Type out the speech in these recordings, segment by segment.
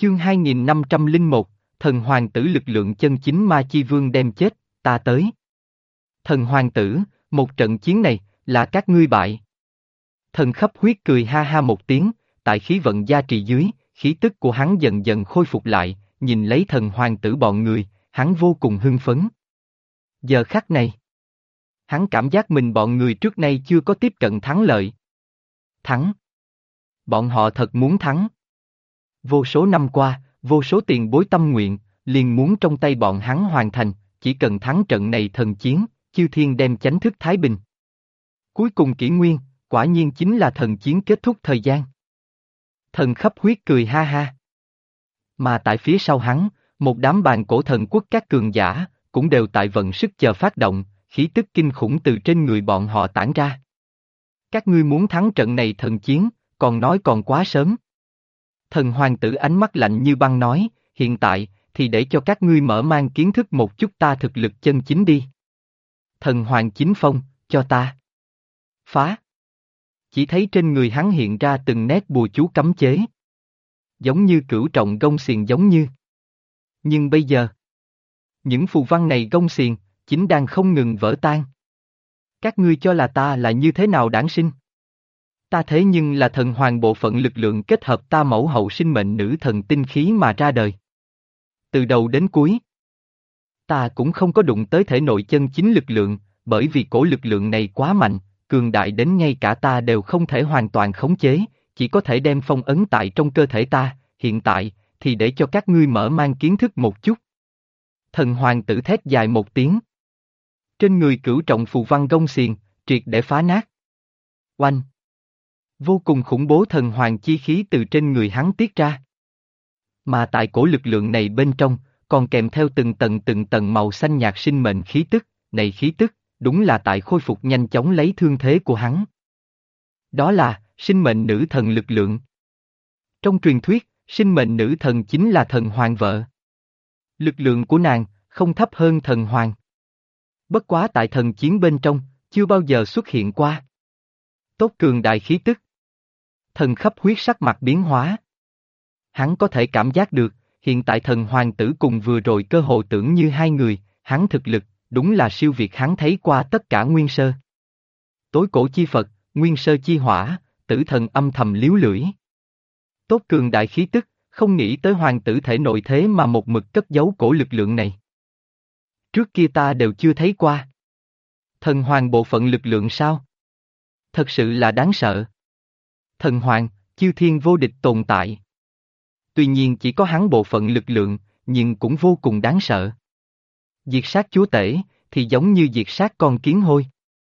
Chương 2501, Thần Hoàng tử lực lượng chân chính Ma Chi Vương đem chết, ta tới. Thần Hoàng tử, một trận chiến này, là các ngươi bại. Thần Khắp Huyết cười ha ha một tiếng, tại khí vận gia trì dưới, khí tức của hắn dần dần khôi phục lại, nhìn lấy Thần Hoàng tử bọn người, hắn vô cùng hưng phấn. Giờ khắc này, hắn cảm giác mình bọn người trước nay chưa có tiếp cận thắng lợi. Thắng. Bọn họ thật muốn thắng. Vô số năm qua, vô số tiền bối tâm nguyện, liền muốn trong tay bọn hắn hoàn thành, chỉ cần thắng trận này thần chiến, chư thiên đem chánh thức thái bình. Cuối cùng kỷ nguyên, quả nhiên chính là thần chiến kết thúc thời gian. Thần Khắp Huyết cười ha ha. Mà tại phía sau hắn, một đám bàn cổ thần quốc các cường giả, cũng đều tại vận sức chờ phát động, khí tức kinh khủng từ trên người bọn họ tản ra. Các ngươi muốn thắng trận này thần chiến, còn nói còn quá sớm. Thần Hoàng tử ánh mắt lạnh như băng nói, hiện tại, thì để cho các ngươi mở mang kiến thức một chút ta thực lực chân chính đi. Thần Hoàng chính phong, cho ta. Phá. Chỉ thấy trên người hắn hiện ra từng nét bùa chú cấm chế. Giống như cửu trọng gông xiềng giống như. Nhưng bây giờ, những phù văn này gông xiềng, chính đang không ngừng vỡ tan. Các ngươi cho là ta là như thế nào đản sinh? Ta thế nhưng là thần hoàng bộ phận lực lượng kết hợp ta mẫu hậu sinh mệnh nữ thần tinh khí mà ra đời. Từ đầu đến cuối, ta cũng không có đụng tới thể nội chân chính lực lượng, bởi vì cổ lực lượng này quá mạnh, cường đại đến ngay cả ta đều không thể hoàn toàn khống chế, chỉ có thể đem phong ấn tại trong cơ thể ta, hiện tại, thì để cho các ngươi mở mang kiến thức một chút. Thần hoàng tử thét dài một tiếng. Trên người cửu trọng phù văn gông xiềng, triệt để phá nát. Oanh! Vô cùng khủng bố thần hoàng chi khí từ trên người hắn tiết ra. Mà tại cổ lực lượng này bên trong, còn kèm theo từng tầng màu xanh nhạt sinh mệnh khí tức, này khí tức, đúng là tại khôi phục nhanh chóng lấy thương thế của hắn. Đó là, sinh mệnh nữ thần lực lượng. Trong truyền thuyết, sinh mệnh nữ thần chính là thần hoàng vợ. Lực lượng của nàng, không thấp hơn thần hoàng. Bất quá tại thần chiến bên trong, chưa bao giờ xuất hiện qua. Tốt cường đại khí tức. Thần Khắp Huyết sắc mặt biến hóa. Hắn có thể cảm giác được, hiện tại thần hoàng tử cùng vừa rồi cơ hồ tưởng như hai người, hắn thực lực, đúng là siêu việt hắn thấy qua tất cả nguyên sơ. Tối cổ chi Phật, nguyên sơ chi hỏa, tử thần âm thầm liếu lưỡi. Tốt cường đại khí tức, không nghĩ tới hoàng tử thể nội thế mà một mực cất giấu cổ lực lượng này. Trước kia ta đều chưa thấy qua. Thần hoàng bộ phận lực lượng sao? Thật sự là đáng sợ. Thần hoàng, chư thiên vô địch tồn tại. Tuy nhiên chỉ có hắn bộ phận lực lượng, nhưng cũng vô cùng đáng sợ. Diệt sát chúa tể, thì giống như diệt sát con kiến hôi.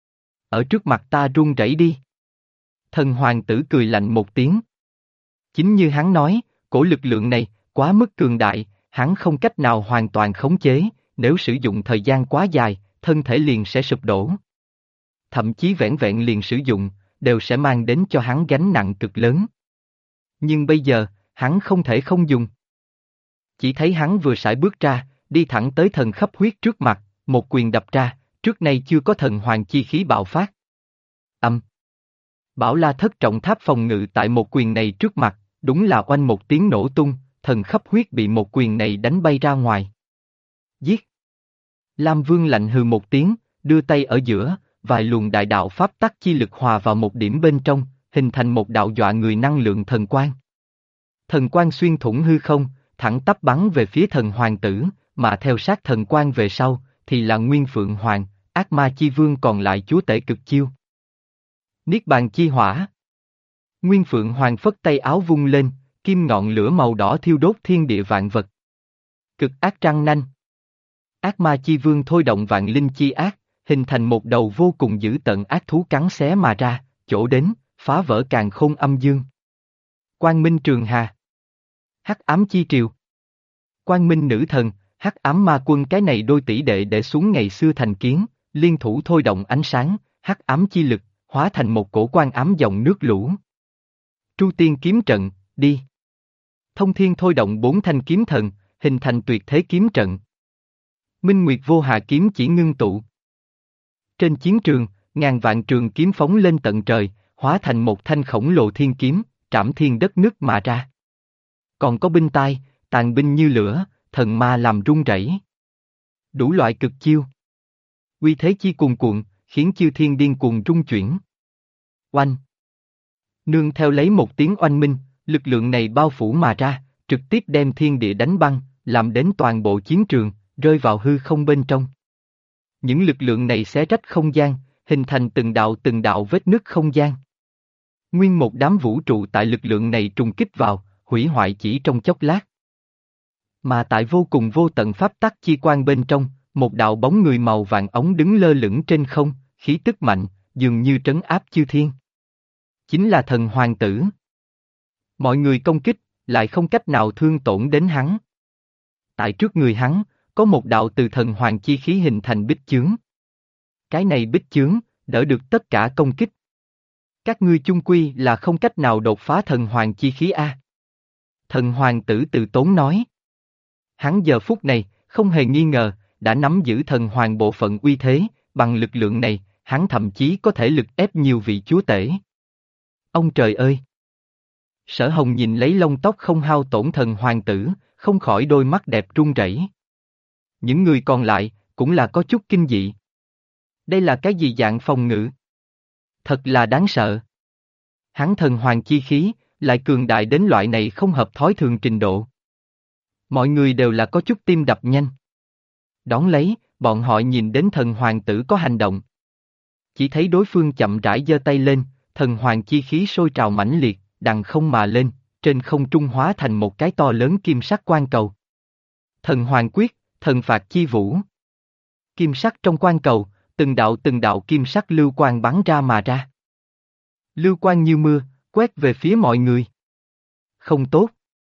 Ở trước mặt ta run rẩy đi. Thần hoàng tử cười lạnh một tiếng. Chính như hắn nói, cổ lực lượng này, quá mức cường đại, hắn không cách nào hoàn toàn khống chế, nếu sử dụng thời gian quá dài, thân thể liền sẽ sụp đổ. Thậm chí vẻn vẹn liền sử dụng, đều sẽ mang đến cho hắn gánh nặng cực lớn. Nhưng bây giờ, hắn không thể không dùng. Chỉ thấy hắn vừa sải bước ra, đi thẳng tới thần Khắp Huyết trước mặt, một quyền đập ra, trước nay chưa có thần hoàng chi khí bạo phát. Bảo La thất trọng tháp phòng ngự tại một quyền này trước mặt, đúng là oanh một tiếng nổ tung, thần Khắp Huyết bị một quyền này đánh bay ra ngoài. Giết! Lam Vương lạnh hừ một tiếng, đưa tay ở giữa, vài luồng đại đạo pháp tắc chi lực hòa vào một điểm bên trong, hình thành một đạo dọa người năng lượng thần quang. Thần quang xuyên thủng hư không, thẳng tắp bắn về phía thần hoàng tử, mà theo sát thần quang về sau, thì là Nguyên Phượng Hoàng, ác ma chi vương còn lại chúa tể cực chiêu. Niết bàn chi hỏa. Nguyên Phượng Hoàng phất tay áo vung lên, kim ngọn lửa màu đỏ thiêu đốt thiên địa vạn vật. Cực ác trăng nanh. Ác ma chi vương thôi động vạn linh chi ác, hình thành một đầu vô cùng dữ tợn ác thú cắn xé mà ra, chỗ đến, phá vỡ càn khôn âm dương. Quang Minh Trường Hà. Hắc ám chi triều. Quang Minh nữ thần, hắc ám ma quân cái này đôi tỷ đệ để xuống ngày xưa thành kiến, liên thủ thôi động ánh sáng, hắc ám chi lực, hóa thành một cổ quang ám dòng nước lũ. Tru Tiên kiếm trận, đi. Thông Thiên thôi động 4 thanh kiếm thần, hình thành tuyệt thế kiếm trận. Minh Nguyệt vô hà kiếm chỉ ngưng tụ. Trên chiến trường, ngàn vạn trường kiếm phóng lên tận trời, hóa thành một thanh khổng lồ thiên kiếm, trảm thiên đất nứt mà ra. còn có binh tai, tàn binh như lửa, thần ma làm rung rẩy. Đủ loại cực chiêu. Uy thế chi cuồn cuộn, khiến chư thiên điên cuồng rung chuyển. Oanh! Nương theo lấy một tiếng oanh minh, lực lượng này bao phủ mà ra, trực tiếp đem thiên địa đánh băng, làm đến toàn bộ chiến trường, rơi vào hư không bên trong. Những lực lượng này xé rách không gian, hình thành từng đạo vết nứt không gian. Nguyên một đám vũ trụ tại lực lượng này trùng kích vào, hủy hoại chỉ trong chốc lát. Mà tại vô cùng vô tận pháp tắc chi quan bên trong, một đạo bóng người màu vàng ống đứng lơ lửng trên không, khí tức mạnh, dường như trấn áp chư thiên. Chính là thần hoàng tử. Mọi người công kích, lại không cách nào thương tổn đến hắn. Tại trước người hắn, có một đạo từ thần hoàng chi khí hình thành bích chướng. Cái này bích chướng, đỡ được tất cả công kích. Các ngươi chung quy là không cách nào đột phá thần hoàng chi khí a. Thần hoàng tử từ tốn nói. Hắn giờ phút này, không hề nghi ngờ, đã nắm giữ thần hoàng bộ phận uy thế, bằng lực lượng này, hắn thậm chí có thể lực ép nhiều vị chúa tể. Ông trời ơi! Sở Hồng nhìn lấy lông tóc không hao tổn thần hoàng tử, không khỏi đôi mắt đẹp run rẩy. Những người còn lại, cũng là có chút kinh dị. Đây là cái gì dạng phòng ngự? Thật là đáng sợ. Hắn thần hoàng chi khí, lại cường đại đến loại này không hợp thói thường trình độ. Mọi người đều là có chút tim đập nhanh. Đón lấy, bọn họ nhìn đến thần hoàng tử có hành động. Chỉ thấy đối phương chậm rãi giơ tay lên, thần hoàng chi khí sôi trào mãnh liệt, đằng không mà lên, trên không trung hóa thành một cái to lớn kim sắc quan cầu. Thần hoàng quyết, thần phạt chi vũ. Kim sắc trong quan cầu, từng đạo kim sắc lưu quang bắn ra mà ra. Lưu quang như mưa, quét về phía mọi người. Không tốt.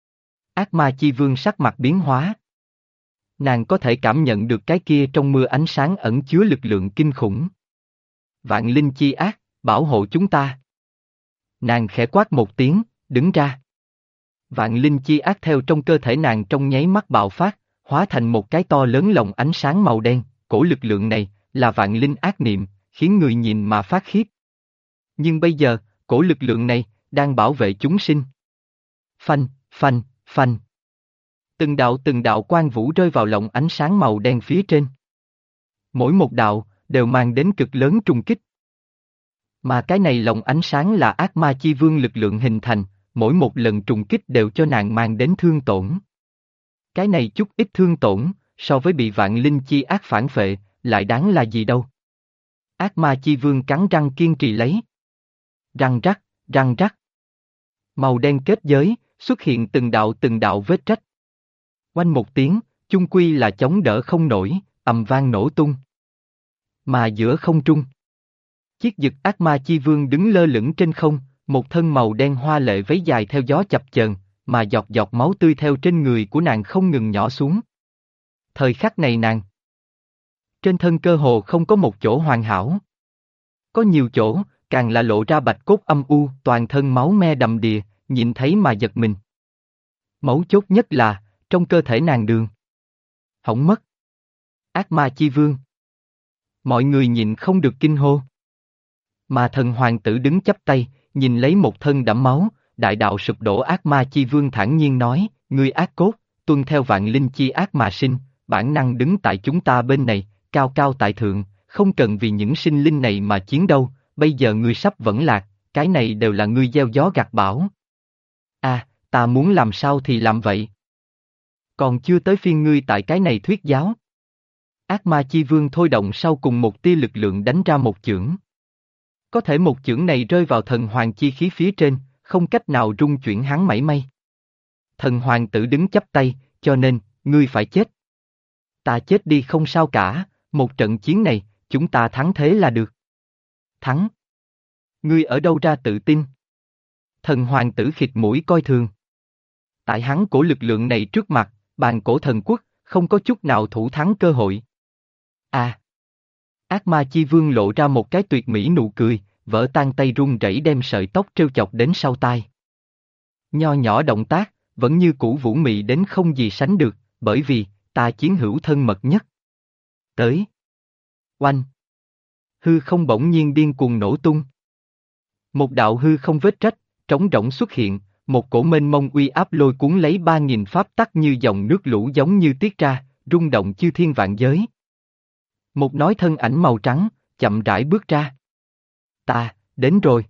Ác ma chi vương sắc mặt biến hóa. Nàng có thể cảm nhận được cái kia trong mưa ánh sáng ẩn chứa lực lượng kinh khủng. Vạn linh chi ác, bảo hộ chúng ta. Nàng khẽ quát một tiếng, đứng ra. Vạn linh chi ác theo trong cơ thể nàng trong nháy mắt bạo phát, hóa thành một cái to lớn lồng ánh sáng màu đen, cổ lực lượng này, là vạn linh ác niệm, khiến người nhìn mà phát khiếp. Nhưng bây giờ, cổ lực lượng này, đang bảo vệ chúng sinh. Phanh, phanh, phanh. Từng đạo quang vũ rơi vào lồng ánh sáng màu đen phía trên. Mỗi một đạo, đều mang đến cực lớn trùng kích. Mà cái này lồng ánh sáng là ác ma chi vương lực lượng hình thành, mỗi một lần trùng kích đều cho nàng mang đến thương tổn. Cái này chút ít thương tổn, so với bị vạn linh chi ác phản phệ, lại đáng là gì đâu. Ác ma chi vương cắn răng kiên trì lấy. Răng rắc, răng rắc. Màu đen kết giới, xuất hiện từng đạo vết rách. Oanh một tiếng, chung quy là chống đỡ không nổi, ầm vang nổ tung. Mà giữa không trung, chiếc dực ác ma chi vương đứng lơ lửng trên không, một thân màu đen hoa lệ váy dài theo gió chập chờn, mà giọt giọt máu tươi theo trên người của nàng không ngừng nhỏ xuống. Thời khắc này nàng, trên thân cơ hồ không có một chỗ hoàn hảo. Có nhiều chỗ, càng là lộ ra bạch cốt âm u, toàn thân máu me đầm đìa, nhìn thấy mà giật mình. Mấu chốt nhất là, trong cơ thể nàng đường hỏng mất. Ác ma chi vương. Mọi người nhìn không được kinh hô. Mà thần hoàng tử đứng chắp tay, nhìn lấy một thân đẫm máu, đại đạo sụp đổ ác ma chi vương thản nhiên nói, ngươi ác cốt, tuân theo vạn linh chi ác mà sinh, bản năng đứng tại chúng ta bên này, cao cao tại thượng, không cần vì những sinh linh này mà chiến đâu, bây giờ ngươi sắp vẫn lạc, cái này đều là ngươi gieo gió gặt bão. À, ta muốn làm sao thì làm vậy. Còn chưa tới phiên ngươi tại cái này thuyết giáo. Ác ma chi vương thôi động sau cùng một tia lực lượng đánh ra một chưởng. Có thể một chưởng này rơi vào thần hoàng chi khí phía trên, không cách nào rung chuyển hắn mảy may. Thần hoàng tử đứng chắp tay, cho nên, ngươi phải chết. Ta chết đi không sao cả, một trận chiến này, chúng ta thắng thế là được. Thắng? Ngươi ở đâu ra tự tin? Thần hoàng tử khịt mũi coi thường. Tại hắn cổ lực lượng này trước mặt, bàn cổ thần quốc, không có chút nào thủ thắng cơ hội. À! Ác ma chi vương lộ ra một cái tuyệt mỹ nụ cười, vỡ tan tay run rẩy đem sợi tóc trêu chọc đến sau tai. Nho nhỏ động tác, vẫn như cũ vũ mị đến không gì sánh được, bởi vì, ta chiến hữu thân mật nhất. Tới. Oanh. Hư không bỗng nhiên điên cuồng nổ tung. Một đạo hư không vết rách, trống rỗng xuất hiện, một cổ mênh mông uy áp lôi cuốn lấy 3.000 pháp tắc như dòng nước lũ giống như tiết ra, rung động chư thiên vạn giới. Một nói thân ảnh màu trắng, chậm rãi bước ra. Ta, đến rồi.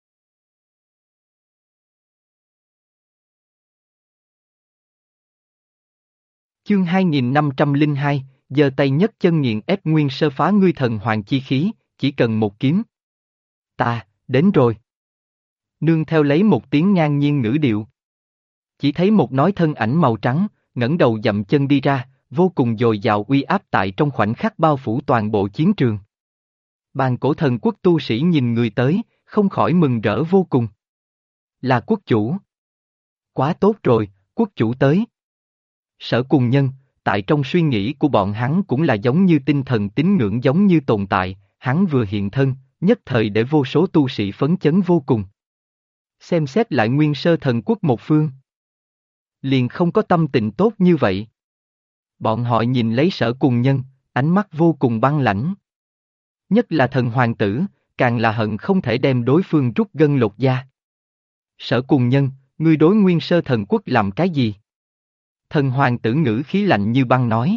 Chương 2502, giơ tay nhấc chân nghiền ép nguyên sơ phá ngươi thần hoàng chi khí, chỉ cần một kiếm. Ta, đến rồi. Nương theo lấy một tiếng ngang nhiên ngữ điệu. Chỉ thấy một nói thân ảnh màu trắng, ngẩng đầu dậm chân đi ra, vô cùng dồi dào uy áp tại trong khoảnh khắc bao phủ toàn bộ chiến trường. Bàn cổ thần quốc tu sĩ nhìn người tới, không khỏi mừng rỡ vô cùng. Là quốc chủ. Quá tốt rồi, quốc chủ tới. Sở Cùng Nhân, tại trong suy nghĩ của bọn hắn cũng là giống như tinh thần tín ngưỡng giống như tồn tại, hắn vừa hiện thân, nhất thời để vô số tu sĩ phấn chấn vô cùng. Xem xét lại nguyên sơ thần quốc một phương. Liền không có tâm tình tốt như vậy. Bọn họ nhìn lấy Sở Cùng Nhân, ánh mắt vô cùng băng lãnh. Nhất là thần hoàng tử, càng là hận không thể đem đối phương rút gân lột da. Sở Cùng Nhân, ngươi đối nguyên sơ thần quốc làm cái gì? Thần hoàng tử ngữ khí lạnh như băng nói.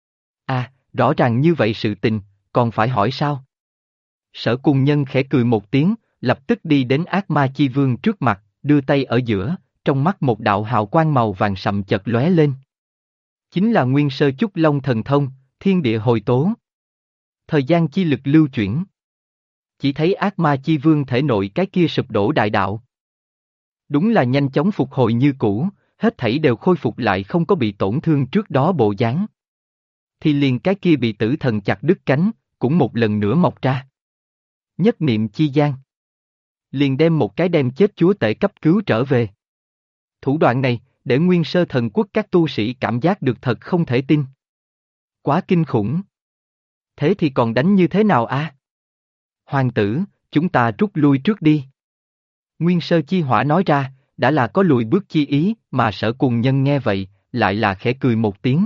À, rõ ràng như vậy sự tình, còn phải hỏi sao? Sở Cùng Nhân khẽ cười một tiếng, lập tức đi đến ác ma chi vương trước mặt, đưa tay ở giữa, trong mắt một đạo hào quang màu vàng sậm chợt lóe lên. Chính là nguyên sơ chúc long thần thông, thiên địa hồi tố. Thời gian chi lực lưu chuyển. Chỉ thấy ác ma chi vương thể nội cái kia sụp đổ đại đạo. Đúng là nhanh chóng phục hồi như cũ, hết thảy đều khôi phục lại không có bị tổn thương trước đó bộ dáng. Thì liền cái kia bị tử thần chặt đứt cánh, cũng một lần nữa mọc ra. Nhất niệm chi gian. Liền đem một cái đem chết chúa tể cấp cứu trở về. Thủ đoạn này, để nguyên sơ thần quốc các tu sĩ cảm giác được thật không thể tin. Quá kinh khủng. Thế thì còn đánh như thế nào a? Hoàng tử, chúng ta rút lui trước đi. Nguyên sơ chi hỏa nói ra, đã là có lùi bước chi ý, mà Sở Cùng Nhân nghe vậy, lại là khẽ cười một tiếng.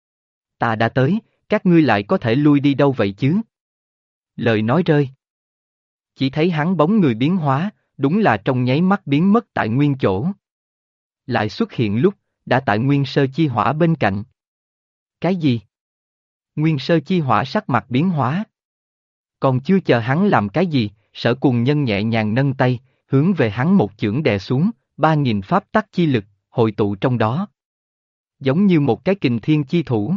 Ta đã tới, các ngươi lại có thể lui đi đâu vậy chứ? Lời nói rơi. Chỉ thấy hắn bóng người biến hóa, đúng là trong nháy mắt biến mất tại nguyên chỗ. Lại xuất hiện lúc, đã tại nguyên sơ chi hỏa bên cạnh. Cái gì? Nguyên sơ chi hỏa sắc mặt biến hóa. Còn chưa chờ hắn làm cái gì, Sở Cùng Nhân nhẹ nhàng nâng tay, hướng về hắn một chưởng đè xuống, 3.000 pháp tắc chi lực, hội tụ trong đó. Giống như một cái kình thiên chi thủ.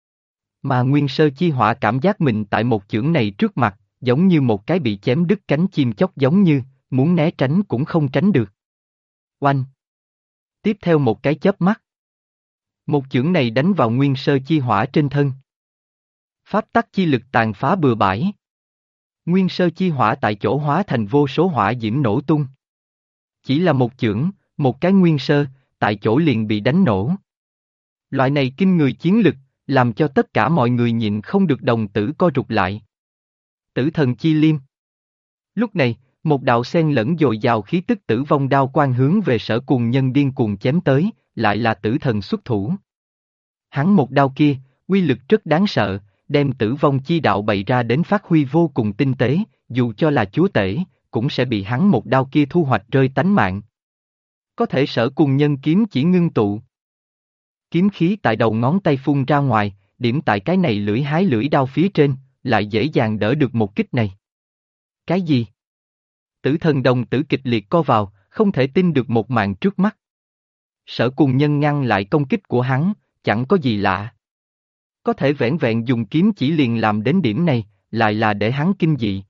Mà nguyên sơ chi hỏa cảm giác mình tại một chưởng này trước mặt, giống như một cái bị chém đứt cánh chim chóc giống như, muốn né tránh cũng không tránh được. Oanh! Tiếp theo một cái chớp mắt. Một chưởng này đánh vào nguyên sơ chi hỏa trên thân. Pháp tắc chi lực tàn phá bừa bãi. Nguyên sơ chi hỏa tại chỗ hóa thành vô số hỏa diễm nổ tung. Chỉ là một chưởng, một cái nguyên sơ, tại chỗ liền bị đánh nổ. Loại này kinh người chiến lực, làm cho tất cả mọi người nhịn không được đồng tử co rụt lại. Tử thần chi liêm. Lúc này, một đạo xen lẫn dồi dào khí tức tử vong đao quang hướng về Sở Cùng Nhân điên cuồng chém tới, lại là tử thần xuất thủ. Hắn một đao kia, uy lực rất đáng sợ, đem tử vong chi đạo bày ra đến phát huy vô cùng tinh tế, dù cho là chúa tể, cũng sẽ bị hắn một đao kia thu hoạch rơi tánh mạng. Có thể Sở Cùng Nhân kiếm chỉ ngưng tụ. Kiếm khí tại đầu ngón tay phun ra ngoài, điểm tại cái này lưỡi hái lưỡi đao phía trên, lại dễ dàng đỡ được một kích này. Cái gì? Tử thần đồng tử kịch liệt co vào, không thể tin được một màn trước mắt. Sở Cùng Nhân ngăn lại công kích của hắn, chẳng có gì lạ. Có thể vẻn vẹn dùng kiếm chỉ liền làm đến điểm này, lại là để hắn kinh dị.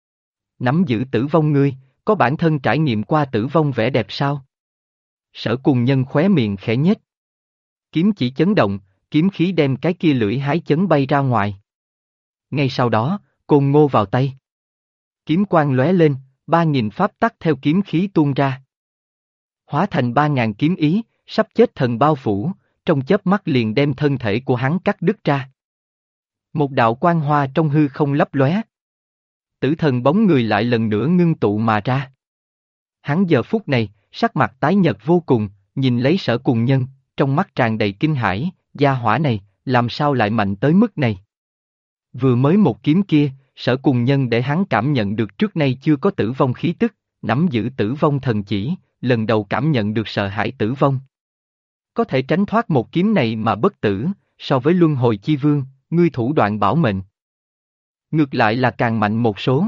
Nắm giữ tử vong ngươi, có bản thân trải nghiệm qua tử vong vẻ đẹp sao? Sở Cùng Nhân khóe miệng khẽ nhếch. Kiếm chỉ chấn động, kiếm khí đem cái kia lưỡi hái chấn bay ra ngoài. Ngay sau đó, Côn Ngô vào tay. Kiếm quang lóe lên, 3.000 pháp tắc theo kiếm khí tuôn ra. Hóa thành 3.000 kiếm ý, sắp chết thần bao phủ, trong chớp mắt liền đem thân thể của hắn cắt đứt ra. Một đạo quang hoa trong hư không lấp lóe. Tử thần bóng người lại lần nữa ngưng tụ mà ra. Hắn giờ phút này, sắc mặt tái nhợt vô cùng, nhìn lấy Sở Cùng Nhân, trong mắt tràn đầy kinh hãi, gia hỏa này, làm sao lại mạnh tới mức này? Vừa mới một kiếm kia, Sở Cùng Nhân để hắn cảm nhận được trước nay chưa có tử vong khí tức, nắm giữ tử vong thần chỉ, lần đầu cảm nhận được sợ hãi tử vong. Có thể tránh thoát một kiếm này mà bất tử, so với luân hồi chi vương, ngươi thủ đoạn bảo mệnh. Ngược lại là càng mạnh một số.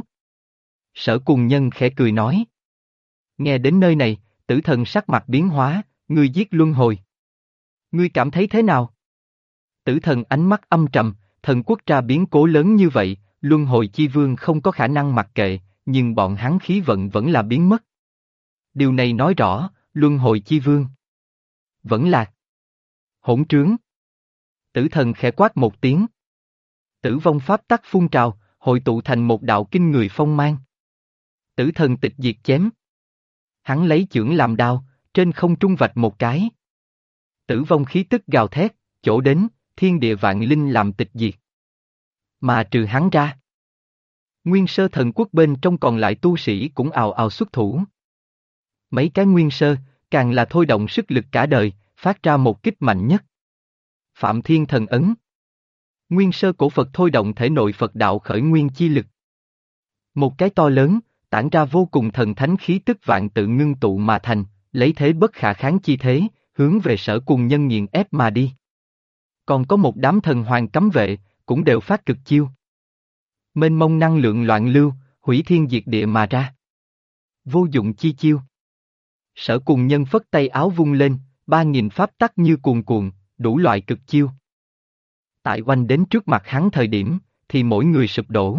Sở Cùng Nhân khẽ cười nói. Nghe đến nơi này, tử thần sắc mặt biến hóa, ngươi giết luân hồi. Ngươi cảm thấy thế nào? Tử thần ánh mắt âm trầm, thần quốc ra biến cố lớn như vậy, luân hồi chi vương không có khả năng mặc kệ, nhưng bọn hắn khí vận vẫn là biến mất. Điều này nói rõ, luân hồi chi vương vẫn lạc. Hỗn trướng. Tử thần khẽ quát một tiếng. Tử vong pháp tắc phun trào, hội tụ thành một đạo kinh người phong mang. Tử thần tịch diệt chém. Hắn lấy chưởng làm đao, trên không trung vạch một cái. Tử vong khí tức gào thét, chỗ đến, thiên địa vạn linh làm tịch diệt. Mà trừ hắn ra, nguyên sơ thần quốc bên trong còn lại tu sĩ cũng ào ào xuất thủ. Mấy cái nguyên sơ, càng là thôi động sức lực cả đời, phát ra một kích mạnh nhất. Phạm Thiên Thần Ấn. Nguyên sơ cổ Phật thôi động thể nội Phật đạo khởi nguyên chi lực. Một cái to lớn, tản ra vô cùng thần thánh khí tức vạn tự ngưng tụ mà thành, lấy thế bất khả kháng chi thế, hướng về Sở Cùng Nhân nghiền ép mà đi. Còn có một đám thần hoàng cấm vệ, cũng đều phát cực chiêu. Mênh mông năng lượng loạn lưu, hủy thiên diệt địa mà ra. Vô dụng chi chiêu. Sở Cùng Nhân phất tay áo vung lên, 3.000 pháp tắc như cuồn cuộn, đủ loại cực chiêu. Tại oanh đến trước mặt hắn thời điểm, thì mỗi người sụp đổ.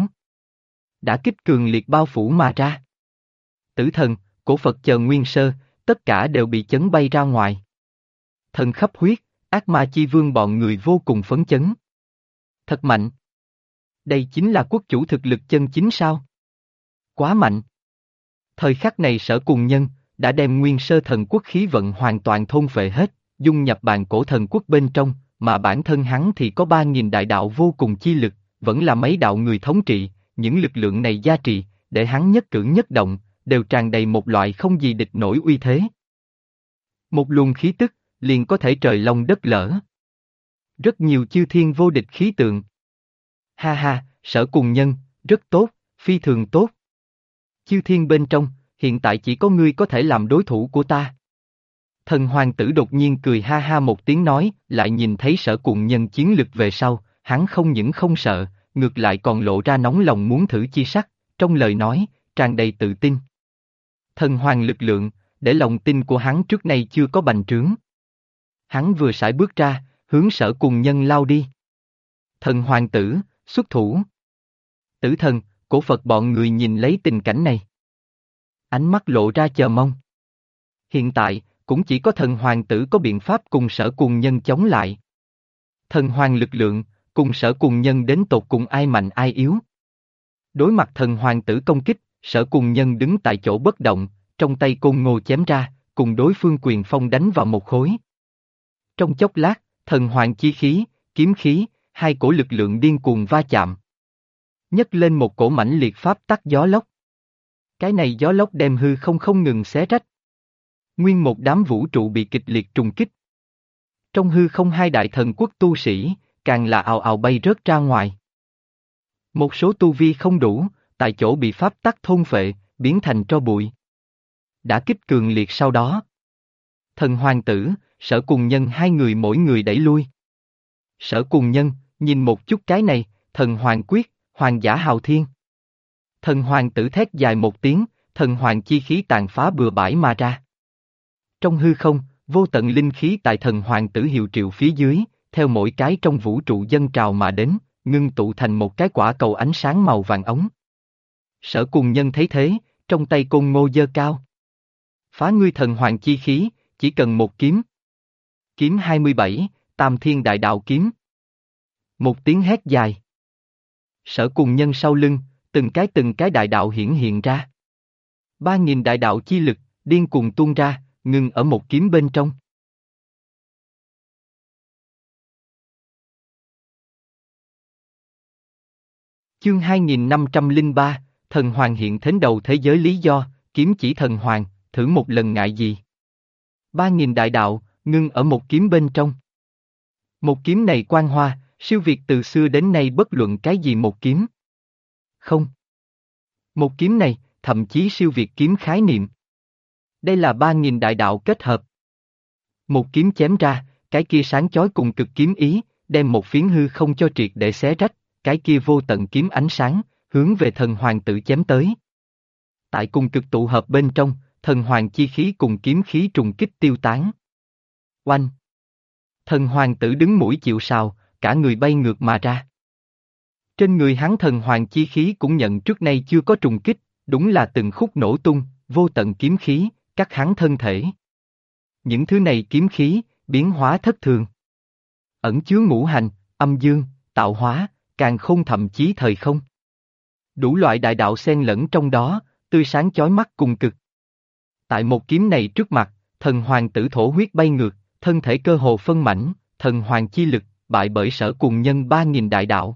Đã kích cường liệt bao phủ mà ra. Tử thần, cổ Phật chờ nguyên sơ, tất cả đều bị chấn bay ra ngoài. Thần khắp huyết, ác ma chi vương bọn người vô cùng phấn chấn. Thật mạnh. Đây chính là quốc chủ thực lực chân chính sao? Quá mạnh. Thời khắc này Sở Cùng Nhân đã đem nguyên sơ thần quốc khí vận hoàn toàn thôn phệ hết, dung nhập bàn cổ thần quốc bên trong, mà bản thân hắn thì có 3.000 đại đạo vô cùng chi lực, vẫn là mấy đạo người thống trị, những lực lượng này gia trì, để hắn nhất cử nhất động, đều tràn đầy một loại không gì địch nổi uy thế. Một luồng khí tức, liền có thể trời long đất lở. Rất nhiều chư thiên vô địch khí tượng. Ha ha, Sở Cùng Nhân, rất tốt, phi thường tốt. Chư thiên bên trong, hiện tại chỉ có ngươi có thể làm đối thủ của ta. Thần hoàng tử đột nhiên cười ha ha một tiếng nói, lại nhìn thấy Sở Cùng Nhân chiến lực về sau, hắn không những không sợ, ngược lại còn lộ ra nóng lòng muốn thử chi sắc, trong lời nói, tràn đầy tự tin. Thần hoàng lực lượng, để lòng tin của hắn trước nay chưa có bành trướng. Hắn vừa sải bước ra, hướng Sở Cùng Nhân lao đi. Thần hoàng tử, xuất thủ. Tử thần, cổ Phật bọn người nhìn lấy tình cảnh này. Ánh mắt lộ ra chờ mong. Hiện tại, cũng chỉ có thần hoàng tử có biện pháp cùng Sở Cùng Nhân chống lại. Thần hoàng lực lượng, cùng Sở Cùng Nhân đến tột cùng ai mạnh ai yếu. Đối mặt thần hoàng tử công kích, Sở Cùng Nhân đứng tại chỗ bất động, trong tay côn ngô chém ra, cùng đối phương quyền phong đánh vào một khối. Trong chốc lát, thần hoàng chi khí, kiếm khí, hai cổ lực lượng điên cuồng va chạm. Nhấc lên một cổ mãnh liệt pháp tắc gió lốc. Cái này gió lốc đem hư không ngừng xé rách. Nguyên một đám vũ trụ bị kịch liệt trùng kích. Trong hư không hai đại thần quốc tu sĩ, càng là ào ào bay rớt ra ngoài. Một số tu vi không đủ, tại chỗ bị pháp tắc thôn phệ, biến thành tro bụi. Đã kích cường liệt sau đó. Thần hoàng tử, Sở Cùng Nhân hai người mỗi người đẩy lui. Sở Cùng Nhân, nhìn một chút cái này, thần hoàng quyết, hoàng giả hào thiên. Thần hoàng tử thét dài một tiếng, thần hoàng chi khí tàn phá bừa bãi mà ra. Trong hư không, vô tận linh khí tại thần hoàng tử hiệu triệu phía dưới, theo mỗi cái trong vũ trụ dâng trào mà đến, ngưng tụ thành một cái quả cầu ánh sáng màu vàng ống. Sở Cùng Nhân thấy thế, trong tay côn ngô giơ cao. Phá ngươi thần hoàng chi khí, chỉ cần một kiếm. Kiếm 27, Tam Thiên Đại Đạo Kiếm. Một tiếng hét dài. Sở Cùng Nhân sau lưng, từng cái đại đạo hiển hiện ra. 3.000 đại đạo chi lực, điên cuồng tuôn ra, ngừng ở một kiếm bên trong. Chương 2503, Thần Hoàng hiện thến đầu thế giới lý do, kiếm chỉ Thần Hoàng, thử một lần ngại gì. 3.000 đại đạo, ngưng ở một kiếm bên trong. Một kiếm này quang hoa, siêu việt từ xưa đến nay bất luận cái gì một kiếm. Không. Một kiếm này, thậm chí siêu việt kiếm khái niệm. Đây là 3.000 đại đạo kết hợp. Một kiếm chém ra, cái kia sáng chói cùng cực kiếm ý, đem một phiến hư không cho triệt để xé rách, cái kia vô tận kiếm ánh sáng, hướng về thần hoàng tử chém tới. Tại cùng cực tụ hợp bên trong, thần hoàng chi khí cùng kiếm khí trùng kích tiêu tán. Oanh! Thần hoàng tử đứng mũi chịu sào, cả người bay ngược mà ra. Trên người hắn thần hoàng chi khí cũng nhận trước nay chưa có trùng kích, đúng là từng khúc nổ tung, vô tận kiếm khí, cắt hắn thân thể. Những thứ này kiếm khí, biến hóa thất thường. Ẩn chứa ngũ hành, âm dương, tạo hóa, càn khôn thậm chí thời không. Đủ loại đại đạo xen lẫn trong đó, tươi sáng chói mắt cùng cực. Tại một kiếm này trước mặt, thần hoàng tử thổ huyết bay ngược, thân thể cơ hồ phân mảnh, thần hoàng chi lực, bại bởi Sở Cùng Nhân 3.000 đại đạo.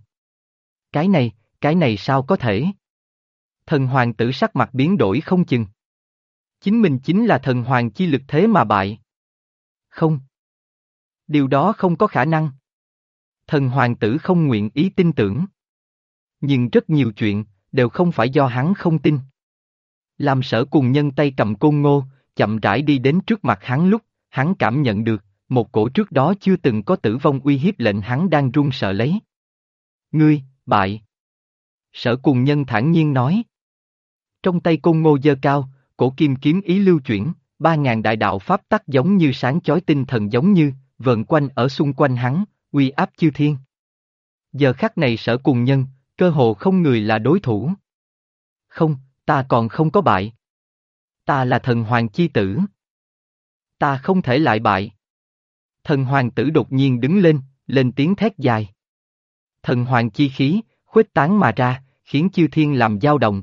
Cái này sao có thể? Thần hoàng tử sắc mặt biến đổi không chừng. Chính mình chính là thần hoàng chi lực thế mà bại. Không. Điều đó không có khả năng. Thần hoàng tử không nguyện ý tin tưởng. Nhưng rất nhiều chuyện, đều không phải do hắn không tin. Làm Sở Cùng Nhân tay cầm côn ngô, chậm rãi đi đến trước mặt hắn lúc, hắn cảm nhận được, một cổ trước đó chưa từng có tử vong uy hiếp lệnh hắn đang run sợ lấy. Ngươi, bại. Sở Cùng Nhân thản nhiên nói. Trong tay côn ngô giơ cao, cổ kim kiếm ý lưu chuyển, 3.000 đại đạo pháp tắc giống như sáng chói tinh thần giống như, vờn quanh ở xung quanh hắn, uy áp chư thiên. Giờ khắc này Sở Cùng Nhân, cơ hồ không người là đối thủ. Không, ta còn không có bại. Ta là thần hoàng chi tử. Ta không thể lại bại. Thần hoàng tử đột nhiên đứng lên, lên tiếng thét dài. Thần hoàng chi khí, khuếch tán mà ra, khiến chư thiên làm dao động.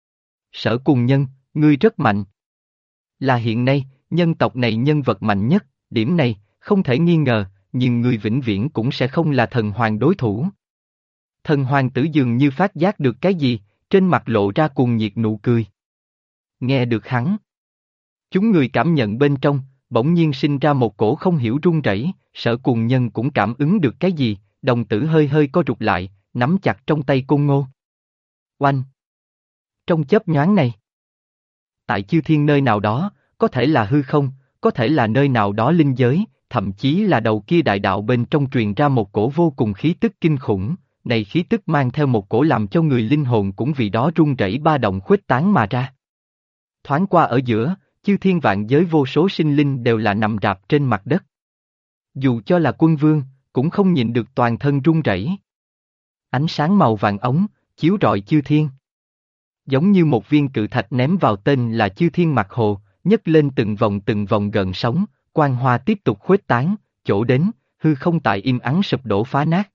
Sở Cùng Nhân, ngươi rất mạnh. Là hiện nay, nhân tộc này nhân vật mạnh nhất, điểm này, không thể nghi ngờ, nhưng ngươi vĩnh viễn cũng sẽ không là thần hoàng đối thủ. Thần hoàng tử dường như phát giác được cái gì, trên mặt lộ ra cuồng nhiệt nụ cười. Nghe được hắn. Chúng người cảm nhận bên trong, bỗng nhiên sinh ra một cổ không hiểu run rẩy, Sở Cùng Nhân cũng cảm ứng được cái gì, đồng tử hơi hơi co rụt lại, nắm chặt trong tay côn ngô. Oanh! Trong chớp nhoáng này, tại chư thiên nơi nào đó, có thể là hư không, có thể là nơi nào đó linh giới, thậm chí là đầu kia đại đạo bên trong truyền ra một cổ vô cùng khí tức kinh khủng, này khí tức mang theo một cổ làm cho người linh hồn cũng vì đó run rẩy ba động khuếch tán mà ra. Thoáng qua ở giữa, chư thiên vạn giới vô số sinh linh đều là nằm rạp trên mặt đất. Dù cho là quân vương, cũng không nhịn được toàn thân run rẩy. Ánh sáng màu vàng ống, chiếu rọi chư thiên. Giống như một viên cự thạch ném vào tên là chư thiên mặt hồ, nhấc lên từng vòng gần sóng, quang hoa tiếp tục khuếch tán, chỗ đến, hư không tại im ắng sụp đổ phá nát.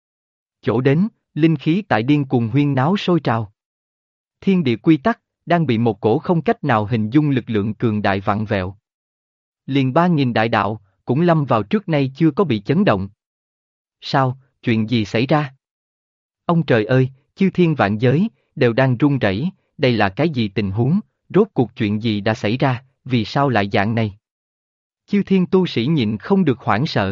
Chỗ đến, linh khí tại điên cuồng huyên náo sôi trào. Thiên địa quy tắc, đang bị một cổ không cách nào hình dung lực lượng cường đại vặn vẹo. Liền 3.000 đại đạo, cũng lâm vào trước nay chưa có bị chấn động. Sao, chuyện gì xảy ra? Ông trời ơi, chư thiên vạn giới, đều đang run rẩy, đây là cái gì tình huống, rốt cuộc chuyện gì đã xảy ra, vì sao lại dạng này? Chư thiên tu sĩ nhịn không được hoảng sợ.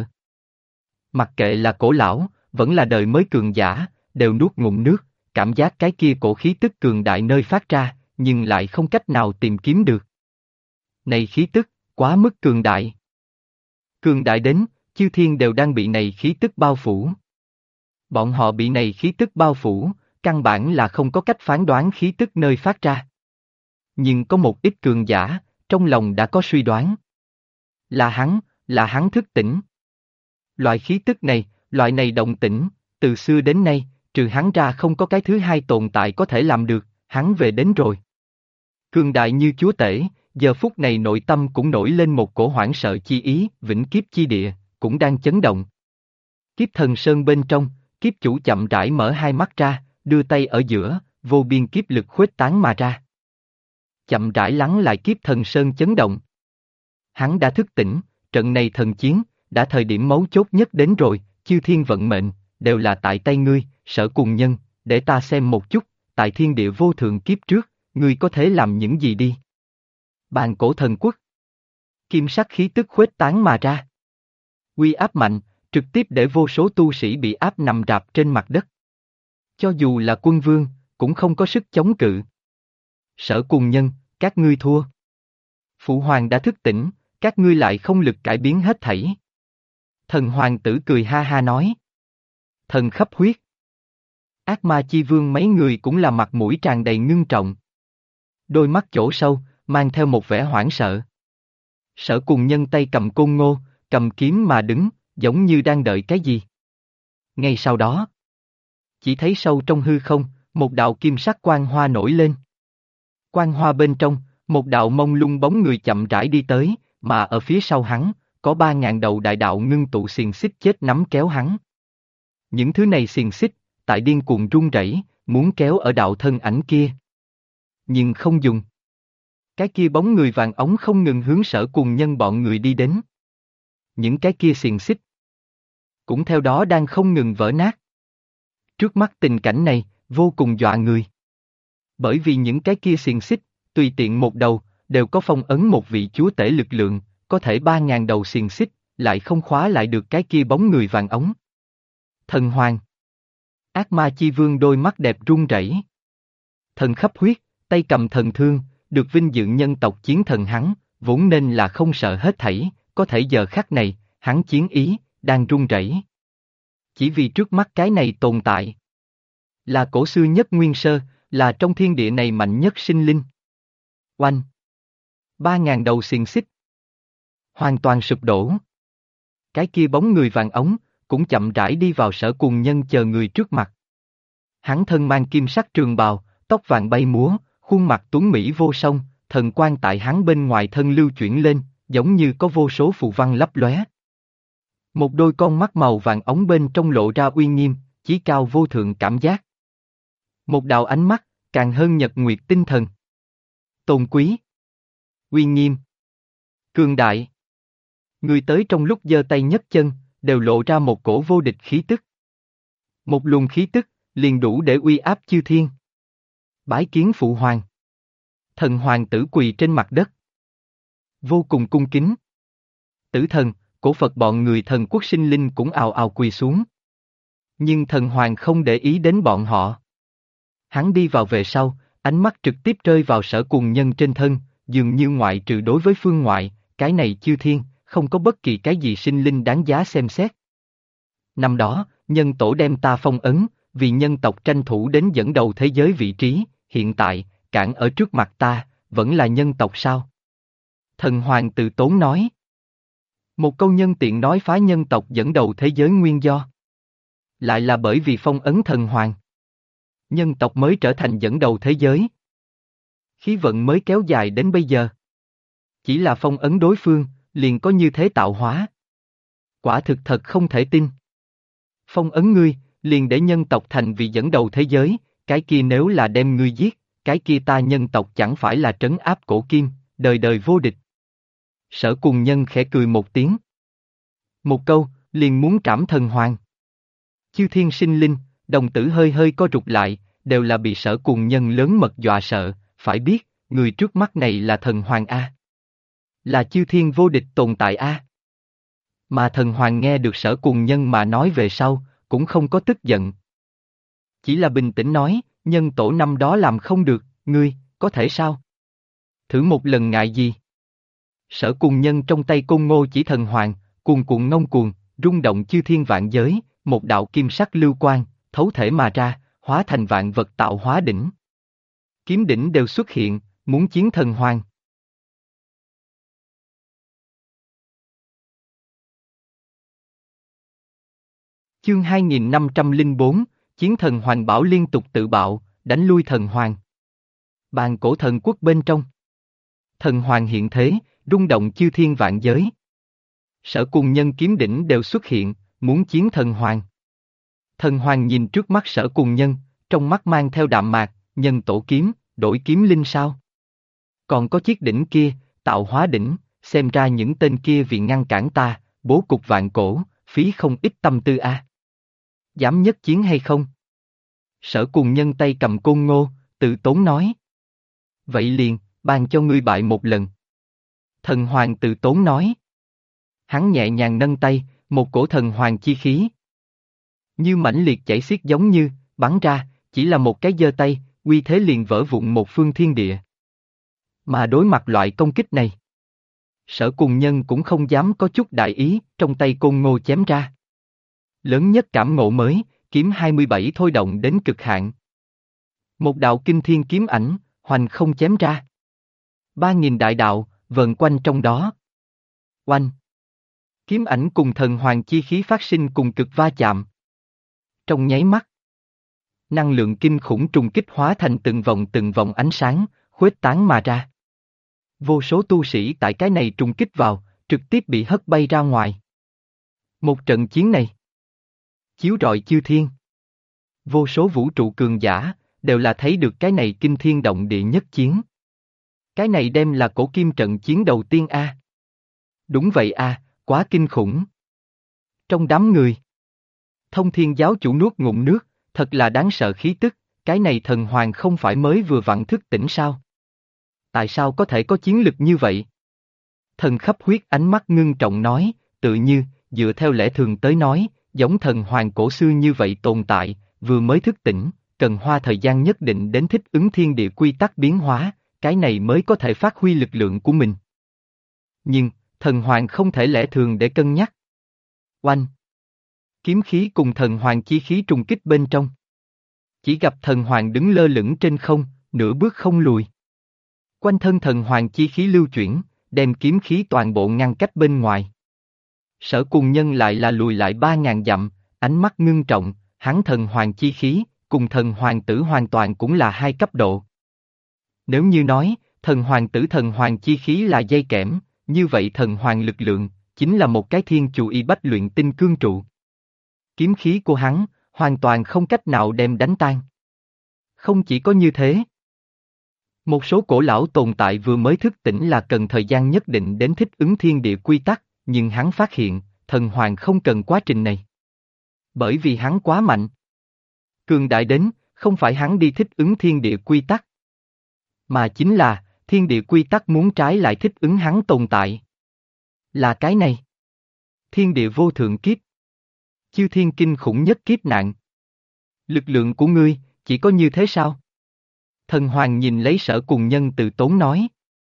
Mặc kệ là cổ lão, vẫn là đời mới cường giả, đều nuốt ngụm nước, cảm giác cái kia cổ khí tức cường đại nơi phát ra, nhưng lại không cách nào tìm kiếm được. Này khí tức, quá mức cường đại. Cường đại đến, chư thiên đều đang bị này khí tức bao phủ. Bọn họ bị này khí tức bao phủ, căn bản là không có cách phán đoán khí tức nơi phát ra. Nhưng có một ít cường giả, trong lòng đã có suy đoán. Là hắn thức tỉnh. Loại khí tức này, loại này động tĩnh, từ xưa đến nay, trừ hắn ra không có cái thứ hai tồn tại có thể làm được, hắn về đến rồi. Cường đại như chúa tể, giờ phút này nội tâm cũng nổi lên một cổ hoảng sợ chi ý, vĩnh kiếp chi địa, cũng đang chấn động. Kiếp thần sơn bên trong, kiếp chủ chậm rãi mở hai mắt ra, đưa tay ở giữa, vô biên kiếp lực khuếch tán mà ra. Chậm rãi lắng lại kiếp thần sơn chấn động. Hắn đã thức tỉnh, trận này thần chiến, đã thời điểm mấu chốt nhất đến rồi, chư thiên vận mệnh, đều là tại tay ngươi, Sở Cùng Nhân, để ta xem một chút, tại thiên địa vô thượng kiếp trước, ngươi có thể làm những gì đi. Bàn cổ thần quốc. Kim sắc khí tức khuếch tán mà ra. Uy áp mạnh, trực tiếp để vô số tu sĩ bị áp nằm rạp trên mặt đất. Cho dù là quân vương, cũng không có sức chống cự. Sở Cùng Nhân, các ngươi thua. Phụ hoàng đã thức tỉnh, các ngươi lại không lực cải biến hết thảy. Thần hoàng tử cười ha ha nói. Thần khắp huyết. Ác ma chi vương mấy người cũng là mặt mũi tràn đầy ngưng trọng. Đôi mắt chỗ sâu, mang theo một vẻ hoảng sợ. Sở Cùng Nhân tay cầm côn ngô, cầm kiếm mà đứng, giống như đang đợi cái gì. Ngay sau đó, chỉ thấy sâu trong hư không, một đạo kim sắc quang hoa nổi lên. Quang hoa bên trong, một đạo mông lung bóng người chậm rãi đi tới, mà ở phía sau hắn, có 3.000 đầu đại đạo ngưng tụ xiềng xích chết nắm kéo hắn. Những thứ này xiềng xích, tại điên cuồng run rẩy, muốn kéo ở đạo thân ảnh kia. Nhưng không dùng. Cái kia bóng người vàng ống không ngừng hướng Sở Cùng Nhân bọn người đi đến. Những cái kia xiềng xích cũng theo đó đang không ngừng vỡ nát. Trước mắt tình cảnh này, vô cùng dọa người. Bởi vì những cái kia xiềng xích, tùy tiện một đầu, đều có phong ấn một vị chúa tể lực lượng, có thể 3.000 đầu xiềng xích, lại không khóa lại được cái kia bóng người vàng ống. Thần Hoàng. Ác ma chi vương đôi mắt đẹp run rẩy. Thần khắp huyết, tay cầm thần thương, được vinh dự nhân tộc chiến thần hắn, vốn nên là không sợ hết thảy, có thể giờ khắc này, hắn chiến ý, đang run rẩy. Chỉ vì trước mắt cái này tồn tại. Là cổ xưa nhất nguyên sơ, là trong thiên địa này mạnh nhất sinh linh. Oanh! 3.000 đầu xiềng xích. Hoàn toàn sụp đổ. Cái kia bóng người vàng ống, cũng chậm rãi đi vào Sở Cùng Nhân chờ người trước mặt. Hắn thân mang kim sắc trường bào, tóc vàng bay múa, khuôn mặt tuấn mỹ vô song, thần quang tại hắn bên ngoài thân lưu chuyển lên, giống như có vô số phù văn lấp lóe. Một đôi con mắt màu vàng ống bên trong lộ ra uy nghiêm, chí cao vô thượng cảm giác. Một đạo ánh mắt, càng hơn nhật nguyệt tinh thần. Tôn quý. Uy nghiêm. Cường đại. Người tới trong lúc giơ tay nhấc chân, đều lộ ra một cổ vô địch khí tức. Một luồng khí tức, liền đủ để uy áp chư thiên. Bái kiến phụ hoàng. Thần hoàng tử quỳ trên mặt đất. Vô cùng cung kính. Tử thần, cổ Phật bọn người thần quốc sinh linh cũng ào ào quỳ xuống. Nhưng thần hoàng không để ý đến bọn họ. Hắn đi vào về sau, ánh mắt trực tiếp rơi vào Sở Cùng Nhân trên thân, dường như ngoại trừ đối với phương ngoại, cái này chư thiên, không có bất kỳ cái gì sinh linh đáng giá xem xét. Năm đó, nhân tổ đem ta phong ấn, vì nhân tộc tranh thủ đến dẫn đầu thế giới vị trí, hiện tại, cản ở trước mặt ta, vẫn là nhân tộc sao? Thần hoàng từ tốn nói. Một câu nhân tiện nói phá nhân tộc dẫn đầu thế giới nguyên do. Lại là bởi vì phong ấn thần hoàng. Nhân tộc mới trở thành dẫn đầu thế giới. Khí vận mới kéo dài đến bây giờ. Chỉ là phong ấn đối phương, liền có như thế tạo hóa. Quả thực thật không thể tin. Phong ấn ngươi, liền để nhân tộc thành vị dẫn đầu thế giới, cái kia nếu là đem ngươi giết, cái kia ta nhân tộc chẳng phải là trấn áp cổ kim, đời đời vô địch. Sở Cùng Nhân khẽ cười một tiếng. Một câu, liền muốn trảm thần hoàng. Chư thiên sinh linh, đồng tử hơi hơi co rụt lại, đều là bị Sở Cùng Nhân lớn mật dọa sợ, phải biết, người trước mắt này là thần hoàng A. Là chư thiên vô địch tồn tại A. Mà thần hoàng nghe được Sở Cùng Nhân mà nói về sau, cũng không có tức giận. Chỉ là bình tĩnh nói, nhân tổ năm đó làm không được, ngươi, có thể sao? Thử một lần ngại gì? Sở Cùng Nhân trong tay côn ngô chỉ thần hoàng, cuồn cuộn ngông cuồng, rung động chư thiên vạn giới, một đạo kim sắc lưu quang, thấu thể mà ra, hóa thành vạn vật tạo hóa đỉnh. Kiếm đỉnh đều xuất hiện, muốn chiến thần hoàng. Chương 2504, Chiến thần hoàng bảo liên tục tự bạo, đánh lui thần hoàng. Bàn cổ thần quốc bên trong. Thần hoàng hiện thế, rung động chư thiên vạn giới. Sở Cùng Nhân kiếm đỉnh đều xuất hiện, muốn chiến thần hoàng. Thần hoàng nhìn trước mắt Sở Cùng Nhân, trong mắt mang theo đạm mạc, nhân tổ kiếm, đổi kiếm linh sao? Còn có chiếc đỉnh kia, tạo hóa đỉnh, xem ra những tên kia vì ngăn cản ta, bố cục vạn cổ, phí không ít tâm tư a. Dám nhất chiến hay không? Sở Cùng Nhân tay cầm côn ngô, tự tốn nói. Vậy liền, ban cho ngươi bại một lần. Thần hoàng tự tốn nói. Hắn nhẹ nhàng nâng tay, một cổ thần hoàng chi khí. Như mãnh liệt chảy xiết giống như, bắn ra, chỉ là một cái giơ tay, uy thế liền vỡ vụn một phương thiên địa. Mà đối mặt loại công kích này, Sở Cùng Nhân cũng không dám có chút đại ý, trong tay côn ngô chém ra. Lớn nhất cảm ngộ mới, kiếm 27 thôi động đến cực hạn. Một đạo kinh thiên kiếm ảnh, hoành không chém ra. 3.000 đại đạo, vờn quanh trong đó. Oanh! Kiếm ảnh cùng thần hoàng chi khí phát sinh cùng cực va chạm. Trong nháy mắt, năng lượng kinh khủng trùng kích hóa thành từng vòng ánh sáng, khuếch tán mà ra. Vô số tu sĩ tại cái này trùng kích vào, trực tiếp bị hất bay ra ngoài. Một trận chiến này, chiếu rọi chư thiên. Vô số vũ trụ cường giả, đều là thấy được cái này kinh thiên động địa nhất chiến. Cái này đem là cổ kim trận chiến đầu tiên a. Đúng vậy a, quá kinh khủng. Trong đám người, Thông Thiên giáo chủ nuốt ngụm nước, thật là đáng sợ khí tức, cái này thần hoàng không phải mới vừa vặn thức tỉnh sao? Tại sao có thể có chiến lực như vậy? Thần Khắp Huyết ánh mắt ngưng trọng nói, tự như, dựa theo lẽ thường tới nói, giống thần hoàng cổ xưa như vậy tồn tại, vừa mới thức tỉnh, cần hoa thời gian nhất định đến thích ứng thiên địa quy tắc biến hóa, cái này mới có thể phát huy lực lượng của mình. Nhưng, thần hoàng không thể lẽ thường để cân nhắc. Oanh! Kiếm khí cùng thần hoàng chi khí trùng kích bên trong. Chỉ gặp thần hoàng đứng lơ lửng trên không, nửa bước không lùi. Quanh thân thần hoàng chi khí lưu chuyển, đem kiếm khí toàn bộ ngăn cách bên ngoài. Sở Cùng Nhân lại là lùi lại 3.000 dặm, ánh mắt ngưng trọng, hắn thần hoàng chi khí, cùng thần hoàng tử hoàn toàn cũng là hai cấp độ. Nếu như nói, thần hoàng tử thần hoàng chi khí là dây kẽm, như vậy thần hoàng lực lượng, chính là một cái thiên chủ y bách luyện tinh cương trụ. Kiếm khí của hắn, hoàn toàn không cách nào đem đánh tan. Không chỉ có như thế. Một số cổ lão tồn tại vừa mới thức tỉnh là cần thời gian nhất định đến thích ứng thiên địa quy tắc, nhưng hắn phát hiện, thần hoàng không cần quá trình này. Bởi vì hắn quá mạnh. Cường đại đến, không phải hắn đi thích ứng thiên địa quy tắc. Mà chính là, thiên địa quy tắc muốn trái lại thích ứng hắn tồn tại. Là cái này. Thiên địa vô thượng kiếp. Chư thiên kinh khủng nhất kiếp nạn. Lực lượng của ngươi, chỉ có như thế sao? Thần hoàng nhìn lấy Sở Cùng Nhân từ tốn nói.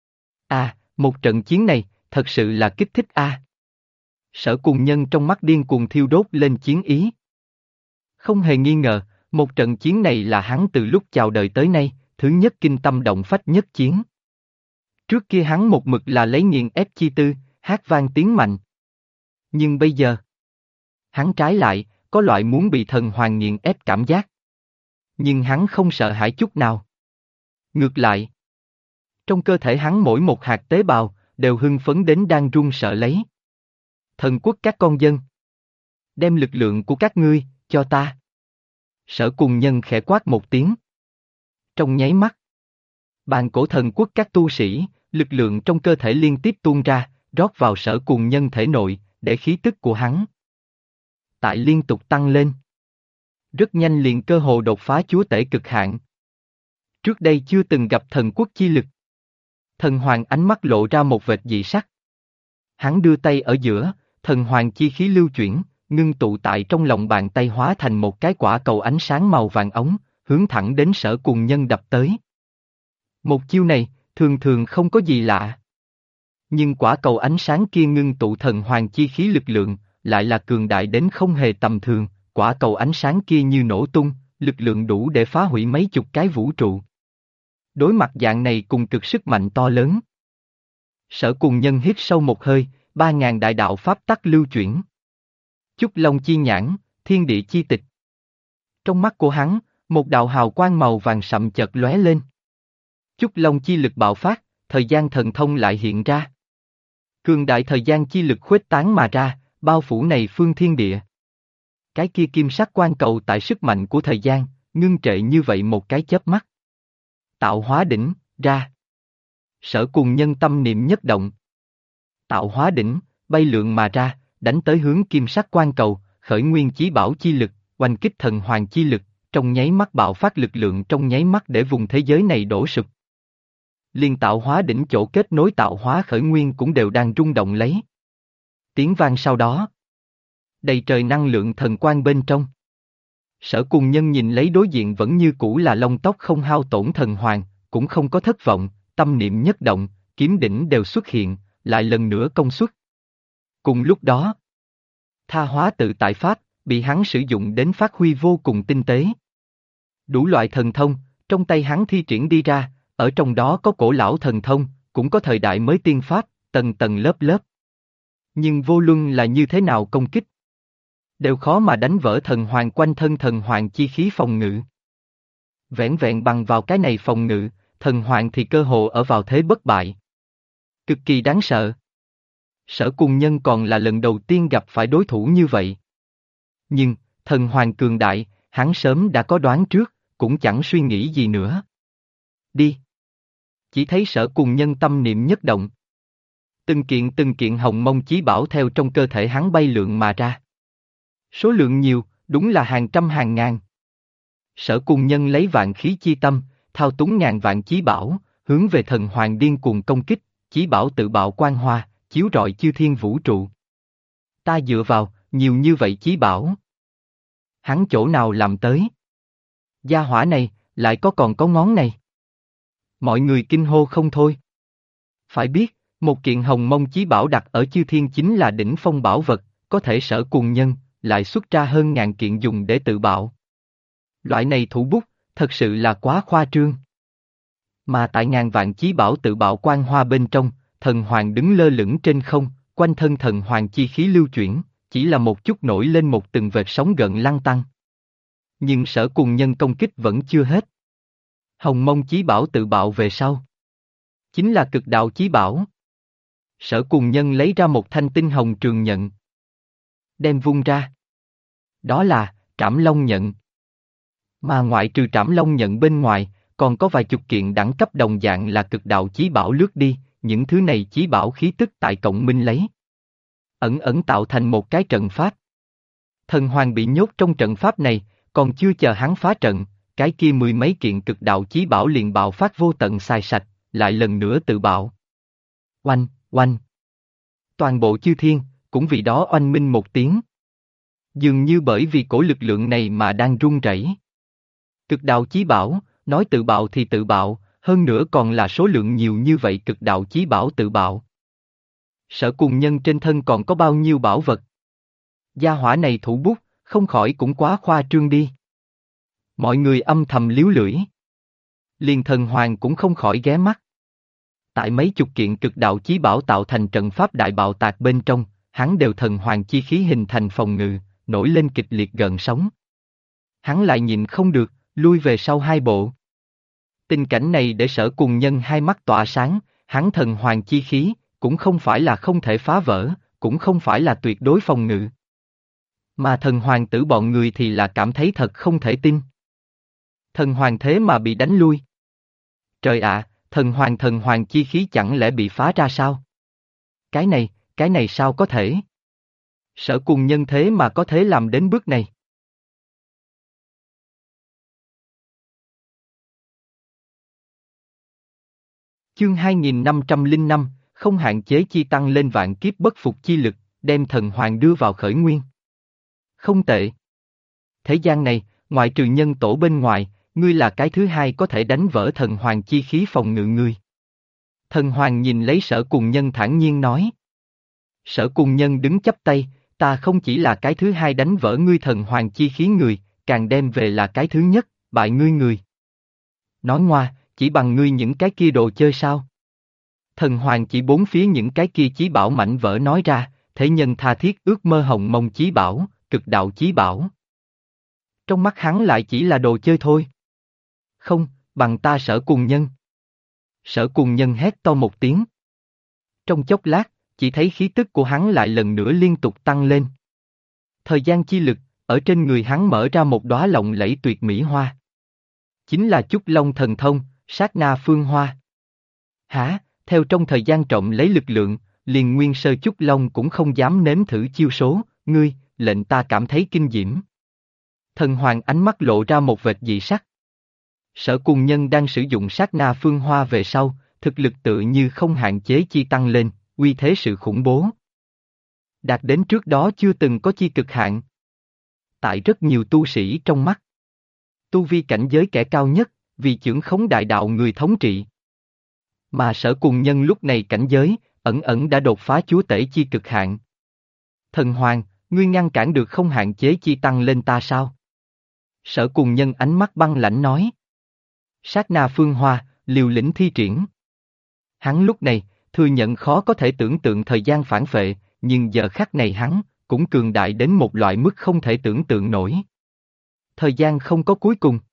Một trận chiến này, thật sự là kích thích a. Sở Cùng Nhân trong mắt điên cuồng thiêu đốt lên chiến ý. Không hề nghi ngờ, một trận chiến này là hắn từ lúc chào đời tới nay, thứ nhất kinh tâm động phách nhất chiến. Trước kia hắn một mực là lấy nghiền ép chi tư, hát vang tiếng mạnh. Nhưng bây giờ, hắn trái lại, có loại muốn bị thần hoàng nghiền ép cảm giác. Nhưng hắn không sợ hãi chút nào. Ngược lại, trong cơ thể hắn mỗi một hạt tế bào, đều hưng phấn đến đang run sợ lấy. Thần quốc các con dân, đem lực lượng của các ngươi, cho ta. Sở Cùng Nhân khẽ quát một tiếng. Trong nháy mắt, bàn cổ thần quốc các tu sĩ, lực lượng trong cơ thể liên tiếp tuôn ra, rót vào Sở Cùng Nhân thể nội, để khí tức của hắn tại liên tục tăng lên. Rất nhanh liền cơ hồ đột phá chúa tể cực hạn. Trước đây chưa từng gặp thần quốc chi lực. Thần hoàng ánh mắt lộ ra một vệt dị sắc. Hắn đưa tay ở giữa, thần hoàng chi khí lưu chuyển, ngưng tụ tại trong lòng bàn tay hóa thành một cái quả cầu ánh sáng màu vàng ống, hướng thẳng đến Sở Cùng Nhân đập tới. Một chiêu này, thường thường không có gì lạ. Nhưng quả cầu ánh sáng kia ngưng tụ thần hoàng chi khí lực lượng, lại là cường đại đến không hề tầm thường, quả cầu ánh sáng kia như nổ tung, lực lượng đủ để phá hủy mấy chục cái vũ trụ. Đối mặt dạng này cùng cực sức mạnh to lớn. Sở Cùng Nhân hít sâu một hơi, 3.000 đại đạo pháp tắc lưu chuyển. Chúc Long chi nhãn, thiên địa chi tịch. Trong mắt của hắn, một đạo hào quang màu vàng sậm chợt lóe lên. Chúc Long chi lực bạo phát, thời gian thần thông lại hiện ra. Cường đại thời gian chi lực khuếch tán mà ra, bao phủ này phương thiên địa. Cái kia kim sắc quan cầu tại sức mạnh của thời gian, ngưng trệ như vậy một cái chớp mắt. Tạo hóa đỉnh, ra. Sở Cùng Nhân tâm niệm nhất động. Tạo hóa đỉnh, bay lượn mà ra, đánh tới hướng kim sắc quan cầu, khởi nguyên chí bảo chi lực, oanh kích thần hoàng chi lực, trong nháy mắt bạo phát lực lượng trong nháy mắt để vùng thế giới này đổ sụp. Liên tạo hóa đỉnh chỗ kết nối tạo hóa khởi nguyên cũng đều đang rung động lấy. Tiếng vang sau đó. Đầy trời năng lượng thần quang bên trong. Sở Cùng Nhân nhìn lấy đối diện vẫn như cũ là lông tóc không hao tổn thần hoàng, cũng không có thất vọng, tâm niệm nhất động, kiếm đỉnh đều xuất hiện, lại lần nữa công suất. Cùng lúc đó, tha hóa tự tại pháp, bị hắn sử dụng đến phát huy vô cùng tinh tế. Đủ loại thần thông, trong tay hắn thi triển đi ra, ở trong đó có cổ lão thần thông, cũng có thời đại mới tiên pháp, tầng tầng lớp lớp. Nhưng vô luân là như thế nào công kích, đều khó mà đánh vỡ thần hoàng quanh thân thần hoàng chi khí phòng ngự. Vẻn vẹn bằng vào cái này phòng ngự, thần hoàng thì cơ hồ ở vào thế bất bại. Cực kỳ đáng sợ. Sở Cùng Nhân còn là lần đầu tiên gặp phải đối thủ như vậy. Nhưng, thần hoàng cường đại, hắn sớm đã có đoán trước, cũng chẳng suy nghĩ gì nữa. Đi. Chỉ thấy Sở Cùng Nhân tâm niệm nhất động. Từng kiện hồng mông chí bảo theo trong cơ thể hắn bay lượn mà ra. Số lượng nhiều, đúng là hàng trăm hàng ngàn. Sở Cùng Nhân lấy vạn khí chi tâm, thao túng ngàn vạn chí bảo, hướng về thần hoàng điên cuồng công kích, chí bảo tự bạo quang hoa, chiếu rọi chư thiên vũ trụ. Ta dựa vào, nhiều như vậy chí bảo. Hắn chỗ nào làm tới? Gia hỏa này, lại còn có ngón này. Mọi người kinh hô không thôi. Phải biết, một kiện hồng mông chí bảo đặt ở chư thiên chính là đỉnh phong bảo vật, có thể Sở Cùng Nhân, lại xuất ra hơn ngàn kiện dùng để tự bạo. Loại này thủ bút, thật sự là quá khoa trương. Mà tại ngàn vạn chí bảo tự bạo quang hoa bên trong, thần hoàng đứng lơ lửng trên không, quanh thân thần hoàng chi khí lưu chuyển, chỉ là một chút nổi lên một từng vệt sóng gợn lăn tăn. Nhưng Sở Cùng Nhân công kích vẫn chưa hết. Hồng mông chí bảo tự bạo về sau, chính là cực đạo chí bảo. Sở Cùng Nhân lấy ra một thanh tinh hồng trường nhận, đem vung ra. Đó là Trảm Long nhận. Mà ngoại trừ Trảm Long nhận bên ngoài, còn có vài chục kiện đẳng cấp đồng dạng là cực đạo chí bảo lướt đi, những thứ này chí bảo khí tức tại cộng minh lấy. Ẩn ẩn tạo thành một cái trận pháp. Thần hoàng bị nhốt trong trận pháp này, còn chưa chờ hắn phá trận, cái kia mười mấy kiện cực đạo chí bảo liền bạo phát vô tận xài sạch, lại lần nữa tự bạo. Oanh, oanh. Toàn bộ chư thiên, cũng vì đó oanh minh một tiếng. Dường như bởi vì cổ lực lượng này mà đang run rẩy. Cực đạo chí bảo, nói tự bạo thì tự bạo, hơn nữa còn là số lượng nhiều như vậy cực đạo chí bảo tự bạo. Sở Cùng Nhân trên thân còn có bao nhiêu bảo vật? Gia hỏa này thủ bút, không khỏi cũng quá khoa trương đi. Mọi người âm thầm líu lưỡi. Liền thần hoàng cũng không khỏi ghé mắt. Tại mấy chục kiện cực đạo chí bảo tạo thành trận pháp đại bạo tạc bên trong, hắn đều thần hoàng chi khí hình thành phòng ngự, nổi lên kịch liệt gợn sóng. Hắn lại nhịn không được, lui về sau hai bộ. Tình cảnh này để Sở Cùng Nhân hai mắt tỏa sáng, hắn thần hoàng chi khí, cũng không phải là không thể phá vỡ, cũng không phải là tuyệt đối phòng ngự. Mà thần hoàng tử bọn người thì là cảm thấy thật không thể tin. Thần hoàng thế mà bị đánh lui. Trời ạ, thần hoàng chi khí chẳng lẽ bị phá ra sao? Cái này sao có thể? Sở Cùng Nhân thế mà có thể làm đến bước này. Chương 2505, không hạn chế chi tăng lên vạn kiếp bất phục chi lực, đem thần hoàng đưa vào khởi nguyên. Không tệ. Thế gian này, ngoại trừ nhân tổ bên ngoài, ngươi là cái thứ hai có thể đánh vỡ thần hoàng chi khí phòng ngự ngươi. Thần hoàng nhìn lấy Sở Cùng Nhân thản nhiên nói. Sở Cùng Nhân đứng chắp tay, ta không chỉ là cái thứ hai đánh vỡ ngươi thần hoàng chi khí người, càng đem về là cái thứ nhất, bại ngươi người. Nói ngoa, chỉ bằng ngươi những cái kia đồ chơi sao? Thần hoàng chỉ bốn phía những cái kia chí bảo mảnh vỡ nói ra, thế nhân tha thiết ước mơ hồng mông chí bảo, cực đạo chí bảo. Trong mắt hắn lại chỉ là đồ chơi thôi. Không, bằng ta Sở Cùng Nhân. Sở Cùng Nhân hét to một tiếng. Trong chốc lát, chỉ thấy khí tức của hắn lại lần nữa liên tục tăng lên. Thời gian chi lực, ở trên người hắn mở ra một đóa lộng lẫy tuyệt mỹ hoa. Chính là Chúc Long thần thông, sát na phương hoa. Hả, theo trong thời gian trộm lấy lực lượng, liền nguyên sơ Chúc Long cũng không dám nếm thử chiêu số, ngươi, lệnh ta cảm thấy kinh diễm. Thần hoàng ánh mắt lộ ra một vệt dị sắc. Sở Cùng Nhân đang sử dụng sát na phương hoa về sau, thực lực tự như không hạn chế chi tăng lên, uy thế sự khủng bố. Đạt đến trước đó chưa từng có chi cực hạn. Tại rất nhiều tu sĩ trong mắt, tu vi cảnh giới kẻ cao nhất, vì chưởng khống đại đạo người thống trị. Mà Sở Cùng Nhân lúc này cảnh giới, ẩn ẩn đã đột phá chúa tể chi cực hạn. Thần Hoàng, ngươi ngăn cản được không hạn chế chi tăng lên ta sao? Sở Cùng Nhân ánh mắt băng lãnh nói. Sát na phương hoa, liều lĩnh thi triển. Hắn lúc này, thừa nhận khó có thể tưởng tượng thời gian phản phệ, nhưng giờ khắc này hắn, cũng cường đại đến một loại mức không thể tưởng tượng nổi. Thời gian không có cuối cùng.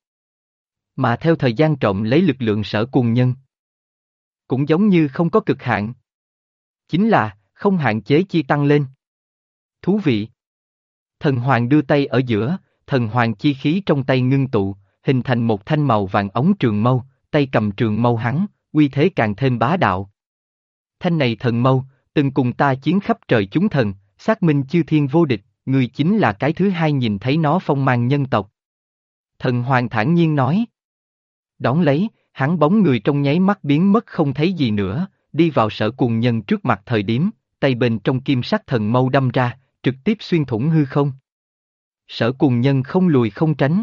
Mà theo thời gian trộm lấy lực lượng Sở Cùng Nhân. Cũng giống như không có cực hạn. Chính là, không hạn chế chi tăng lên. Thú vị. Thần Hoàng đưa tay ở giữa, thần hoàng chi khí trong tay ngưng tụ, hình thành một thanh màu vàng ống trường mâu, tay cầm trường mâu hắn, uy thế càng thêm bá đạo. Thanh này thần mâu, từng cùng ta chiến khắp trời chúng thần, xác minh chư thiên vô địch, người chính là cái thứ hai nhìn thấy nó phong mang nhân tộc. Thần Hoàng thản nhiên nói. Đón lấy, hắn bóng người trong nháy mắt biến mất không thấy gì nữa, đi vào Sở Cùng Nhân trước mặt thời điểm, tay bên trong kim sắc thần mâu đâm ra, trực tiếp xuyên thủng hư không. Sở Cùng Nhân không lùi không tránh.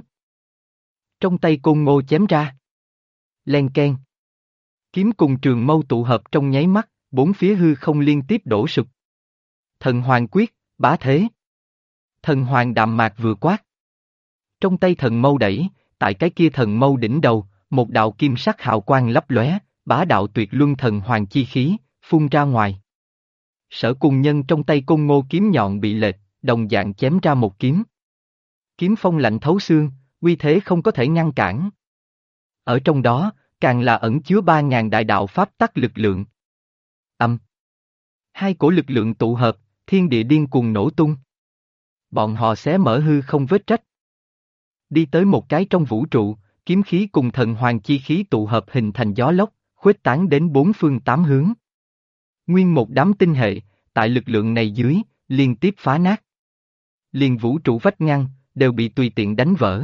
Trong tay côn ngô chém ra. Len keng. Kiếm cùng trường mâu tụ hợp trong nháy mắt, bốn phía hư không liên tiếp đổ sụp. Thần Hoàng quyết, bá thế. Thần Hoàng đạm mạc vừa quát. Trong tay thần mâu đẩy, tại cái kia thần mâu đỉnh đầu, một đạo kim sắc hào quang lấp lóe, bá đạo tuyệt luân thần hoàng chi khí, phun ra ngoài. Sở Cùng Nhân trong tay côn ngô kiếm nhọn bị lệch, đồng dạng chém ra một kiếm. Kiếm phong lạnh thấu xương, uy thế không có thể ngăn cản. Ở trong đó, càng là ẩn chứa 3.000 đại đạo pháp tắc lực lượng. Âm. Hai cổ lực lượng tụ hợp, thiên địa điên cuồng nổ tung. Bọn họ xé mở hư không vết rách. Đi tới một cái trong vũ trụ, kiếm khí cùng thần hoàng chi khí tụ hợp hình thành gió lốc, khuếch tán đến bốn phương tám hướng. Nguyên một đám tinh hệ, tại lực lượng này dưới, liên tiếp phá nát. Liền vũ trụ vách ngăn, đều bị tùy tiện đánh vỡ.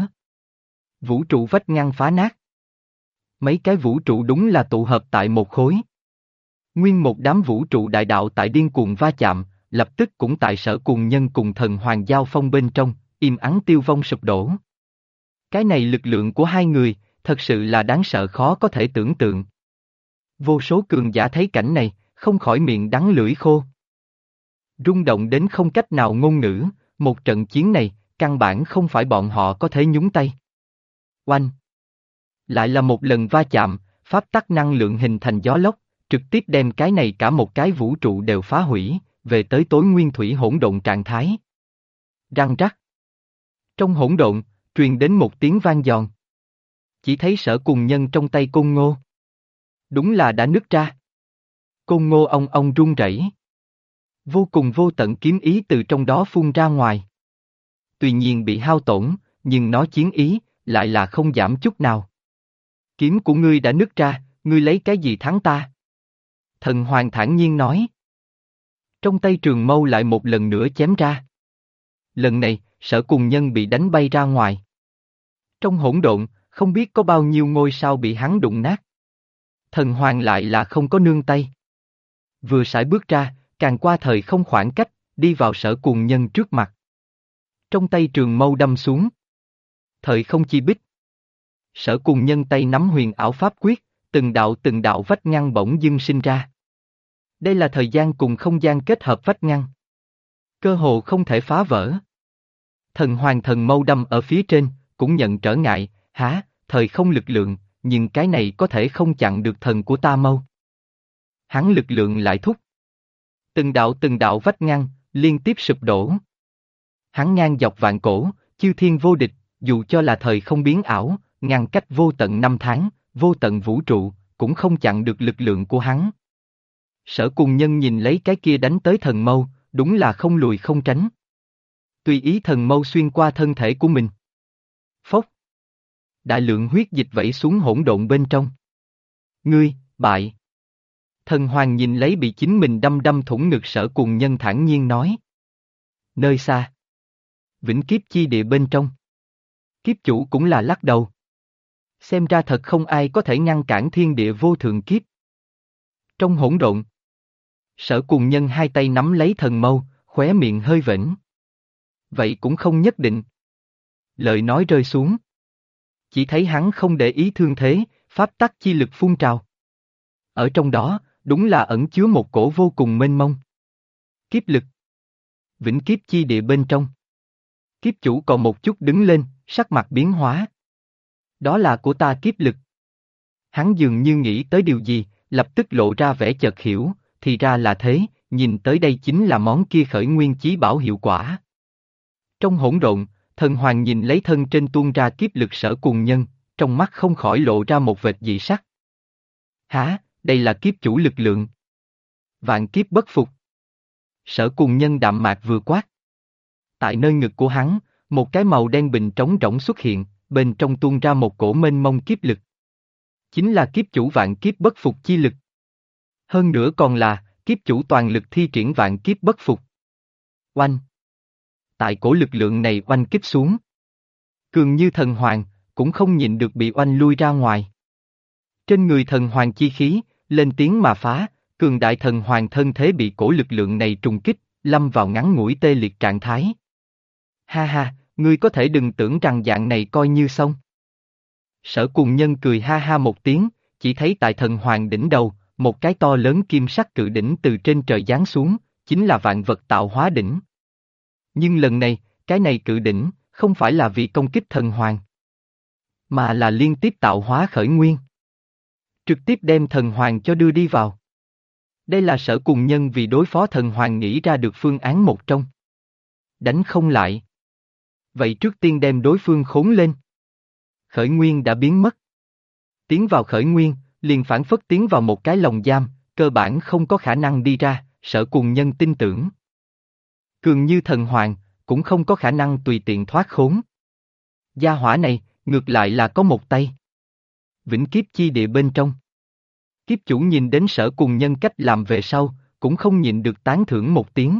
Vũ trụ vách ngăn phá nát. Mấy cái vũ trụ đúng là tụ hợp tại một khối. Nguyên một đám vũ trụ đại đạo tại điên cuồng va chạm, lập tức cũng tại Sở Cùng Nhân cùng thần hoàng giao phong bên trong, im ắng tiêu vong sụp đổ. Cái này lực lượng của hai người, thật sự là đáng sợ khó có thể tưởng tượng. Vô số cường giả thấy cảnh này, không khỏi miệng đắng lưỡi khô. Rung động đến không cách nào ngôn ngữ, một trận chiến này, căn bản không phải bọn họ có thể nhúng tay. Oanh! Lại là một lần va chạm, pháp tắc năng lượng hình thành gió lốc, trực tiếp đem cái này cả một cái vũ trụ đều phá hủy, về tới tối nguyên thủy hỗn độn trạng thái. Răng rắc. Trong hỗn độn, truyền đến một tiếng vang giòn. Chỉ thấy Sở Cùng Nhân trong tay côn ngô. Đúng là đã nứt ra. Côn ngô ong ong rung rẩy. Vô cùng vô tận kiếm ý từ trong đó phun ra ngoài. Tuy nhiên bị hao tổn, nhưng nó chiến ý, lại là không giảm chút nào. Kiếm của ngươi đã nứt ra, ngươi lấy cái gì thắng ta? Thần Hoàng thản nhiên nói. Trong tay trường mâu lại một lần nữa chém ra. Lần này, Sở Cùng Nhân bị đánh bay ra ngoài. Trong hỗn độn, không biết có bao nhiêu ngôi sao bị hắn đụng nát. Thần Hoàng lại là không có nương tay. Vừa sải bước ra, càng qua thời không khoảng cách, đi vào Sở Cùng Nhân trước mặt. Trong tay trường mâu đâm xuống. Thời không chi bích. Sở Cùng Nhân tay nắm huyền ảo pháp quyết, từng đạo vách ngăn bỗng dưng sinh ra. Đây là thời gian cùng không gian kết hợp vách ngăn. Cơ hồ không thể phá vỡ. Thần Hoàng thần mâu đâm ở phía trên, cũng nhận trở ngại, thời không lực lượng, nhưng cái này có thể không chặn được thần của ta mâu. Hắn lực lượng lại thúc. Từng đạo vách ngăn, liên tiếp sụp đổ. Hắn ngang dọc vạn cổ, chư thiên vô địch, dù cho là thời không biến ảo, ngăn cách vô tận năm tháng, vô tận vũ trụ, cũng không chặn được lực lượng của hắn. Sở Cùng Nhân nhìn lấy cái kia đánh tới thần mâu, đúng là không lùi không tránh. Tùy ý thần mâu xuyên qua thân thể của mình. Phốc. Đại lượng huyết dịch vẩy xuống hỗn độn bên trong. Ngươi, bại. Thần Hoàng nhìn lấy bị chính mình đâm thủng ngực Sở Cùng Nhân thản nhiên nói. Nơi xa. Vĩnh kiếp chi địa bên trong. Kiếp chủ cũng là lắc đầu. Xem ra thật không ai có thể ngăn cản thiên địa vô thượng kiếp. Trong hỗn độn. Sở Cùng Nhân hai tay nắm lấy thần mâu, khóe miệng hơi vểnh. Vậy cũng không nhất định. Lời nói rơi xuống. Chỉ thấy hắn không để ý thương thế, pháp tắc chi lực phun trào. Ở trong đó, đúng là ẩn chứa một cổ vô cùng mênh mông. Kiếp lực. Vĩnh kiếp chi địa bên trong. Kiếp chủ còn một chút đứng lên, sắc mặt biến hóa. Đó là của ta kiếp lực. Hắn dường như nghĩ tới điều gì, lập tức lộ ra vẻ chợt hiểu, thì ra là thế, nhìn tới đây chính là món kia khởi nguyên chí bảo hiệu quả. Trong hỗn độn, thần hoàng nhìn lấy thân trên tuôn ra kiếp lực Sở Cuồng Nhân, trong mắt không khỏi lộ ra một vệt dị sắc. Hả, đây là kiếp chủ lực lượng. Vạn kiếp bất phục. Sở Cuồng Nhân đạm mạc vừa quát. Tại nơi ngực của hắn, một cái màu đen bình trống rỗng xuất hiện, bên trong tuôn ra một cổ mênh mông kiếp lực. Chính là kiếp chủ vạn kiếp bất phục chi lực. Hơn nữa còn là, kiếp chủ toàn lực thi triển vạn kiếp bất phục. Oanh! Tại cổ lực lượng này oanh kích xuống. Cường như thần hoàng, cũng không nhịn được bị oanh lui ra ngoài. Trên người thần hoàng chi khí, lên tiếng mà phá, cường đại thần hoàng thân thế bị cổ lực lượng này trùng kích, lâm vào ngắn ngủi tê liệt trạng thái. Ha ha, ngươi có thể đừng tưởng rằng dạng này coi như xong. Sở Cuồng Nhân cười ha ha một tiếng, chỉ thấy tại thần hoàng đỉnh đầu, một cái to lớn kim sắc cự đỉnh từ trên trời giáng xuống, chính là vạn vật tạo hóa đỉnh. Nhưng lần này, cái này cự đỉnh, không phải là vì công kích thần hoàng, mà là liên tiếp tạo hóa khởi nguyên. Trực tiếp đem thần hoàng cho đưa đi vào. Đây là Sở Cuồng Nhân vì đối phó thần hoàng nghĩ ra được phương án một trong. Đánh không lại. Vậy trước tiên đem đối phương khốn lên. Khởi nguyên đã biến mất. Tiến vào khởi nguyên, liền phản phất tiến vào một cái lồng giam, cơ bản không có khả năng đi ra, Sở Cuồng Nhân tin tưởng. Cường như thần hoàng, cũng không có khả năng tùy tiện thoát khốn. Gia hỏa này, ngược lại là có một tay. Vĩnh kiếp chi địa bên trong. Kiếp chủ nhìn đến Sở Cuồng Nhân cách làm về sau, cũng không nhịn được tán thưởng một tiếng.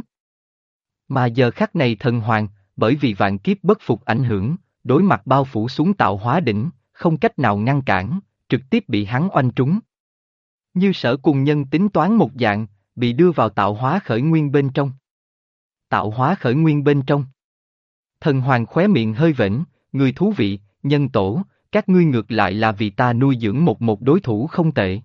Mà giờ khắc này thần hoàng, bởi vì vạn kiếp bất phục ảnh hưởng, đối mặt bao phủ xuống tạo hóa đỉnh, không cách nào ngăn cản, trực tiếp bị hắn oanh trúng. Như Sở Cuồng Nhân tính toán một dạng, bị đưa vào tạo hóa khởi nguyên bên trong. Tạo hóa khởi nguyên bên trong. Thần hoàng khóe miệng hơi vểnh, người thú vị, nhân tổ, các ngươi ngược lại là vì ta nuôi dưỡng một đối thủ không tệ.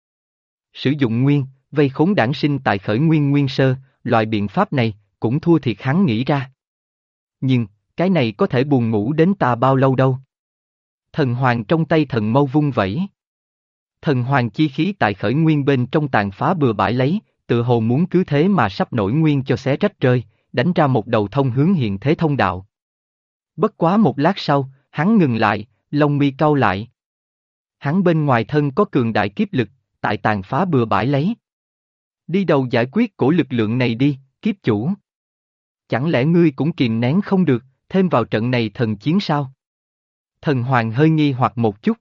Sử dụng nguyên, vây khốn đản sinh tại khởi nguyên nguyên sơ, loại biện pháp này, cũng thua thiệt hắn nghĩ ra. Nhưng, cái này có thể buồn ngủ đến ta bao lâu đâu. Thần hoàng trong tay thần mâu vung vẩy. Thần hoàng chi khí tại khởi nguyên bên trong tàn phá bừa bãi lấy, tự hồ muốn cứ thế mà sắp nổi nguyên cho xé rách rơi, đánh ra một đầu thông hướng hiện thế thông đạo. Bất quá một lát sau, hắn ngừng lại, lông mi cau lại. Hắn bên ngoài thân có cường đại kiếp lực, tại tàn phá bừa bãi lấy. Đi đầu giải quyết cổ lực lượng này đi, kiếp chủ. Chẳng lẽ ngươi cũng kìm nén không được, thêm vào trận này thần chiến sao? Thần hoàng hơi nghi hoặc một chút.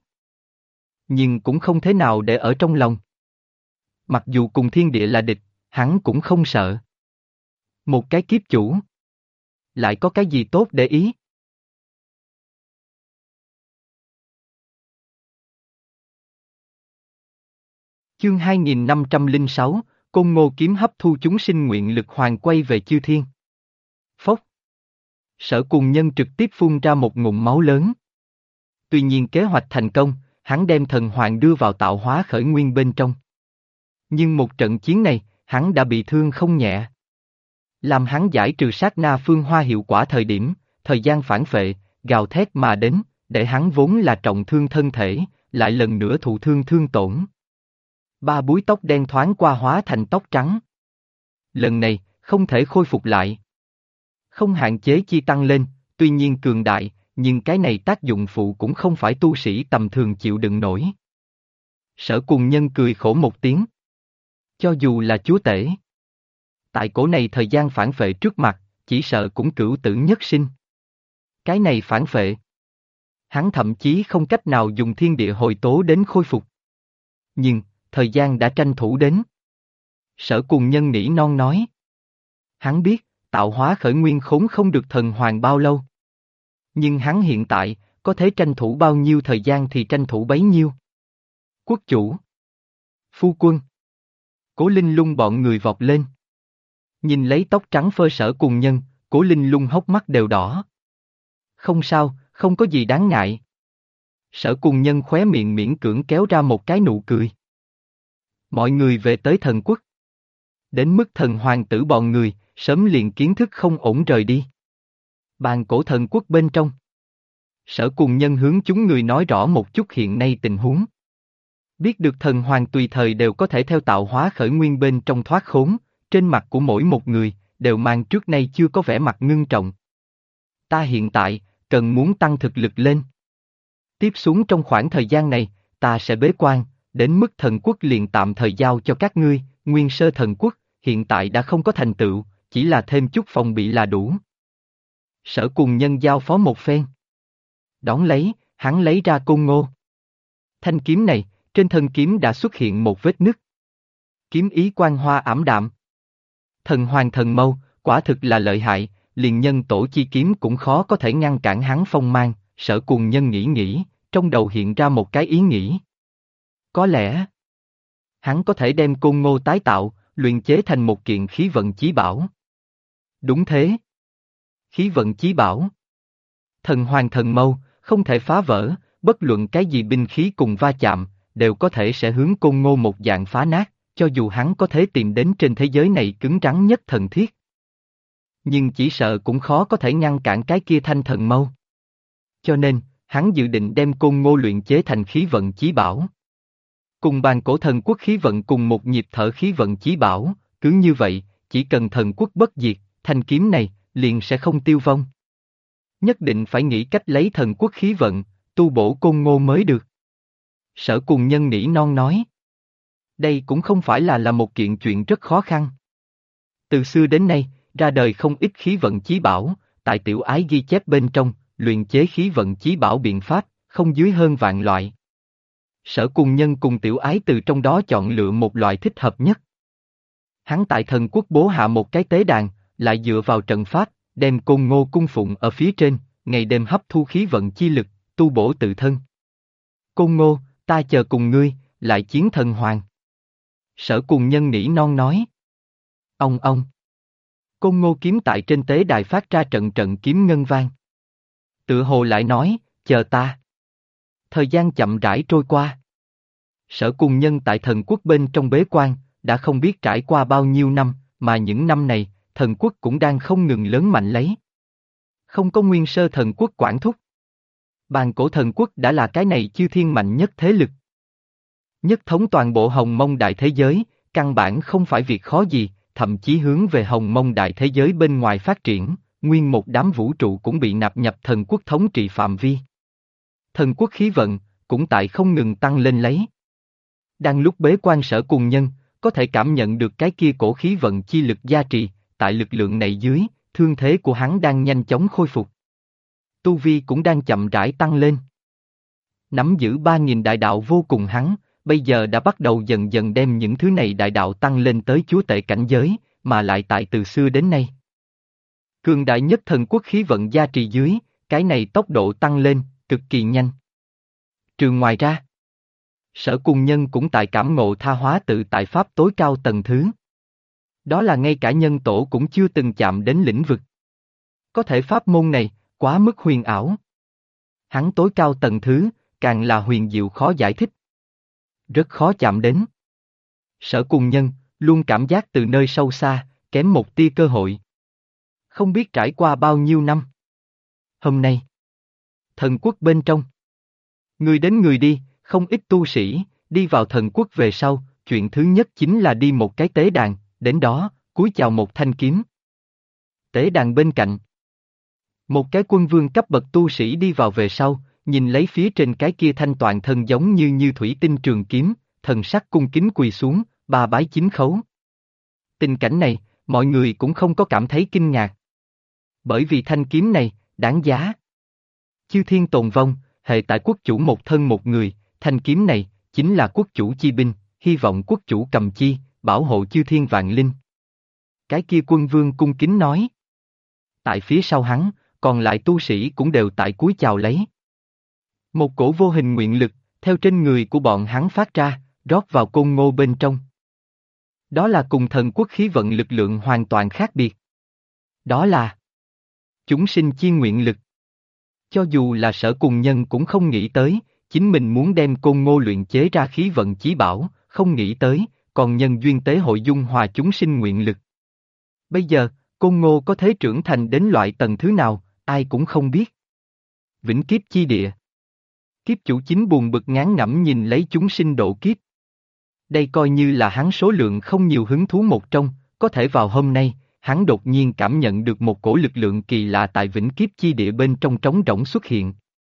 Nhưng cũng không thế nào để ở trong lòng. Mặc dù cùng thiên địa là địch, hắn cũng không sợ. Một cái kiếp chủ. Lại có cái gì tốt để ý? Chương 2506, Côn Ngô kiếm hấp thu chúng sinh nguyện lực hoàng quay về chư thiên. Phốc. Sở Cuồng Nhân trực tiếp phun ra một ngụm máu lớn. Tuy nhiên kế hoạch thành công, hắn đem thần hoàng đưa vào tạo hóa khởi nguyên bên trong. Nhưng một trận chiến này, hắn đã bị thương không nhẹ. Làm hắn giải trừ sát na phương hoa hiệu quả thời điểm, thời gian phản phệ, gào thét mà đến, để hắn vốn là trọng thương thân thể, lại lần nữa thụ thương thương tổn. Ba búi tóc đen thoáng qua hóa thành tóc trắng. Lần này, không thể khôi phục lại. Không hạn chế chi tăng lên, tuy nhiên cường đại, nhưng cái này tác dụng phụ cũng không phải tu sĩ tầm thường chịu đựng nổi. Sở Cuồng Nhân cười khổ một tiếng. Cho dù là chúa tể, tại cổ này thời gian phản phệ trước mặt, chỉ sợ cũng cửu tử nhất sinh. Cái này phản phệ, hắn thậm chí không cách nào dùng thiên địa hồi tố đến khôi phục. Nhưng, thời gian đã tranh thủ đến. Sở Cuồng Nhân nỉ non nói. Hắn biết, tạo hóa khởi nguyên khốn không được thần hoàng bao lâu. Nhưng hắn hiện tại, có thể tranh thủ bao nhiêu thời gian thì tranh thủ bấy nhiêu. Quốc chủ. Phu quân. Cố Linh Lung bọn người vọt lên. Nhìn lấy tóc trắng phơ Sở Cuồng Nhân, Cố Linh Lung hốc mắt đều đỏ. Không sao, không có gì đáng ngại. Sở Cuồng Nhân khóe miệng miễn cưỡng kéo ra một cái nụ cười. Mọi người về tới thần quốc. Đến mức thần hoàng tử bọn người, sớm liền kiến thức không ổn rời đi. Bàn cổ thần quốc bên trong. Sở Cùng Nhân hướng chúng người nói rõ một chút hiện nay tình huống. Biết được thần hoàng tùy thời đều có thể theo tạo hóa khởi nguyên bên trong thoát khốn, trên mặt của mỗi một người, đều mang trước nay chưa có vẻ mặt ngưng trọng. Ta hiện tại, cần muốn tăng thực lực lên. Tiếp xuống trong khoảng thời gian này, ta sẽ bế quan, đến mức thần quốc liền tạm thời giao cho các ngươi, nguyên sơ thần quốc, hiện tại đã không có thành tựu, chỉ là thêm chút phòng bị là đủ. Sở Cùng Nhân giao phó một phen. Đón lấy, hắn lấy ra côn ngô. Thanh kiếm này, trên thân kiếm đã xuất hiện một vết nứt. Kiếm ý quang hoa ảm đạm. Thần hoàng thần mâu, quả thực là lợi hại, liền nhân tổ chi kiếm cũng khó có thể ngăn cản hắn phong mang. Sở Cùng Nhân nghĩ, trong đầu hiện ra một cái ý nghĩ. Có lẽ, hắn có thể đem côn ngô tái tạo, luyện chế thành một kiện khí vận chí bảo. Đúng thế. Khí vận chí bảo. Thần hoàng thần mâu, không thể phá vỡ, bất luận cái gì binh khí cùng va chạm, đều có thể sẽ hướng côn ngô một dạng phá nát, cho dù hắn có thể tìm đến trên thế giới này cứng rắn nhất thần thiết. Nhưng chỉ sợ cũng khó có thể ngăn cản cái kia thanh thần mâu. Cho nên, hắn dự định đem côn ngô luyện chế thành khí vận chí bảo. Cùng bàn cổ thần quốc khí vận cùng một nhịp thở khí vận chí bảo, cứ như vậy, chỉ cần thần quốc bất diệt, thanh kiếm này, liền sẽ không tiêu vong. Nhất định phải nghĩ cách lấy thần quốc khí vận, tu bổ côn ngô mới được. Sở Cùng Nhân nỉ non nói. Đây cũng không phải là một kiện chuyện rất khó khăn. Từ xưa đến nay, ra đời không ít khí vận chí bảo, tại tiểu ái ghi chép bên trong, luyện chế khí vận chí bảo biện pháp, không dưới hơn vạn loại. Sở Cùng Nhân cùng tiểu ái từ trong đó chọn lựa một loại thích hợp nhất. Hắn tại thần quốc bố hạ một cái tế đàn, lại dựa vào trận pháp, đem côn ngô cung phụng ở phía trên, ngày đêm hấp thu khí vận chi lực, tu bổ tự thân. Côn ngô, ta chờ cùng ngươi, lại chiến thần hoàng. Sở Cùng Nhân nỉ non nói. Ông. Côn ngô kiếm tại trên tế đài phát ra trận trận kiếm ngân vang. Tựa hồ lại nói, chờ ta. Thời gian chậm rãi trôi qua. Sở Cùng Nhân tại thần quốc bên trong bế quan, đã không biết trải qua bao nhiêu năm, mà những năm này, thần quốc cũng đang không ngừng lớn mạnh lấy. Không có nguyên sơ thần quốc quản thúc. Bàn cổ thần quốc đã là cái này chư thiên mạnh nhất thế lực. Nhất thống toàn bộ Hồng Mông đại thế giới, căn bản không phải việc khó gì, thậm chí hướng về Hồng Mông đại thế giới bên ngoài phát triển, nguyên một đám vũ trụ cũng bị nạp nhập thần quốc thống trị phạm vi. Thần quốc khí vận, cũng tại không ngừng tăng lên lấy. Đang lúc bế quan Sở Cùng Nhân, có thể cảm nhận được cái kia cổ khí vận chi lực gia trì, tại lực lượng này dưới, thương thế của hắn đang nhanh chóng khôi phục. Tu vi cũng đang chậm rãi tăng lên. Nắm giữ 3.000 đại đạo vô cùng hắn, bây giờ đã bắt đầu dần dần đem những thứ này đại đạo tăng lên tới chúa tể cảnh giới, mà lại tại từ xưa đến nay. Cường đại nhất thần quốc khí vận gia trì dưới, cái này tốc độ tăng lên, cực kỳ nhanh. Ngoài ra, Sở Cùng Nhân cũng tại cảm ngộ tha hóa tự tại pháp tối cao tầng thứ. Đó là ngay cả nhân tổ cũng chưa từng chạm đến lĩnh vực. Có thể pháp môn này, quá mức huyền ảo. Hắn tối cao tầng thứ, càng là huyền diệu khó giải thích. Rất khó chạm đến. Sở Cùng Nhân, luôn cảm giác từ nơi sâu xa, kém một tia cơ hội. Không biết trải qua bao nhiêu năm. Hôm nay, thần quốc bên trong. Người đến người đi, không ít tu sĩ, đi vào thần quốc về sau, chuyện thứ nhất chính là đi một cái tế đàn, đến đó, cúi chào một thanh kiếm. Tế đàn bên cạnh. Một cái quân vương cấp bậc tu sĩ đi vào về sau, nhìn lấy phía trên cái kia thanh toàn thân giống như thủy tinh trường kiếm, thần sắc cung kính quỳ xuống, ba bái chín khấu. Tình cảnh này, mọi người cũng không có cảm thấy kinh ngạc. Bởi vì thanh kiếm này, đáng giá. Chư thiên tồn vong, hệ tại quốc chủ một thân một người, thanh kiếm này, chính là quốc chủ chi binh, hy vọng quốc chủ cầm chi, bảo hộ chư thiên vạn linh. Cái kia quân vương cung kính nói. Tại phía sau hắn, còn lại tu sĩ cũng đều tại cúi chào lấy. Một cổ vô hình nguyện lực, theo trên người của bọn hắn phát ra, rót vào côn ngô bên trong. Đó là cùng thần quốc khí vận lực lượng hoàn toàn khác biệt. Đó là chúng sinh chi nguyện lực. Cho dù là Sở Cùng Nhân cũng không nghĩ tới, chính mình muốn đem côn ngô luyện chế ra khí vận chí bảo, không nghĩ tới, còn nhân duyên tế hội dung hòa chúng sinh nguyện lực. Bây giờ, Côn Ngô có thế trưởng thành đến loại tầng thứ nào, ai cũng không biết. Vĩnh kiếp chi địa. Kiếp chủ chính buồn bực ngán ngẩm nhìn lấy chúng sinh độ kiếp. Đây coi như là hắn số lượng không nhiều hứng thú một trong, có thể vào hôm nay, hắn đột nhiên cảm nhận được một cổ lực lượng kỳ lạ tại vĩnh kiếp chi địa bên trong trống rỗng xuất hiện.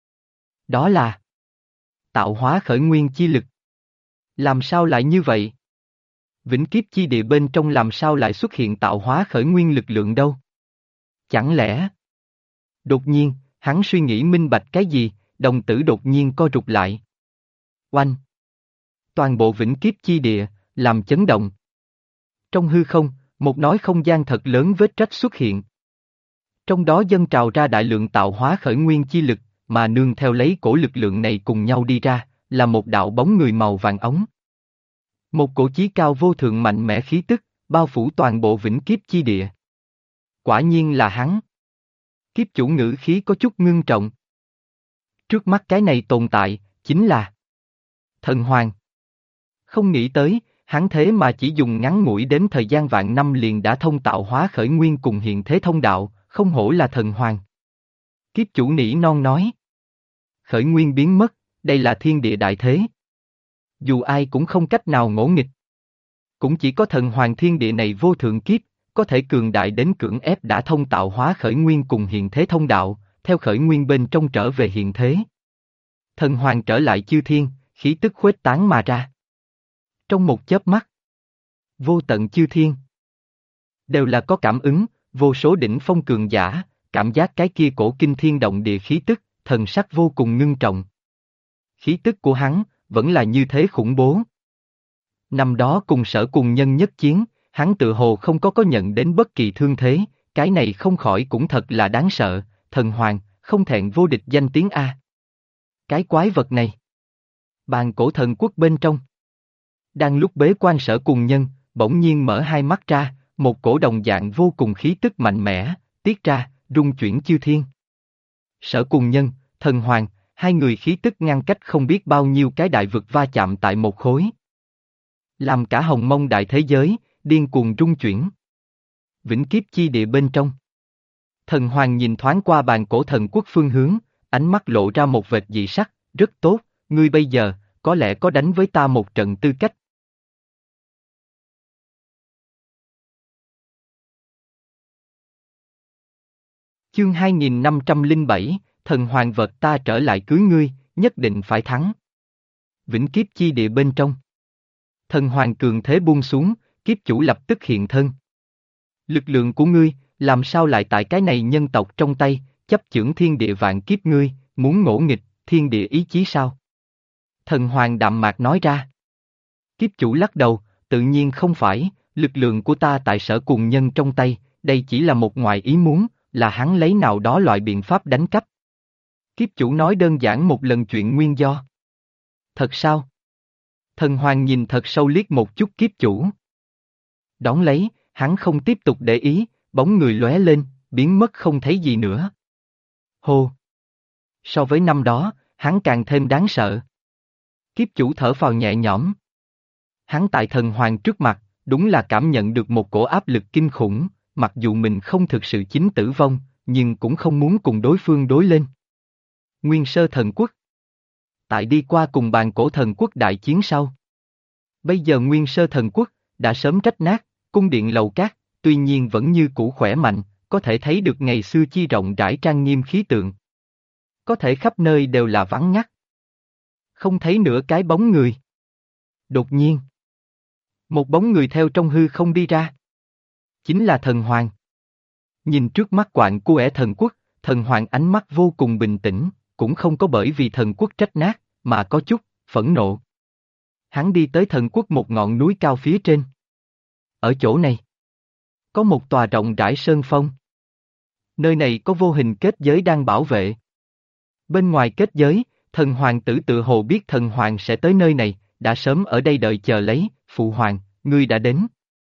Đó là tạo hóa khởi nguyên chi lực. Làm sao lại như vậy? Vĩnh kiếp chi địa bên trong làm sao lại xuất hiện tạo hóa khởi nguyên lực lượng đâu? Chẳng lẽ? Đột nhiên, hắn suy nghĩ minh bạch cái gì, đồng tử đột nhiên co rụt lại. Oanh! Toàn bộ vĩnh kiếp chi địa, làm chấn động. Trong hư không, một nói không gian thật lớn vết rách xuất hiện. Trong đó dâng trào ra đại lượng tạo hóa khởi nguyên chi lực, mà nương theo lấy cổ lực lượng này cùng nhau đi ra, là một đạo bóng người màu vàng ống. Một cổ chí cao vô thượng mạnh mẽ khí tức, bao phủ toàn bộ vĩnh kiếp chi địa. Quả nhiên là hắn. Kiếp chủ ngữ khí có chút ngưng trọng. Trước mắt cái này tồn tại, chính là Thần Hoàng. Không nghĩ tới, hắn thế mà chỉ dùng ngắn ngủi đến thời gian vạn năm liền đã thông tạo hóa khởi nguyên cùng hiện thế thông đạo, không hổ là Thần Hoàng. Kiếp chủ nỉ non nói. Khởi nguyên biến mất, đây là thiên địa đại thế. Dù ai cũng không cách nào ngỗ nghịch. Cũng chỉ có Thần Hoàng thiên địa này vô thượng kiếp, có thể cường đại đến cưỡng ép đã thông tạo hóa khởi nguyên cùng hiện thế thông đạo, theo khởi nguyên bên trong trở về hiện thế. Thần Hoàng trở lại chư thiên, khí tức khuếch tán mà ra. Trong một chớp mắt, vô tận chư thiên đều là có cảm ứng, vô số đỉnh phong cường giả, cảm giác cái kia cổ kinh thiên động địa khí tức, thần sắc vô cùng ngưng trọng. Khí tức của hắn, vẫn là như thế khủng bố. Năm đó cùng Sở Cùng Nhân nhất chiến, hắn tự hồ không có nhận đến bất kỳ thương thế, cái này không khỏi cũng thật là đáng sợ, Thần Hoàng, không thẹn vô địch danh tiếng A. Cái quái vật này. Bàn cổ thần quốc bên trong. Đang lúc bế quan Sở Cùng Nhân, bỗng nhiên mở hai mắt ra, một cổ đồng dạng vô cùng khí tức mạnh mẽ, tiết ra, rung chuyển chư thiên. Sở Cùng Nhân, Thần Hoàng, hai người khí tức ngăn cách không biết bao nhiêu cái đại vực va chạm tại một khối. Làm cả hồng mông đại thế giới, điên cuồng rung chuyển. Vĩnh kiếp chi địa bên trong. Thần Hoàng nhìn thoáng qua bàn cổ thần quốc phương hướng, ánh mắt lộ ra một vệt dị sắc, rất tốt, ngươi bây giờ, có lẽ có đánh với ta một trận tư cách. Chương 2507, Thần Hoàng vật ta trở lại cưới ngươi, nhất định phải thắng. Vĩnh kiếp chi địa bên trong. Thần Hoàng cường thế buông xuống, kiếp chủ lập tức hiện thân. Lực lượng của ngươi, làm sao lại tại cái này nhân tộc trong tay, chấp chưởng thiên địa vạn kiếp ngươi, muốn ngỗ nghịch, thiên địa ý chí sao? Thần Hoàng đạm mạc nói ra. Kiếp chủ lắc đầu, tự nhiên không phải, lực lượng của ta tại Sở Cùng Nhân trong tay, đây chỉ là một ngoài ý muốn, là hắn lấy nào đó loại biện pháp đánh cắp. Kiếp chủ nói đơn giản một lần chuyện nguyên do. Thật sao? Thần Hoàng nhìn thật sâu liếc một chút kiếp chủ. Đón lấy, hắn không tiếp tục để ý, bóng người lóe lên, biến mất không thấy gì nữa. Hô! So với năm đó, hắn càng thêm đáng sợ. Kiếp chủ thở phào nhẹ nhõm. Hắn tại Thần Hoàng trước mặt, đúng là cảm nhận được một cổ áp lực kinh khủng, mặc dù mình không thực sự chính tử vong, nhưng cũng không muốn cùng đối phương đối lên. Nguyên Sơ Thần Quốc. Tại đi qua cùng bàn cổ thần quốc đại chiến sau. Bây giờ Nguyên Sơ Thần Quốc, đã sớm rách nát, cung điện lầu cát, tuy nhiên vẫn như cũ khỏe mạnh, có thể thấy được ngày xưa chi rộng rãi trang nghiêm khí tượng. Có thể khắp nơi đều là vắng ngắt. Không thấy nửa cái bóng người. Đột nhiên, một bóng người theo trong hư không đi ra. Chính là Thần Hoàng. Nhìn trước mắt quạng của thần quốc, Thần Hoàng ánh mắt vô cùng bình tĩnh, cũng không có bởi vì thần quốc trách nát, mà có chút phẫn nộ. Hắn đi tới thần quốc một ngọn núi cao phía trên. Ở chỗ này, có một tòa rộng rãi sơn phong. Nơi này có vô hình kết giới đang bảo vệ. Bên ngoài kết giới, Thần Hoàng tử tự hồ biết Thần Hoàng sẽ tới nơi này, đã sớm ở đây đợi chờ lấy, Phụ Hoàng, ngươi đã đến.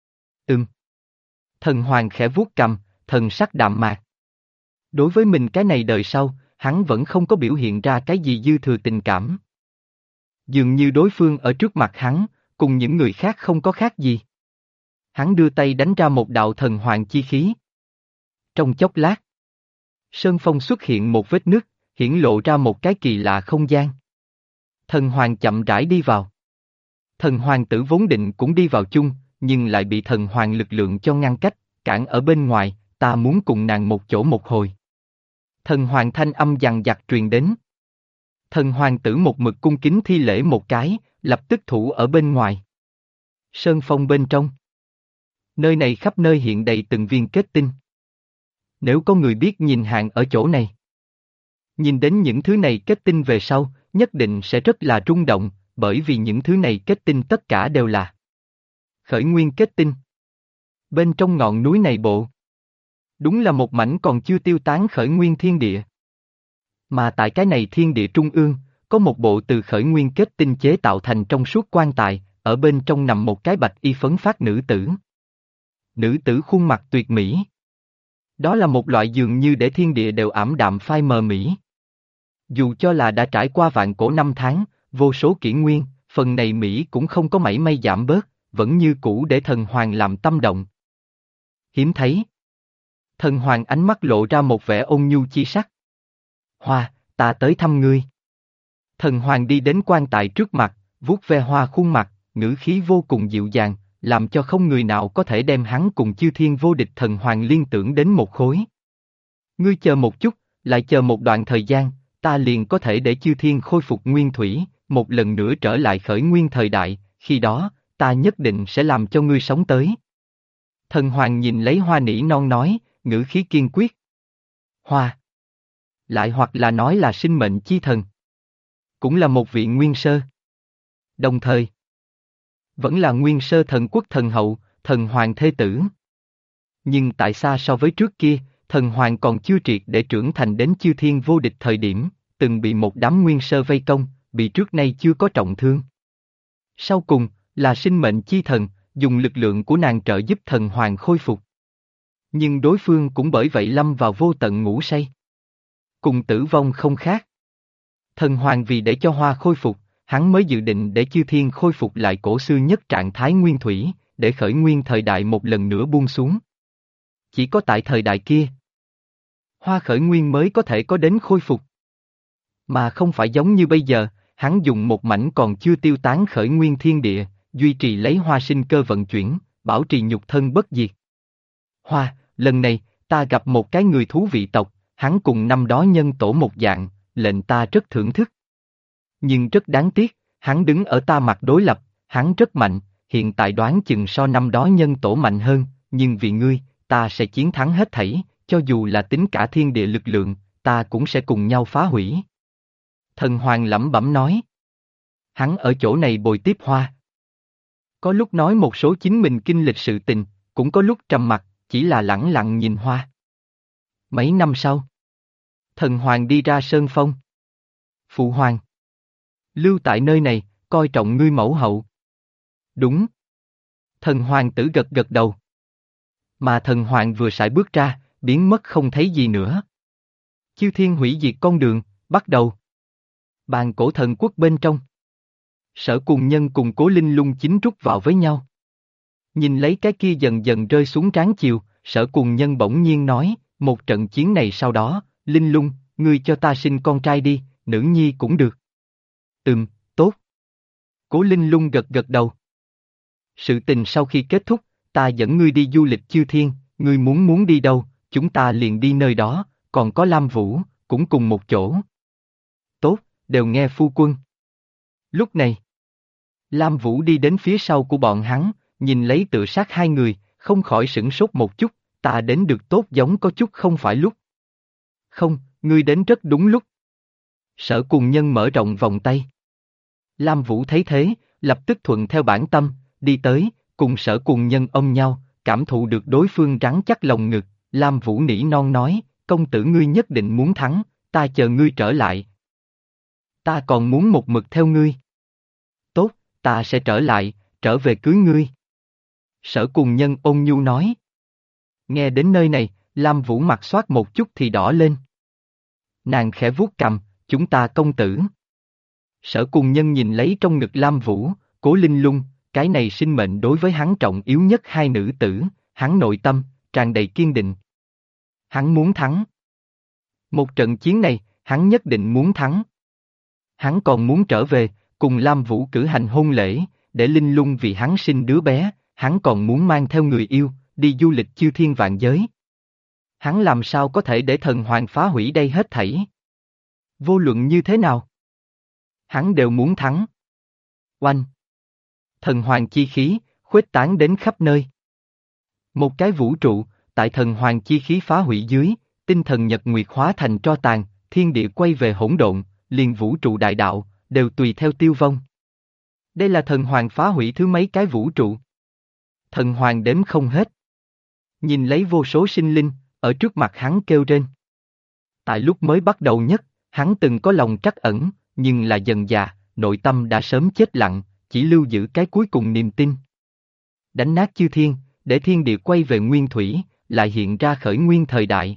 Thần Hoàng khẽ vuốt cằm, thần sắc đạm mạc. Đối với mình cái này đời sau, hắn vẫn không có biểu hiện ra cái gì dư thừa tình cảm. Dường như đối phương ở trước mặt hắn, cùng những người khác không có khác gì. Hắn đưa tay đánh ra một đạo thần hoàng chi khí. Trong chốc lát, sơn phong xuất hiện một vết nứt, hiển lộ ra một cái kỳ lạ không gian. Thần hoàng chậm rãi đi vào. Thần hoàng tử vốn định cũng đi vào chung, nhưng lại bị thần hoàng lực lượng cho ngăn cách, cản ở bên ngoài, ta muốn cùng nàng một chỗ một hồi. Thần hoàng thanh âm dằng dặc truyền đến. Thần hoàng tử một mực cung kính thi lễ một cái, lập tức thủ ở bên ngoài. Sơn phong bên trong. Nơi này khắp nơi hiện đầy từng viên kết tinh. Nếu có người biết nhìn hàng ở chỗ này, nhìn đến những thứ này kết tinh về sau, nhất định sẽ rất là rung động, bởi vì những thứ này kết tinh tất cả đều là khởi nguyên kết tinh. Bên trong ngọn núi này bộ, đúng là một mảnh còn chưa tiêu tán khởi nguyên thiên địa. Mà tại cái này thiên địa trung ương, có một bộ từ khởi nguyên kết tinh chế tạo thành trong suốt quan tài, ở bên trong nằm một cái bạch y phấn phát nữ tử. Nữ tử khuôn mặt tuyệt mỹ. Đó là một loại dường như để thiên địa đều ảm đạm phai mờ mỹ. Dù cho là đã trải qua vạn cổ năm tháng, vô số kỷ nguyên, phần này mỹ cũng không có mảy may giảm bớt, vẫn như cũ để thần hoàng làm tâm động. Hiếm thấy. Thần hoàng ánh mắt lộ ra một vẻ ôn nhu chi sắc. Hoa, ta tới thăm ngươi. Thần hoàng đi đến quan tài trước mặt, vuốt ve hoa khuôn mặt, ngữ khí vô cùng dịu dàng, làm cho không người nào có thể đem hắn cùng chư thiên vô địch thần hoàng liên tưởng đến một khối. Ngươi chờ một chút, lại chờ một đoạn thời gian, ta liền có thể để chư thiên khôi phục nguyên thủy, một lần nữa trở lại khởi nguyên thời đại, khi đó, ta nhất định sẽ làm cho ngươi sống tới. Thần hoàng nhìn lấy hoa nỉ non nói, ngữ khí kiên quyết. Hoa. Lại hoặc là nói là sinh mệnh chi thần. Cũng là một vị nguyên sơ. Đồng thời, vẫn là nguyên sơ thần quốc thần hậu, thần hoàng thế tử. Nhưng tại sao so với trước kia, thần hoàng còn chưa triệt để trưởng thành đến chư thiên vô địch thời điểm, từng bị một đám nguyên sơ vây công, bị trước nay chưa có trọng thương. Sau cùng, là sinh mệnh chi thần, dùng lực lượng của nàng trợ giúp thần hoàng khôi phục. Nhưng đối phương cũng bởi vậy lâm vào vô tận ngủ say. Cùng tử vong không khác. Thần hoàng vì để cho hoa khôi phục, hắn mới dự định để chư thiên khôi phục lại cổ xưa nhất trạng thái nguyên thủy, để khởi nguyên thời đại một lần nữa buông xuống. Chỉ có tại thời đại kia, hoa khởi nguyên mới có thể có đến khôi phục. Mà không phải giống như bây giờ, hắn dùng một mảnh còn chưa tiêu tán khởi nguyên thiên địa, duy trì lấy hoa sinh cơ vận chuyển, bảo trì nhục thân bất diệt. Hoa, lần này, ta gặp một cái người thú vị tộc, hắn cùng năm đó nhân tổ một dạng, lệnh ta rất thưởng thức. Nhưng rất đáng tiếc, hắn đứng ở ta mặt đối lập, hắn rất mạnh, hiện tại đoán chừng so năm đó nhân tổ mạnh hơn, nhưng vì ngươi, ta sẽ chiến thắng hết thảy, cho dù là tính cả thiên địa lực lượng, ta cũng sẽ cùng nhau phá hủy. Thần hoàng lẩm bẩm nói. Hắn ở chỗ này bồi tiếp hoa. Có lúc nói một số chính mình kinh lịch sự tình, cũng có lúc trầm mặc, chỉ là lẳng lặng nhìn hoa. Mấy năm sau, thần hoàng đi ra sơn phong. Phụ hoàng. Lưu tại nơi này, coi trọng ngươi mẫu hậu. Đúng. Thần hoàng tử gật gật đầu. Mà thần hoàng vừa sải bước ra, biến mất không thấy gì nữa. Chư thiên hủy diệt con đường, bắt đầu. Bàn cổ thần quốc bên trong. Sở Cùng Nhân cùng Cố Linh Lung chính rút vào với nhau. Nhìn lấy cái kia dần dần rơi xuống trán chiều, Sở Cùng Nhân bỗng nhiên nói, một trận chiến này sau đó, Linh Lung, ngươi cho ta sinh con trai đi, nữ nhi cũng được. Tốt. Cố Linh Lung gật gật đầu. Sự tình sau khi kết thúc, ta dẫn ngươi đi du lịch chư thiên, ngươi muốn đi đâu, chúng ta liền đi nơi đó, còn có Lam Vũ, cũng cùng một chỗ. Tốt, đều nghe phu quân. Lúc này, Lam Vũ đi đến phía sau của bọn hắn, nhìn lấy tự sát hai người, không khỏi sửng sốt một chút, ta đến được tốt giống có chút không phải lúc. Không, ngươi đến rất đúng lúc. Sở Cùng Nhân mở rộng vòng tay. Lam Vũ thấy thế, lập tức thuận theo bản tâm, đi tới, cùng Sở Cùng Nhân ôm nhau, cảm thụ được đối phương rắn chắc lòng ngực, Lam Vũ nỉ non nói, công tử ngươi nhất định muốn thắng, ta chờ ngươi trở lại. Ta còn muốn một mực theo ngươi. Tốt, ta sẽ trở lại, trở về cưới ngươi. Sở Cùng Nhân ôn nhu nói. Nghe đến nơi này, Lam Vũ mặt xoát một chút thì đỏ lên. Nàng khẽ vuốt cằm, chúng ta công tử. Sở Cùng Nhân nhìn lấy trong ngực Lam Vũ, Cố Linh Lung, cái này sinh mệnh đối với hắn trọng yếu nhất hai nữ tử, hắn nội tâm, tràn đầy kiên định. Hắn muốn thắng. Một trận chiến này, hắn nhất định muốn thắng. Hắn còn muốn trở về, cùng Lam Vũ cử hành hôn lễ, để Linh Lung vì hắn sinh đứa bé, hắn còn muốn mang theo người yêu, đi du lịch chư thiên vạn giới. Hắn làm sao có thể để thần hoàng phá hủy đây hết thảy? Vô luận như thế nào? Hắn đều muốn thắng. Oanh! Thần hoàng chi khí, khuếch tán đến khắp nơi. Một cái vũ trụ, tại thần hoàng chi khí phá hủy dưới, tinh thần nhật nguyệt hóa thành tro tàn, thiên địa quay về hỗn độn, liền vũ trụ đại đạo, đều tùy theo tiêu vong. Đây là thần hoàng phá hủy thứ mấy cái vũ trụ. Thần hoàng đếm không hết. Nhìn lấy vô số sinh linh, ở trước mặt hắn kêu rên. Tại lúc mới bắt đầu nhất, hắn từng có lòng trắc ẩn, nhưng là dần dà, nội tâm đã sớm chết lặng, chỉ lưu giữ cái cuối cùng niềm tin. Đánh nát chư thiên, để thiên địa quay về nguyên thủy, lại hiện ra khởi nguyên thời đại.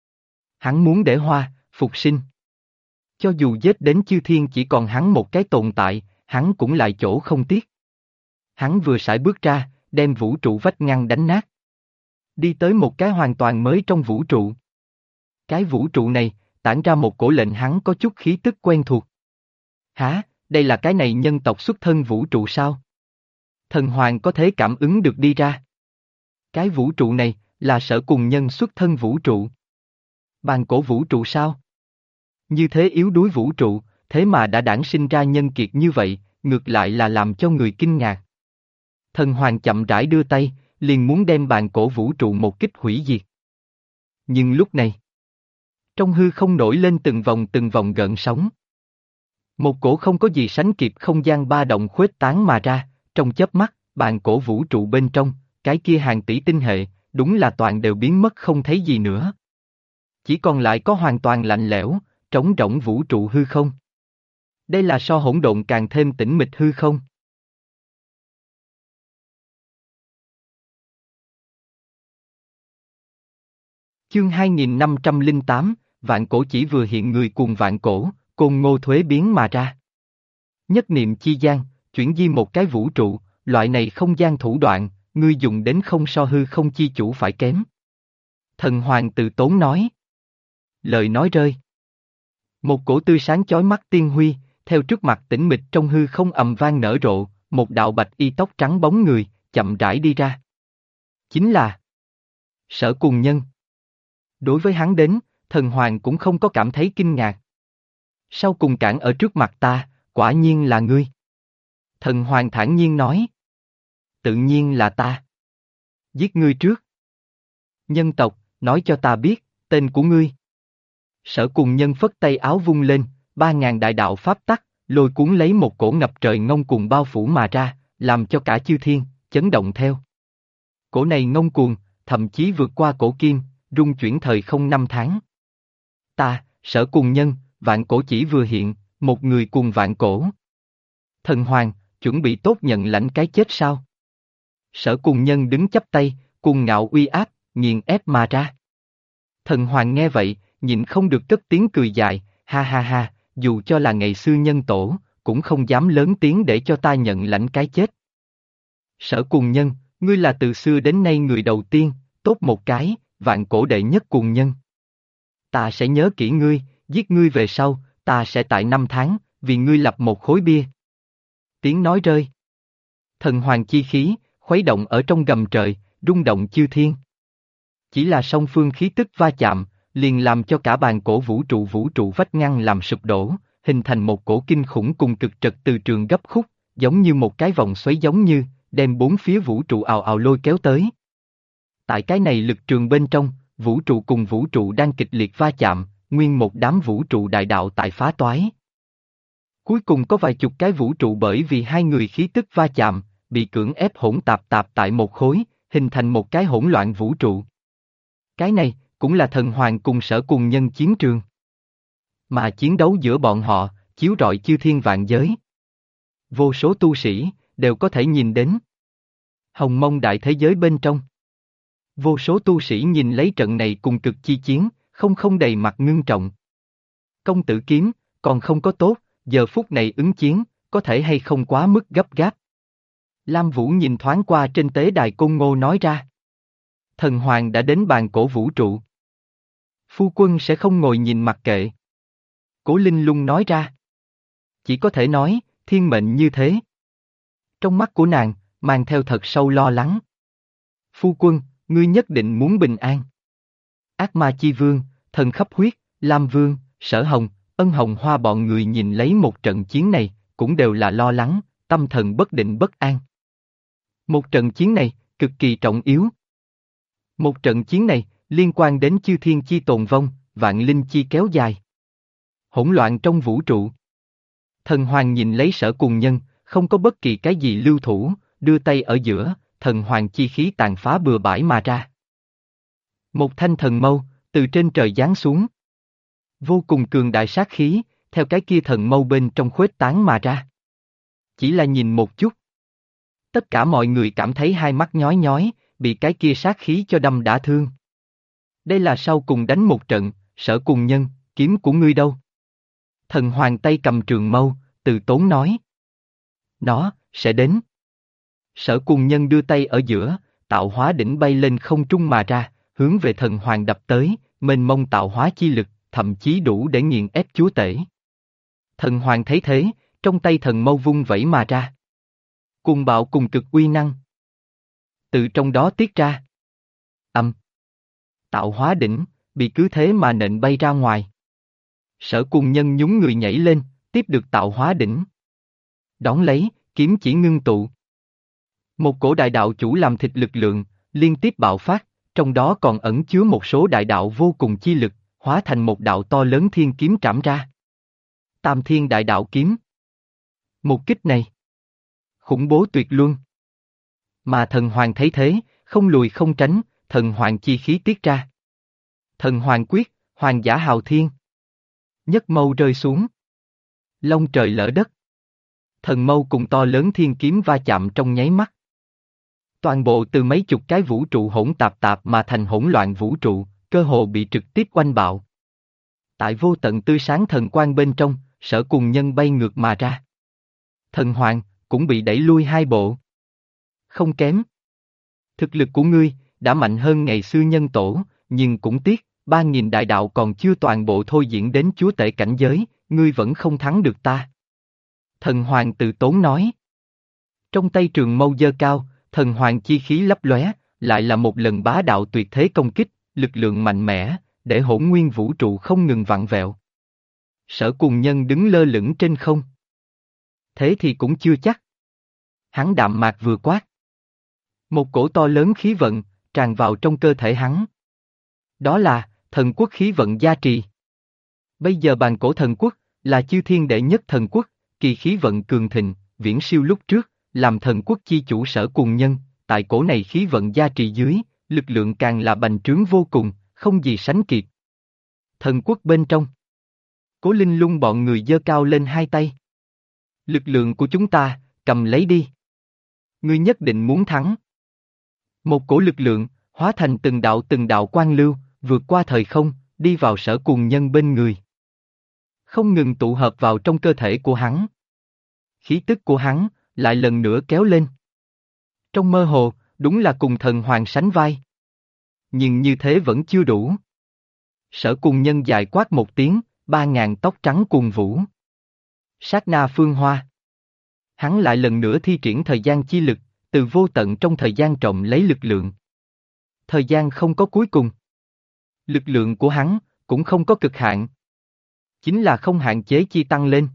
Hắn muốn để hoa, phục sinh. Cho dù giết đến chư thiên chỉ còn hắn một cái tồn tại, hắn cũng lại chỗ không tiếc. Hắn vừa sải bước ra, đem vũ trụ vách ngăn đánh nát. Đi tới một cái hoàn toàn mới trong vũ trụ. Cái vũ trụ này, tản ra một cổ lệnh hắn có chút khí tức quen thuộc. Hả, đây là cái này nhân tộc xuất thân vũ trụ sao? Thần hoàng có thể cảm ứng được đi ra. Cái vũ trụ này, là Sở Cùng Nhân xuất thân vũ trụ. Bàn cổ vũ trụ sao? Như thế yếu đuối vũ trụ, thế mà đã đản sinh ra nhân kiệt như vậy, ngược lại là làm cho người kinh ngạc. Thần hoàng chậm rãi đưa tay, liền muốn đem bàn cổ vũ trụ một kích hủy diệt. Nhưng lúc này, trong hư không nổi lên từng vòng gợn sóng. Một cổ không có gì sánh kịp không gian ba động khuếch tán mà ra, trong chớp mắt, bàn cổ vũ trụ bên trong, cái kia hàng tỷ tinh hệ, đúng là toàn đều biến mất không thấy gì nữa. Chỉ còn lại có hoàn toàn lạnh lẽo, trống rỗng vũ trụ hư không. Đây là so hỗn độn càng thêm tĩnh mịch hư không. Chương 2508, vạn cổ chỉ vừa hiện người cùng vạn cổ, Côn Ngô thuế biến mà ra. Nhất niệm chi gian, chuyển di một cái vũ trụ, loại này không gian thủ đoạn, ngươi dùng đến không so hư không chi chủ phải kém. Thần hoàng từ tốn nói. Lời nói rơi. Một cổ tươi sáng chói mắt tiên huy, theo trước mặt tĩnh mịch trong hư không ầm vang nở rộ, một đạo bạch y tóc trắng bóng người, chậm rãi đi ra. Chính là Sở Cùng Nhân. Đối với hắn đến, thần hoàng cũng không có cảm thấy kinh ngạc. Sau cùng cản ở trước mặt ta, quả nhiên là ngươi. Thần hoàng thản nhiên nói. Tự nhiên là ta. Giết ngươi trước. Nhân tộc, nói cho ta biết, tên của ngươi. Sở Cùng Nhân phất tay áo vung lên, 3.000 đại đạo pháp tắc, lôi cuốn lấy một cổ ngập trời ngông cuồng bao phủ mà ra, làm cho cả chư thiên, chấn động theo. Cổ này ngông cuồng, thậm chí vượt qua cổ kim, rung chuyển thời không 5 tháng. Ta, Sở Cùng Nhân, vạn cổ chỉ vừa hiện, một người cùng vạn cổ. Thần hoàng, chuẩn bị tốt nhận lãnh cái chết sao? Sở Cùng Nhân đứng chắp tay, cuồng ngạo uy áp, nghiền ép mà ra. Thần hoàng nghe vậy, nhịn không được cất tiếng cười dài, ha ha ha, dù cho là ngày xưa nhân tổ, cũng không dám lớn tiếng để cho ta nhận lãnh cái chết. Sở Cùng Nhân, ngươi là từ xưa đến nay người đầu tiên, tốt một cái, vạn cổ đệ nhất cùng nhân. Ta sẽ nhớ kỹ ngươi, giết ngươi về sau, ta sẽ tại 5 tháng, vì ngươi lập một khối bia. Tiếng nói rơi. Thần hoàng chi khí, khuấy động ở trong gầm trời, rung động chư thiên. Chỉ là song phương khí tức va chạm, liền làm cho cả bàn cổ vũ trụ vách ngăn làm sụp đổ, hình thành một cổ kinh khủng cùng cực trật từ trường gấp khúc, giống như một cái vòng xoáy giống như, đem bốn phía vũ trụ ào ào lôi kéo tới. Tại cái này lực trường bên trong, vũ trụ cùng vũ trụ đang kịch liệt va chạm, nguyên một đám vũ trụ đại đạo tại phá toái. Cuối cùng có vài chục cái vũ trụ bởi vì hai người khí tức va chạm, bị cưỡng ép hỗn tạp tại một khối, hình thành một cái hỗn loạn vũ trụ. Cái này, cũng là thần hoàng cùng Sở Cùng Nhân chiến trường. Mà chiến đấu giữa bọn họ, chiếu rọi chư thiên vạn giới. Vô số tu sĩ, đều có thể nhìn đến. Hồng mông đại thế giới bên trong. Vô số tu sĩ nhìn lấy trận này cùng cực chi chiến, không đầy mặt ngưng trọng. Công tử kiếm, còn không có tốt, giờ phút này ứng chiến, có thể hay không quá mức gấp gáp. Lam Vũ nhìn thoáng qua trên tế đài Côn Ngô nói ra. Thần Hoàng đã đến bàn cổ vũ trụ. Phu quân sẽ không ngồi nhìn mặc kệ. Cố Linh Lung nói ra. Chỉ có thể nói, thiên mệnh như thế. Trong mắt của nàng, mang theo thật sâu lo lắng. Phu quân, ngươi nhất định muốn bình an. Ác Ma Chi Vương, Thần Khắp Huyết, Lam Vương, Sở Hồng, Ân Hồng Hoa bọn người nhìn lấy một trận chiến này, cũng đều là lo lắng, tâm thần bất định bất an. Một trận chiến này, cực kỳ trọng yếu. Một trận chiến này, liên quan đến chư thiên chi tồn vong, vạn linh chi kéo dài. Hỗn loạn trong vũ trụ. Thần Hoàng nhìn lấy Sở Cùng Nhân, không có bất kỳ cái gì lưu thủ, đưa tay ở giữa, thần hoàng chi khí tàn phá bừa bãi mà ra. Một thanh thần mâu, từ trên trời giáng xuống. Vô cùng cường đại sát khí, theo cái kia thần mâu bên trong khuếch tán mà ra. Chỉ là nhìn một chút. Tất cả mọi người cảm thấy hai mắt nhói nhói, bị cái kia sát khí cho đâm đã thương. Đây là sau cùng đánh một trận, Sở Cùng Nhân, kiếm của ngươi đâu? Thần hoàng tay cầm trường mâu, từ tốn nói. Nó, sẽ đến. Sở Cùng Nhân đưa tay ở giữa, tạo hóa đỉnh bay lên không trung mà ra, hướng về thần hoàng đập tới, mênh mông tạo hóa chi lực, thậm chí đủ để nghiền ép chúa tể. Thần hoàng thấy thế, trong tay thần mâu vung vẩy mà ra. Cùng bạo cùng cực uy năng. Từ trong đó tiết ra. Tạo hóa đỉnh, bị cứ thế mà nện bay ra ngoài. Sở Cùng Nhân nhún người nhảy lên, tiếp được tạo hóa đỉnh. Đón lấy, kiếm chỉ ngưng tụ. Một cổ đại đạo chủ làm thịt lực lượng, liên tiếp bạo phát, trong đó còn ẩn chứa một số đại đạo vô cùng chi lực, hóa thành một đạo to lớn thiên kiếm trảm ra. Tam Thiên Đại Đạo Kiếm. Một kích này, khủng bố tuyệt luân. Mà thần hoàng thấy thế, không lùi không tránh, thần hoàng chi khí tiết ra. Thần hoàng quyết, hoàng giả hào thiên. Nhất mâu rơi xuống. Long trời lỡ đất. Thần mâu cùng to lớn thiên kiếm va chạm trong nháy mắt. Toàn bộ từ mấy chục cái vũ trụ hỗn tạp mà thành hỗn loạn vũ trụ, cơ hồ bị trực tiếp oanh bạo. Tại vô tận tươi sáng thần quang bên trong, Sở Cùng Nhân bay ngược mà ra. Thần Hoàng, cũng bị đẩy lui hai bộ. Không kém. Thực lực của ngươi, đã mạnh hơn ngày xưa nhân tổ, nhưng cũng tiếc, 3.000 đại đạo còn chưa toàn bộ thôi diễn đến chúa tể cảnh giới, ngươi vẫn không thắng được ta. Thần Hoàng từ tốn nói. Trong tay trường mâu giơ cao, thần hoàng chi khí lấp lóe, lại là một lần bá đạo tuyệt thế công kích, lực lượng mạnh mẽ, để hỗn nguyên vũ trụ không ngừng vặn vẹo. Sở Cùng Nhân đứng lơ lửng trên không. Thế thì cũng chưa chắc. Hắn đạm mạc vừa quát. Một cổ to lớn khí vận, tràn vào trong cơ thể hắn. Đó là, thần quốc khí vận gia trì. Bây giờ bàn cổ thần quốc, là chư thiên đệ nhất thần quốc, kỳ khí vận cường thịnh, viễn siêu lúc trước, làm thần quốc chi chủ Sở Cùng Nhân, tại cổ này khí vận gia trì dưới, lực lượng càng là bành trướng vô cùng, không gì sánh kịp. Thần quốc bên trong. Cố Linh Lung bọn người giơ cao lên hai tay. Lực lượng của chúng ta, cầm lấy đi. Ngươi nhất định muốn thắng. Một cổ lực lượng, hóa thành từng đạo quang lưu, vượt qua thời không, đi vào Sở Cùng Nhân bên người. Không ngừng tụ hợp vào trong cơ thể của hắn. Khí tức của hắn, lại lần nữa kéo lên. Trong mơ hồ, đúng là cùng thần hoàng sánh vai. Nhưng như thế vẫn chưa đủ. Sở Cùng Nhân dài quát một tiếng, 3.000 tóc trắng cuồng vũ. Sát na phương hoa. Hắn lại lần nữa thi triển thời gian chi lực, từ vô tận trong thời gian trộm lấy lực lượng. Thời gian không có cuối cùng. Lực lượng của hắn, cũng không có cực hạn. Chính là không hạn chế chi tăng lên.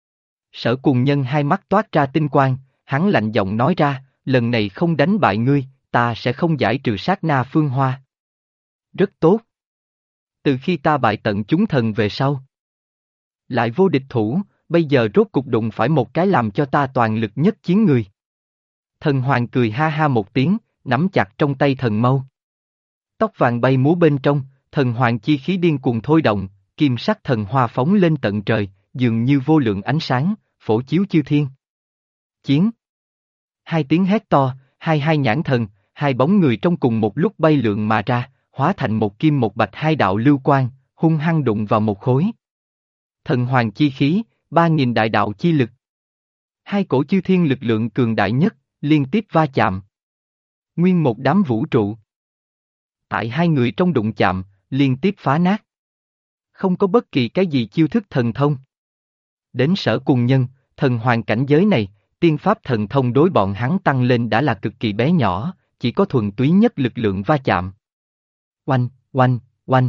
Sở Cùng Nhân hai mắt toát ra tinh quang, hắn lạnh giọng nói ra, lần này không đánh bại ngươi, ta sẽ không giải trừ sát na phương hoa. Rất tốt. Từ khi ta bại tận chúng thần về sau. Lại vô địch thủ, bây giờ rốt cục đụng phải một cái làm cho ta toàn lực nhất chiến người. Thần Hoàng cười ha ha một tiếng, nắm chặt trong tay thần mâu. Tóc vàng bay múa bên trong, thần Hoàng chi khí điên cuồng thôi động, kim sắc thần hoa phóng lên tận trời, dường như vô lượng ánh sáng, phổ chiếu chư thiên. Chiến. Hai tiếng hét to, hai nhãn thần, hai bóng người trong cùng một lúc bay lượn mà ra, hóa thành một kim một bạch hai đạo lưu quang, hung hăng đụng vào một khối. Thần Hoàng chi khí, 3.000 đại đạo chi lực. Hai cổ chư thiên lực lượng cường đại nhất, liên tiếp va chạm. Nguyên một đám vũ trụ. Tại hai người trong đụng chạm, liên tiếp phá nát. Không có bất kỳ cái gì chiêu thức thần thông. Đến Sở Cùng Nhân, thần hoàng cảnh giới này, tiên pháp thần thông đối bọn hắn tăng lên đã là cực kỳ bé nhỏ, chỉ có thuần túy nhất lực lượng va chạm. Oanh, oanh, oanh.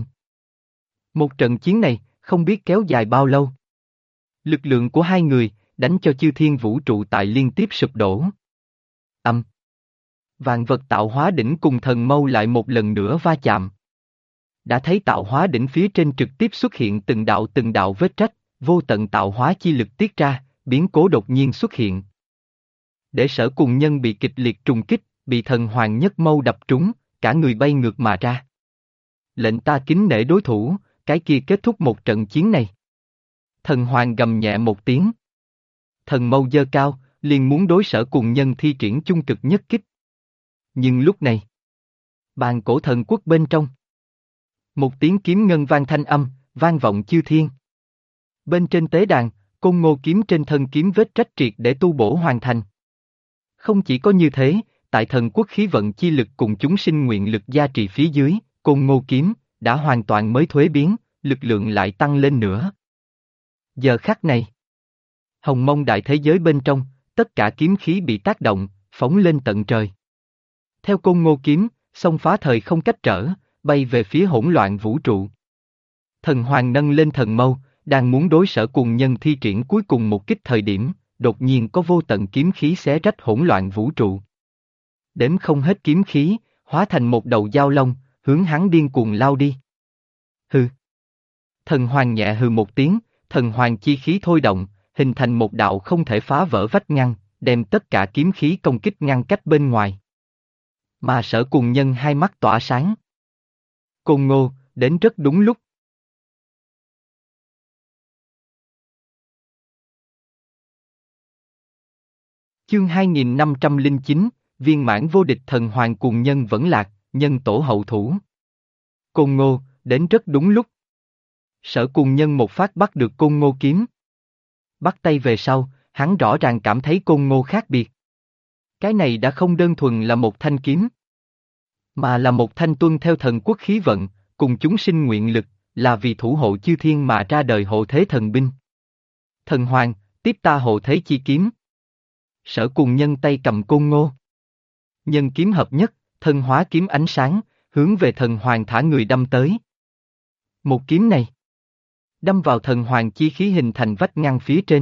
Một trận chiến này, không biết kéo dài bao lâu. Lực lượng của hai người, đánh cho chư thiên vũ trụ tại liên tiếp sụp đổ. Âm. Vạn vật tạo hóa đỉnh cùng thần mâu lại một lần nữa va chạm. Đã thấy tạo hóa đỉnh phía trên trực tiếp xuất hiện từng đạo vết rách, vô tận tạo hóa chi lực tiết ra, biến cố đột nhiên xuất hiện. Để Sở Cùng Nhân bị kịch liệt trùng kích, bị thần hoàng nhất mâu đập trúng, cả người bay ngược mà ra. Lệnh ta kính nể đối thủ, cái kia kết thúc một trận chiến này. Thần hoàng gầm nhẹ một tiếng. Thần mâu giơ cao, liền muốn đối Sở Cùng Nhân thi triển chung cực nhất kích. Nhưng lúc này, bàn cổ thần quốc bên trong. Một tiếng kiếm ngân vang thanh âm, vang vọng chư thiên. Bên trên tế đàn, Côn Ngô kiếm trên thân kiếm vết rách triệt để tu bổ hoàn thành. Không chỉ có như thế, tại thần quốc khí vận chi lực cùng chúng sinh nguyện lực gia trì phía dưới, Côn Ngô kiếm đã hoàn toàn mới thuế biến, lực lượng lại tăng lên nữa. Giờ khắc này, hồng mông đại thế giới bên trong, tất cả kiếm khí bị tác động, phóng lên tận trời. Theo Côn Ngô kiếm, xông phá thời không cách trở, bay về phía hỗn loạn vũ trụ. Thần hoàng nâng lên thần mâu, đang muốn đối Sở Cùng Nhân thi triển cuối cùng một kích thời điểm, đột nhiên có vô tận kiếm khí xé rách hỗn loạn vũ trụ. Đếm không hết kiếm khí, hóa thành một đầu dao long, hướng hắn điên cuồng lao đi. Hừ. Thần hoàng nhẹ hừ một tiếng, thần hoàng chi khí thôi động, hình thành một đạo không thể phá vỡ vách ngăn, đem tất cả kiếm khí công kích ngăn cách bên ngoài. Mà Sở Cùng Nhân hai mắt tỏa sáng. Côn Ngô, đến rất đúng lúc. Chương 2509, viên mãn vô địch thần hoàng cùng nhân vẫn lạc, nhân tổ hậu thủ. Côn Ngô, đến rất đúng lúc. Sở Cùng Nhân một phát bắt được Côn Ngô kiếm. Bắt tay về sau, hắn rõ ràng cảm thấy Côn Ngô khác biệt. Cái này đã không đơn thuần là một thanh kiếm, mà là một thanh tuân theo thần quốc khí vận, cùng chúng sinh nguyện lực, là vì thủ hộ chư thiên mà ra đời hộ thế thần binh. Thần hoàng, tiếp ta hộ thế chi kiếm. Sở Cùng Nhân tay cầm Côn Ngô. Nhân kiếm hợp nhất, thân hóa kiếm ánh sáng, hướng về thần hoàng thả người đâm tới. Một kiếm này, đâm vào thần hoàng chi khí hình thành vách ngăn phía trên.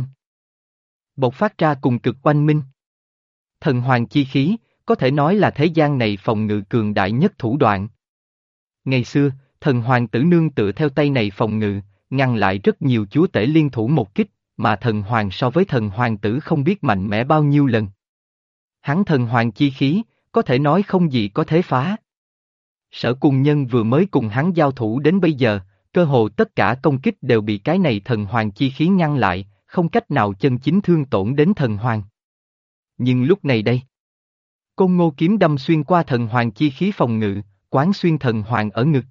Bộc phát ra cùng cực oanh minh. Thần hoàng chi khí, có thể nói là thế gian này phòng ngự cường đại nhất thủ đoạn. Ngày xưa, thần hoàng tử nương tựa theo tay này phòng ngự, ngăn lại rất nhiều chúa tể liên thủ một kích, mà thần hoàng so với thần hoàng tử không biết mạnh mẽ bao nhiêu lần. Hắn thần hoàng chi khí, có thể nói không gì có thể phá. Sở Cùng Nhân vừa mới cùng hắn giao thủ đến bây giờ, cơ hồ tất cả công kích đều bị cái này thần hoàng chi khí ngăn lại, không cách nào chân chính thương tổn đến thần hoàng. Nhưng lúc này đây, Côn Ngô kiếm đâm xuyên qua thần hoàng chi khí phòng ngự, quán xuyên thần hoàng ở ngực.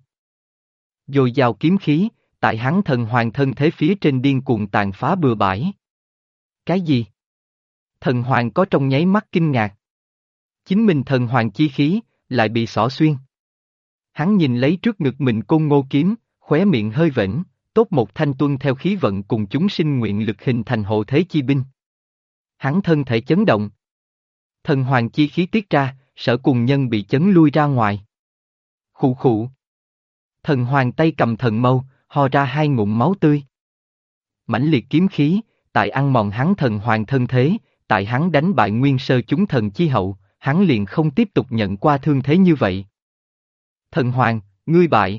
Dồi dào kiếm khí, tại hắn thần hoàng thân thế phía trên điên cuồng tàn phá bừa bãi. Cái gì? Thần hoàng có trong nháy mắt kinh ngạc. Chính mình thần hoàng chi khí, lại bị xỏ xuyên. Hắn nhìn lấy trước ngực mình Côn Ngô kiếm, khóe miệng hơi vểnh, tốt một thanh tuân theo khí vận cùng chúng sinh nguyện lực hình thành hộ thế chi binh. Hắn thân thể chấn động. Thần hoàng chi khí tiết ra, Sở Cùng Nhân bị chấn lui ra ngoài. Khụ khụ. Thần hoàng tay cầm thần mâu, ho ra hai ngụm máu tươi. Mãnh liệt kiếm khí, tại ăn mòn hắn thần hoàng thân thế, tại hắn đánh bại nguyên sơ chúng thần chi hậu, hắn liền không tiếp tục nhận qua thương thế như vậy. Thần hoàng, ngươi bại.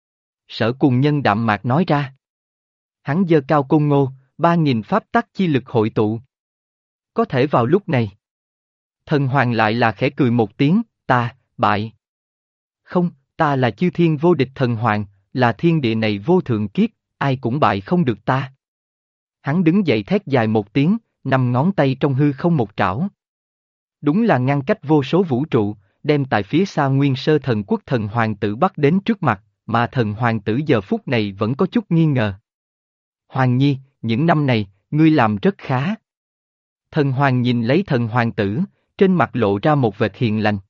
Sở Cùng Nhân đạm mạc nói ra. Hắn giơ cao Côn Ngô, 3.000 pháp tắc chi lực hội tụ. Có thể vào lúc này, thần hoàng lại là khẽ cười một tiếng, ta, bại. Không, ta là chư thiên vô địch thần hoàng, là thiên địa này vô thượng kiếp, ai cũng bại không được ta. Hắn đứng dậy thét dài một tiếng, 5 ngón tay trong hư không một trảo. Đúng là ngăn cách vô số vũ trụ, đem tại phía xa nguyên sơ thần quốc thần hoàng tử bắt đến trước mặt, mà thần hoàng tử giờ phút này vẫn có chút nghi ngờ. Hoàng Nhi, những năm này, ngươi làm rất khá. Thần hoàng nhìn lấy thần hoàng tử, trên mặt lộ ra một vệt hiền lành.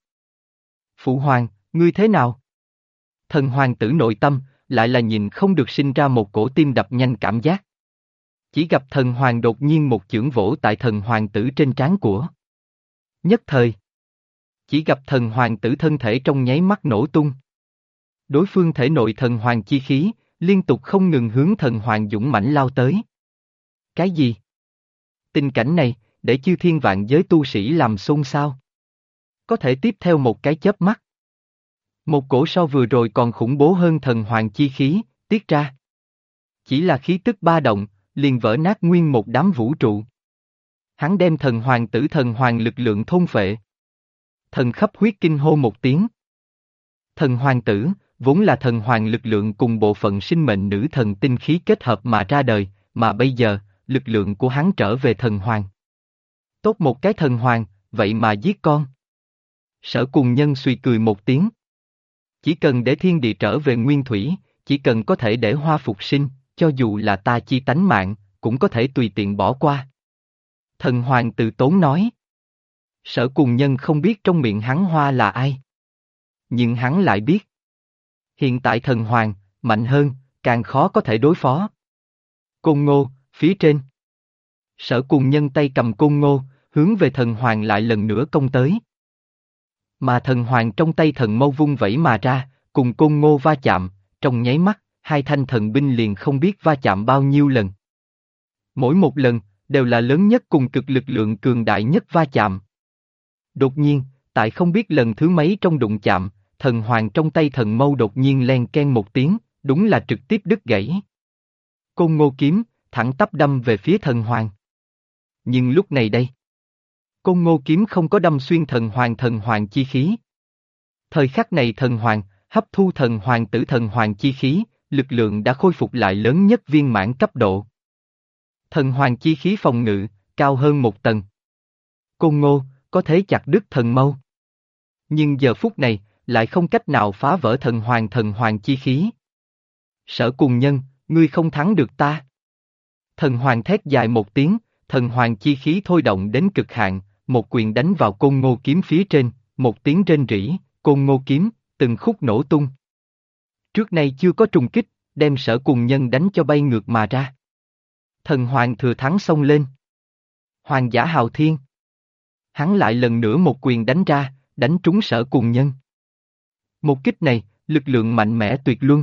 Phụ hoàng, ngươi thế nào? Thần hoàng tử nội tâm, lại là nhìn không được sinh ra một cổ tim đập nhanh cảm giác. Chỉ gặp thần hoàng đột nhiên một chưởng vỗ tại thần hoàng tử trên trán của. Nhất thời. Chỉ gặp thần hoàng tử thân thể trong nháy mắt nổ tung. Đối phương thể nội thần hoàng chi khí, liên tục không ngừng hướng thần hoàng dũng mãnh lao tới. Cái gì? Tình cảnh này, để chư thiên vạn giới tu sĩ làm xôn xao. Có thể tiếp theo một cái chớp mắt. Một cổ so vừa rồi còn khủng bố hơn thần hoàng chi khí, tiết ra. Chỉ là khí tức ba động, liền vỡ nát nguyên một đám vũ trụ. Hắn đem thần hoàng lực lượng thôn phệ. Thần khắp huyết kinh hô một tiếng. Thần hoàng tử, vốn là thần hoàng lực lượng cùng bộ phận sinh mệnh nữ thần tinh khí kết hợp mà ra đời, mà bây giờ, lực lượng của hắn trở về thần hoàng. Tốt một cái thần hoàng, vậy mà giết con. Sở Cùng Nhân suy cười một tiếng. Chỉ cần để thiên địa trở về nguyên thủy, chỉ cần có thể để hoa phục sinh, cho dù là ta chi tánh mạng, cũng có thể tùy tiện bỏ qua. Thần hoàng từ tốn nói. Sở Cùng Nhân không biết trong miệng hắn hoa là ai. Nhưng hắn lại biết. Hiện tại thần hoàng, mạnh hơn, càng khó có thể đối phó. Côn Ngô, phía trên. Sở Cùng Nhân tay cầm côn ngô, hướng về thần hoàng lại lần nữa công tới. Mà thần hoàng trong tay thần mâu vung vẩy mà ra, cùng côn ngô va chạm, trong nháy mắt, hai thanh thần binh liền không biết va chạm bao nhiêu lần. Mỗi một lần, đều là lớn nhất cùng cực lực lượng cường đại nhất va chạm. Đột nhiên, tại không biết lần thứ mấy trong đụng chạm, thần hoàng trong tay thần mâu đột nhiên len ken một tiếng, đúng là trực tiếp đứt gãy. Côn ngô kiếm, thẳng tắp đâm về phía thần hoàng. Nhưng lúc này đây, côn ngô kiếm không có đâm xuyên thần hoàng chi khí. Thời khắc này thần hoàng, hấp thu thần hoàng chi khí, lực lượng đã khôi phục lại lớn nhất viên mãn cấp độ. Thần hoàng chi khí phòng ngự, cao hơn một tầng. Côn ngô, có thể chặt đứt thần mâu. Nhưng giờ phút này, lại không cách nào phá vỡ thần hoàng chi khí. Sở Cùng Nhân, ngươi không thắng được ta. Thần hoàng thét dài một tiếng, thần hoàng chi khí thôi động đến cực hạn, một quyền đánh vào côn ngô kiếm phía trên, một tiếng rên rỉ, côn ngô kiếm, từng khúc nổ tung. Trước nay chưa có trùng kích, đem Sở Cùng Nhân đánh cho bay ngược mà ra. Thần hoàng thừa thắng xông lên. Hoàng giả hào thiên. Hắn lại lần nữa một quyền đánh ra, đánh trúng Sở Cùng Nhân. Một kích này, lực lượng mạnh mẽ tuyệt luân.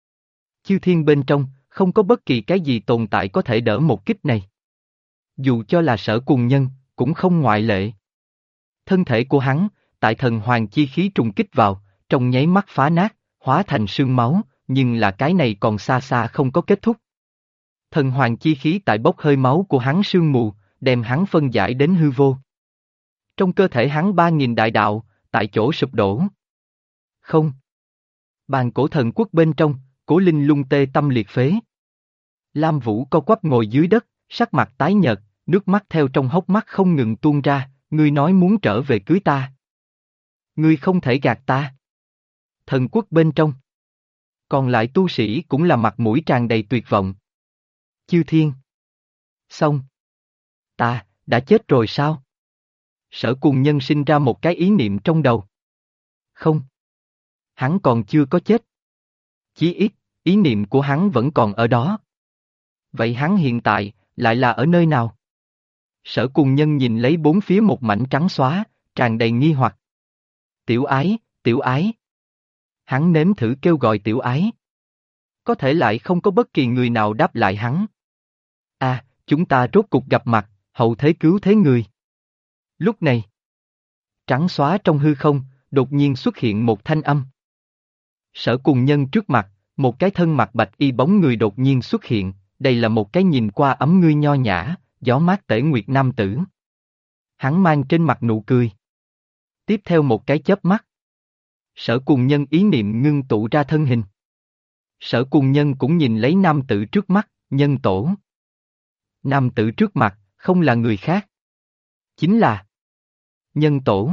Chư thiên bên trong, không có bất kỳ cái gì tồn tại có thể đỡ một kích này. Dù cho là Sở Cùng Nhân, cũng không ngoại lệ. Thân thể của hắn, tại thần hoàng chi khí trùng kích vào, trong nháy mắt phá nát, hóa thành sương máu, nhưng là cái này còn xa xa không có kết thúc. Thần hoàng chi khí tại bốc hơi máu của hắn sương mù, đem hắn phân giải đến hư vô. Trong cơ thể hắn 3.000 đại đạo, tại chỗ sụp đổ. Không. Bàn cổ thần quốc bên trong, Cố Linh Lung tê tâm liệt phế. Lam Vũ co quắp ngồi dưới đất, sắc mặt tái nhợt, nước mắt theo trong hốc mắt không ngừng tuôn ra, ngươi nói muốn trở về cưới ta. Ngươi không thể gạt ta. Thần quốc bên trong. Còn lại tu sĩ cũng là mặt mũi tràn đầy tuyệt vọng. Chư thiên. Xong. Ta, đã chết rồi sao? Sở Cùng Nhân sinh ra một cái ý niệm trong đầu. Không. Hắn còn chưa có chết. Chí ít, ý niệm của hắn vẫn còn ở đó. Vậy hắn hiện tại, lại là ở nơi nào? Sở Cùng Nhân nhìn lấy bốn phía một mảnh trắng xóa, tràn đầy nghi hoặc. Tiểu ái, tiểu ái. Hắn nếm thử kêu gọi tiểu ái. Có thể lại không có bất kỳ người nào đáp lại hắn. À, chúng ta rốt cục gặp mặt, hậu thế cứu thế người. Lúc này, trắng xóa trong hư không, đột nhiên xuất hiện một thanh âm. Sở Cùng Nhân trước mặt, một cái thân mặc bạch y bóng người đột nhiên xuất hiện, đây là một cái nhìn qua ấm ngươi nho nhã, gió mát tể nguyệt nam tử. Hắn mang trên mặt nụ cười. Tiếp theo một cái chớp mắt. Sở Cùng Nhân ý niệm ngưng tụ ra thân hình. Sở Cùng Nhân cũng nhìn lấy nam tử trước mắt, nhân tổ. Nam tử trước mặt, không là người khác. Chính là nhân tổ.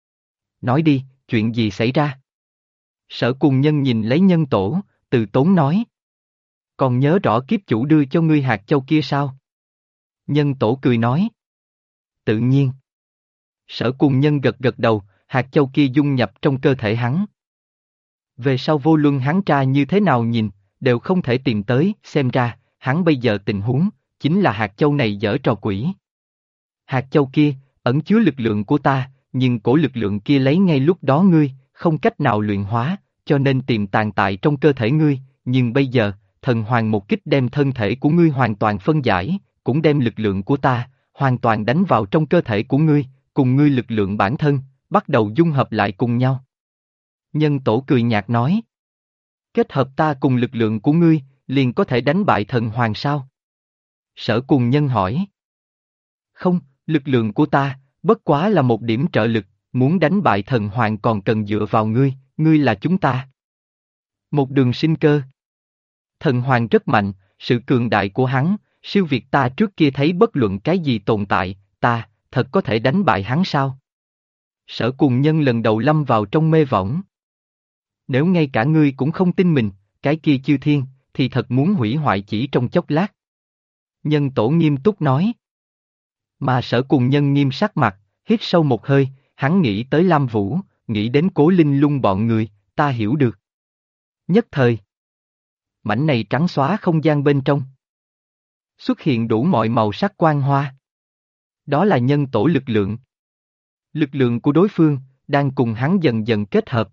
Nói đi, chuyện gì xảy ra? Sở Cùng Nhân nhìn lấy nhân tổ, từ tốn nói. Còn nhớ rõ kiếp chủ đưa cho ngươi hạt châu kia sao? Nhân tổ cười nói. Tự nhiên. Sở Cùng Nhân gật gật đầu, hạt châu kia dung nhập trong cơ thể hắn. Về sau vô luân hắn tra như thế nào nhìn, đều không thể tìm tới, xem ra, hắn bây giờ tình huống, chính là hạt châu này giở trò quỷ. Hạt châu kia, ẩn chứa lực lượng của ta, nhưng cổ lực lượng kia lấy ngay lúc đó ngươi, không cách nào luyện hóa, cho nên tiềm tàng tại trong cơ thể ngươi, nhưng bây giờ, thần hoàng một kích đem thân thể của ngươi hoàn toàn phân giải, cũng đem lực lượng của ta, hoàn toàn đánh vào trong cơ thể của ngươi, cùng ngươi lực lượng bản thân, bắt đầu dung hợp lại cùng nhau. Nhân tổ cười nhạt nói. Kết hợp ta cùng lực lượng của ngươi, liền có thể đánh bại thần hoàng sao? Sở Cùng Nhân hỏi. Không, lực lượng của ta, bất quá là một điểm trợ lực, muốn đánh bại thần hoàng còn cần dựa vào ngươi, ngươi là chúng ta. Một đường sinh cơ. Thần hoàng rất mạnh, sự cường đại của hắn, siêu việt ta trước kia thấy bất luận cái gì tồn tại, ta, thật có thể đánh bại hắn sao? Sở Cùng Nhân lần đầu lâm vào trong mê võng. Nếu ngay cả ngươi cũng không tin mình, cái kia chư thiên, thì thật muốn hủy hoại chỉ trong chốc lát. Nhân tổ nghiêm túc nói. Mà Sở Cùng Nhân nghiêm sắc mặt, hít sâu một hơi, hắn nghĩ tới Lam Vũ, nghĩ đến Cố Linh Lung bọn người, ta hiểu được. Nhất thời, mảnh này trắng xóa không gian bên trong. Xuất hiện đủ mọi màu sắc quang hoa. Đó là nhân tổ lực lượng. Lực lượng của đối phương, đang cùng hắn dần dần kết hợp.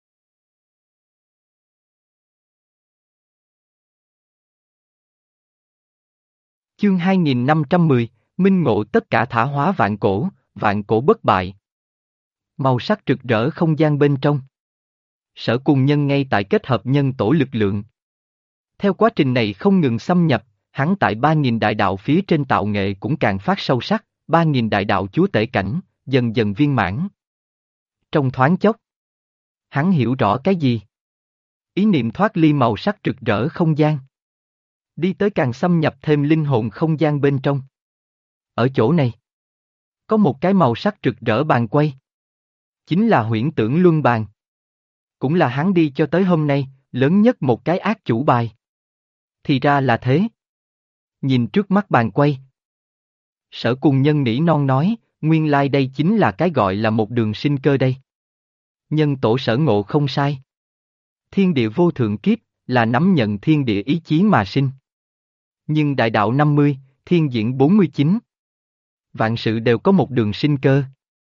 Chương 2510, Minh ngộ tất cả thả hóa vạn cổ bất bại. Màu sắc rực rỡ không gian bên trong. Sở Cùng Nhân ngay tại kết hợp nhân tổ lực lượng. Theo quá trình này không ngừng xâm nhập, hắn tại 3.000 đại đạo phía trên tạo nghệ cũng càng phát sâu sắc, 3.000 đại đạo chúa tể cảnh, dần dần viên mãn. Trong thoáng chốc, hắn hiểu rõ cái gì? Ý niệm thoát ly màu sắc rực rỡ không gian. Đi tới càng xâm nhập thêm linh hồn không gian bên trong. Ở chỗ này, có một cái màu sắc rực rỡ bàn quay. Chính là huyễn tưởng luân bàn. Cũng là hắn đi cho tới hôm nay, lớn nhất một cái ác chủ bài. Thì ra là thế. Nhìn trước mắt bàn quay. Sở Cùng Nhân nỉ non nói, nguyên lai đây chính là cái gọi là một đường sinh cơ đây. Nhân tổ sở ngộ không sai. Thiên địa vô thượng kiếp, là nắm nhận thiên địa ý chí mà sinh. Nhưng đại đạo 50, thiên diễn 49. Vạn sự đều có một đường sinh cơ.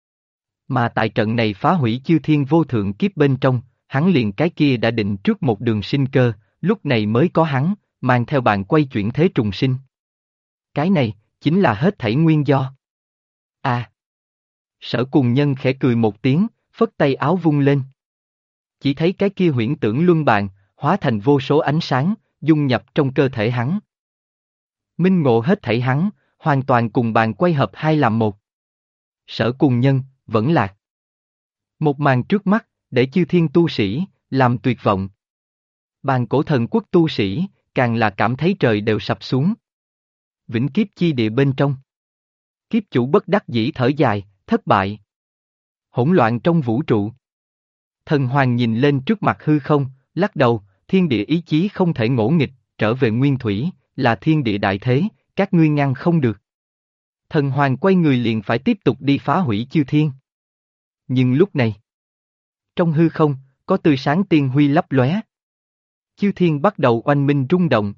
Mà tại trận này phá hủy chư thiên vô thượng kiếp bên trong, hắn liền cái kia đã định trước một đường sinh cơ, lúc này mới có hắn, mang theo bàn quay chuyển thế trùng sinh. Cái này, chính là hết thảy nguyên do. À! Sở Cùng Nhân khẽ cười một tiếng, phất tay áo vung lên. Chỉ thấy cái kia huyễn tưởng luân bàn, hóa thành vô số ánh sáng, dung nhập trong cơ thể hắn. Minh ngộ hết thảy hắn, hoàn toàn cùng bàn quay hợp hai làm một. Sở Cùng Nhân, vẫn lạc. Một màn trước mắt, để chư thiên tu sĩ, làm tuyệt vọng. Bàn cổ thần quốc tu sĩ, càng là cảm thấy trời đều sập xuống. Vĩnh kiếp chi địa bên trong. Kiếp chủ bất đắc dĩ thở dài, thất bại. Hỗn loạn trong vũ trụ. Thần hoàng nhìn lên trước mặt hư không, lắc đầu, thiên địa ý chí không thể ngỗ nghịch, trở về nguyên thủy, là thiên địa đại thế, các ngươi ngăn không được. Thần hoàng quay người liền phải tiếp tục đi phá hủy chư thiên. Nhưng lúc này, trong hư không, có tươi sáng tiên huy lấp lóe. Chư thiên bắt đầu oanh minh rung động.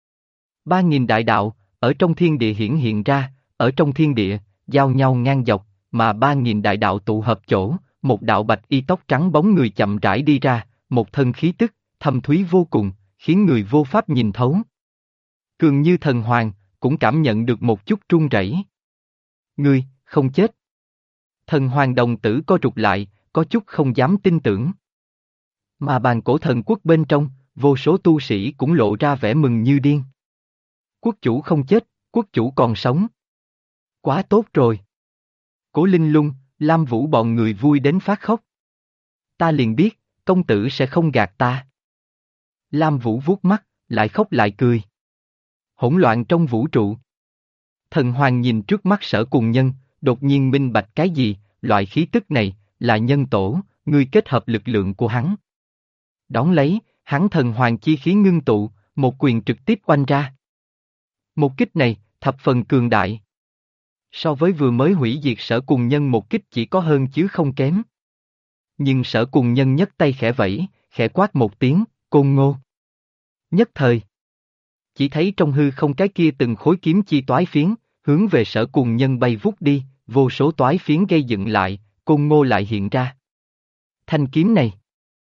3.000 đại đạo, ở trong thiên địa hiển hiện ra, ở trong thiên địa, giao nhau ngang dọc, mà 3.000 đại đạo tụ hợp chỗ, một đạo bạch y tóc trắng bóng người chậm rãi đi ra, một thân khí tức, thâm thúy vô cùng, khiến người vô pháp nhìn thấu. Cường như thần hoàng, cũng cảm nhận được một chút run rẩy. Ngươi, không chết. Thần hoàng đồng tử co rụt lại, có chút không dám tin tưởng. Mà bàn cổ thần quốc bên trong, vô số tu sĩ cũng lộ ra vẻ mừng như điên. Quốc chủ không chết, quốc chủ còn sống. Quá tốt rồi. Cố Linh Lung, Lam Vũ bọn người vui đến phát khóc. Ta liền biết, công tử sẽ không gạt ta. Lam Vũ vuốt mắt, lại khóc lại cười. Hỗn loạn trong vũ trụ. Thần hoàng nhìn trước mắt Sở Cùng Nhân, đột nhiên minh bạch cái gì, loại khí tức này, là nhân tổ, ngươi kết hợp lực lượng của hắn. Đón lấy, hắn thần hoàng chi khí ngưng tụ, một quyền trực tiếp oanh ra. Một kích này, thập phần cường đại. So với vừa mới hủy diệt Sở Cùng Nhân một kích chỉ có hơn chứ không kém. Nhưng Sở Cùng Nhân nhấc tay khẽ vẫy, khẽ quát một tiếng, Côn Ngô. Nhất thời. Chỉ thấy trong hư không cái kia từng khối kiếm chi toái phiến, hướng về Sở Cùng Nhân bay vút đi, vô số toái phiến gây dựng lại, Côn Ngô lại hiện ra. Thanh kiếm này.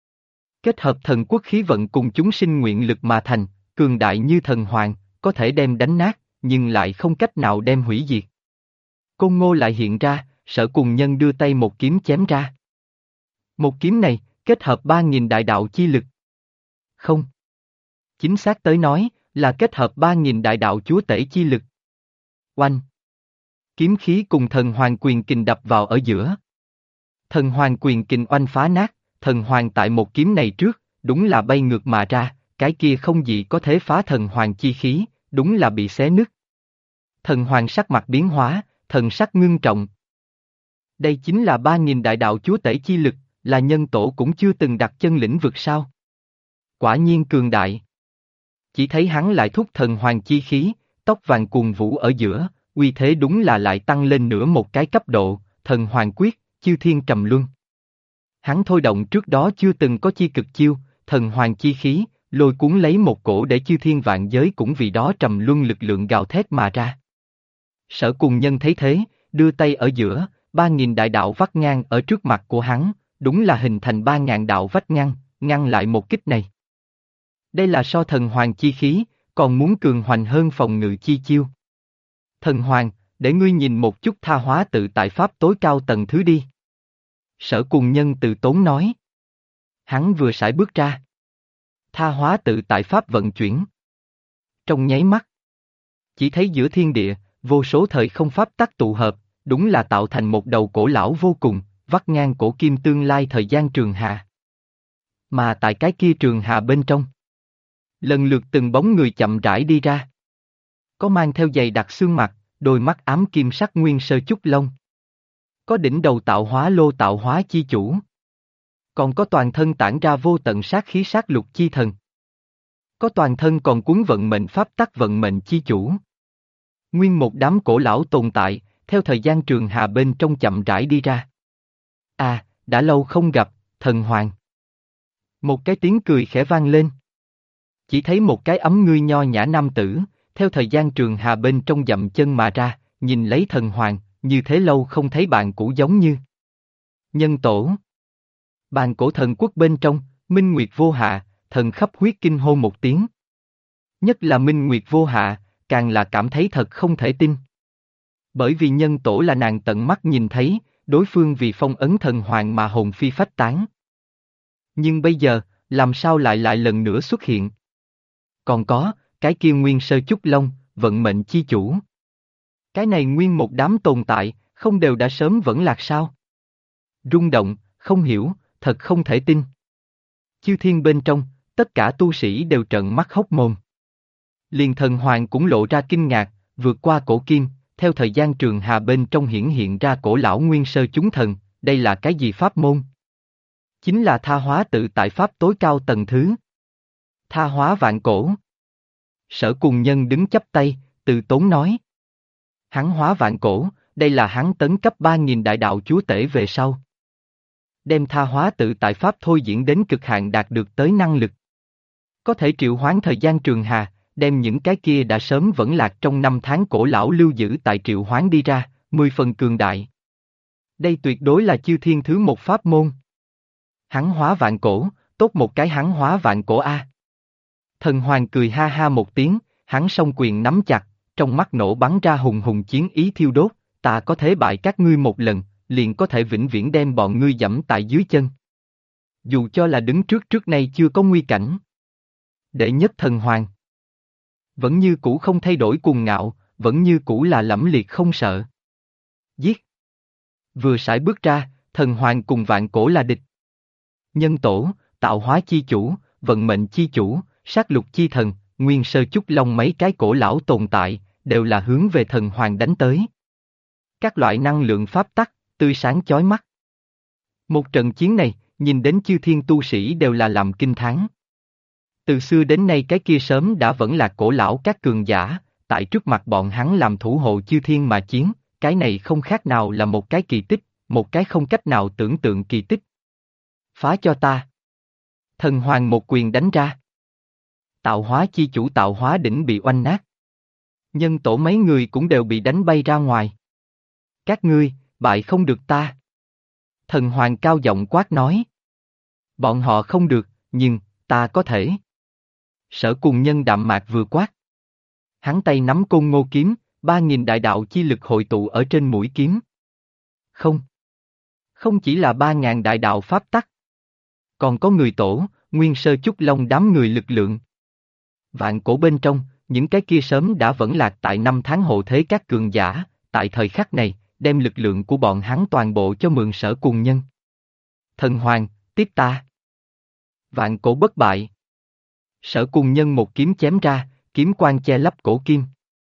Kết hợp thần quốc khí vận cùng chúng sinh nguyện lực mà thành, cường đại như thần hoàng, có thể đem đánh nát, nhưng lại không cách nào đem hủy diệt. Côn Ngô lại hiện ra, Sở Cùng Nhân đưa tay một kiếm chém ra. Một kiếm này, kết hợp 3.000 đại đạo chi lực. Không. Chính xác tới nói, là kết hợp 3.000 đại đạo chúa tể chi lực. Oanh. Kiếm khí cùng thần hoàng quyền kình đập vào ở giữa. Thần hoàng quyền kình oanh phá nát, thần hoàng tại một kiếm này trước, đúng là bay ngược mà ra, cái kia không gì có thể phá thần hoàng chi khí, đúng là bị xé nứt. Thần hoàng sắc mặt biến hóa, thần sắc ngưng trọng. Đây chính là 3.000 đại đạo chúa tể chi lực, là nhân tổ cũng chưa từng đặt chân lĩnh vực sao. Quả nhiên cường đại. Chỉ thấy hắn lại thúc thần hoàng chi khí, tóc vàng cuồn vũ ở giữa, uy thế đúng là lại tăng lên nữa một cái cấp độ, thần hoàng quyết, chư thiên trầm luân. Hắn thôi động trước đó chưa từng có chi cực chiêu, thần hoàng chi khí, lôi cuốn lấy một cổ để chư thiên vạn giới cũng vì đó trầm luân lực lượng gào thét mà ra. Sở Cùng Nhân thấy thế, đưa tay ở giữa, 3.000 đại đạo vắt ngang ở trước mặt của hắn, đúng là hình thành 3.000 đạo vách ngăn, ngăn lại một kích này. Đây là so thần hoàng chi khí, còn muốn cường hoành hơn phòng ngự chi chiêu. Thần hoàng, để ngươi nhìn một chút tha hóa tự tại pháp tối cao tầng thứ đi. Sở Cùng Nhân từ tốn nói. Hắn vừa sải bước ra. Tha hóa tự tại pháp vận chuyển. Trong nháy mắt. Chỉ thấy giữa thiên địa, vô số thời không pháp tắc tụ hợp, đúng là tạo thành một đầu cổ lão vô cùng, vắt ngang cổ kim tương lai thời gian trường hạ. Mà tại cái kia trường hạ bên trong. Lần lượt từng bóng người chậm rãi đi ra. Có mang theo giày đặc xương mặt, đôi mắt ám kim sắc nguyên sơ trúc lông. Có đỉnh đầu tạo hóa lô tạo hóa chi chủ. Còn có toàn thân tản ra vô tận sát khí sát lục chi thần. Có toàn thân còn cuốn vận mệnh pháp tắc vận mệnh chi chủ. Nguyên một đám cổ lão tồn tại, theo thời gian trường hà bên trong chậm rãi đi ra. À, đã lâu không gặp, thần hoàng. Một cái tiếng cười khẽ vang lên. Chỉ thấy một cái ấm ngươi nho nhã nam tử, theo thời gian trường hà bên trong dậm chân mà ra, nhìn lấy thần hoàng, như thế lâu không thấy bạn cũ giống như. Nhân tổ. Bàn cổ thần quốc bên trong, Minh Nguyệt vô hạ, thần khắp huyết kinh hô một tiếng. Nhất là Minh Nguyệt vô hạ, càng là cảm thấy thật không thể tin. Bởi vì nhân tổ là nàng tận mắt nhìn thấy, đối phương vì phong ấn thần hoàng mà hồn phi phách tán. Nhưng bây giờ, làm sao lại lần nữa xuất hiện? Còn có, cái kia nguyên sơ trúc long, vận mệnh chi chủ. Cái này nguyên một đám tồn tại, không đều đã sớm vẫn lạc sao? Rung động, không hiểu, thật không thể tin. Chư thiên bên trong, tất cả tu sĩ đều trợn mắt hốc mồm. Liền thần hoàng cũng lộ ra kinh ngạc, vượt qua cổ kim, theo thời gian trường hà bên trong hiển hiện ra cổ lão nguyên sơ chúng thần, đây là cái gì pháp môn? Chính là tha hóa tự tại pháp tối cao tầng thứ. Tha hóa vạn cổ. Sở Cùng Nhân đứng chắp tay, từ tốn nói. Hắn hóa vạn cổ, đây là hắn tấn cấp 3.000 đại đạo chúa tể về sau. Đem tha hóa tự tại pháp thôi diễn đến cực hạn đạt được tới năng lực. Có thể triệu hoán thời gian trường hà, đem những cái kia đã sớm vẫn lạc trong năm tháng cổ lão lưu giữ tại triệu hoán đi ra, 10 phần cường đại. Đây tuyệt đối là chư thiên thứ một pháp môn. Hắn hóa vạn cổ, tốt một cái hắn hóa vạn cổ a. Thần hoàng cười ha ha một tiếng, hắn song quyền nắm chặt, trong mắt nổ bắn ra hùng hùng chiến ý thiêu đốt, ta có thể bại các ngươi một lần, liền có thể vĩnh viễn đem bọn ngươi giẫm tại dưới chân. Dù cho là đứng trước nay chưa có nguy cảnh. Đệ nhất thần hoàng. Vẫn như cũ không thay đổi cuồng ngạo, vẫn như cũ là lẫm liệt không sợ. Giết. Vừa sải bước ra, thần hoàng cùng vạn cổ là địch. Nhân tổ, tạo hóa chi chủ, vận mệnh chi chủ, sát lục chi thần, nguyên sơ trúc long mấy cái cổ lão tồn tại, đều là hướng về thần hoàng đánh tới. Các loại năng lượng pháp tắc, tươi sáng chói mắt. Một trận chiến này, nhìn đến chư thiên tu sĩ đều là làm kinh thán. Từ xưa đến nay cái kia sớm đã vẫn là cổ lão các cường giả, tại trước mặt bọn hắn làm thủ hộ chư thiên mà chiến, cái này không khác nào là một cái kỳ tích, một cái không cách nào tưởng tượng kỳ tích. Phá cho ta. Thần hoàng một quyền đánh ra. Tạo hóa chi chủ tạo hóa đỉnh bị oanh nát. Nhân tổ mấy người cũng đều bị đánh bay ra ngoài. Các ngươi, bại không được ta. Thần hoàng cao giọng quát nói. Bọn họ không được, nhưng, ta có thể. Sở Cùng Nhân đạm mạc vừa quát. Hắn tay nắm côn ngô kiếm, 3.000 đại đạo chi lực hội tụ ở trên mũi kiếm. Không chỉ là 3.000 đại đạo pháp tắc. Còn có người tổ, nguyên sơ chúc long đám người lực lượng. Vạn cổ bên trong, những cái kia sớm đã vẫn lạc tại năm tháng hộ thế các cường giả, tại thời khắc này, đem lực lượng của bọn hắn toàn bộ cho mượn Sở Cùng Nhân. Thần hoàng, tiếp ta. Vạn cổ bất bại. Sở Cùng Nhân một kiếm chém ra, kiếm quang che lấp cổ kim.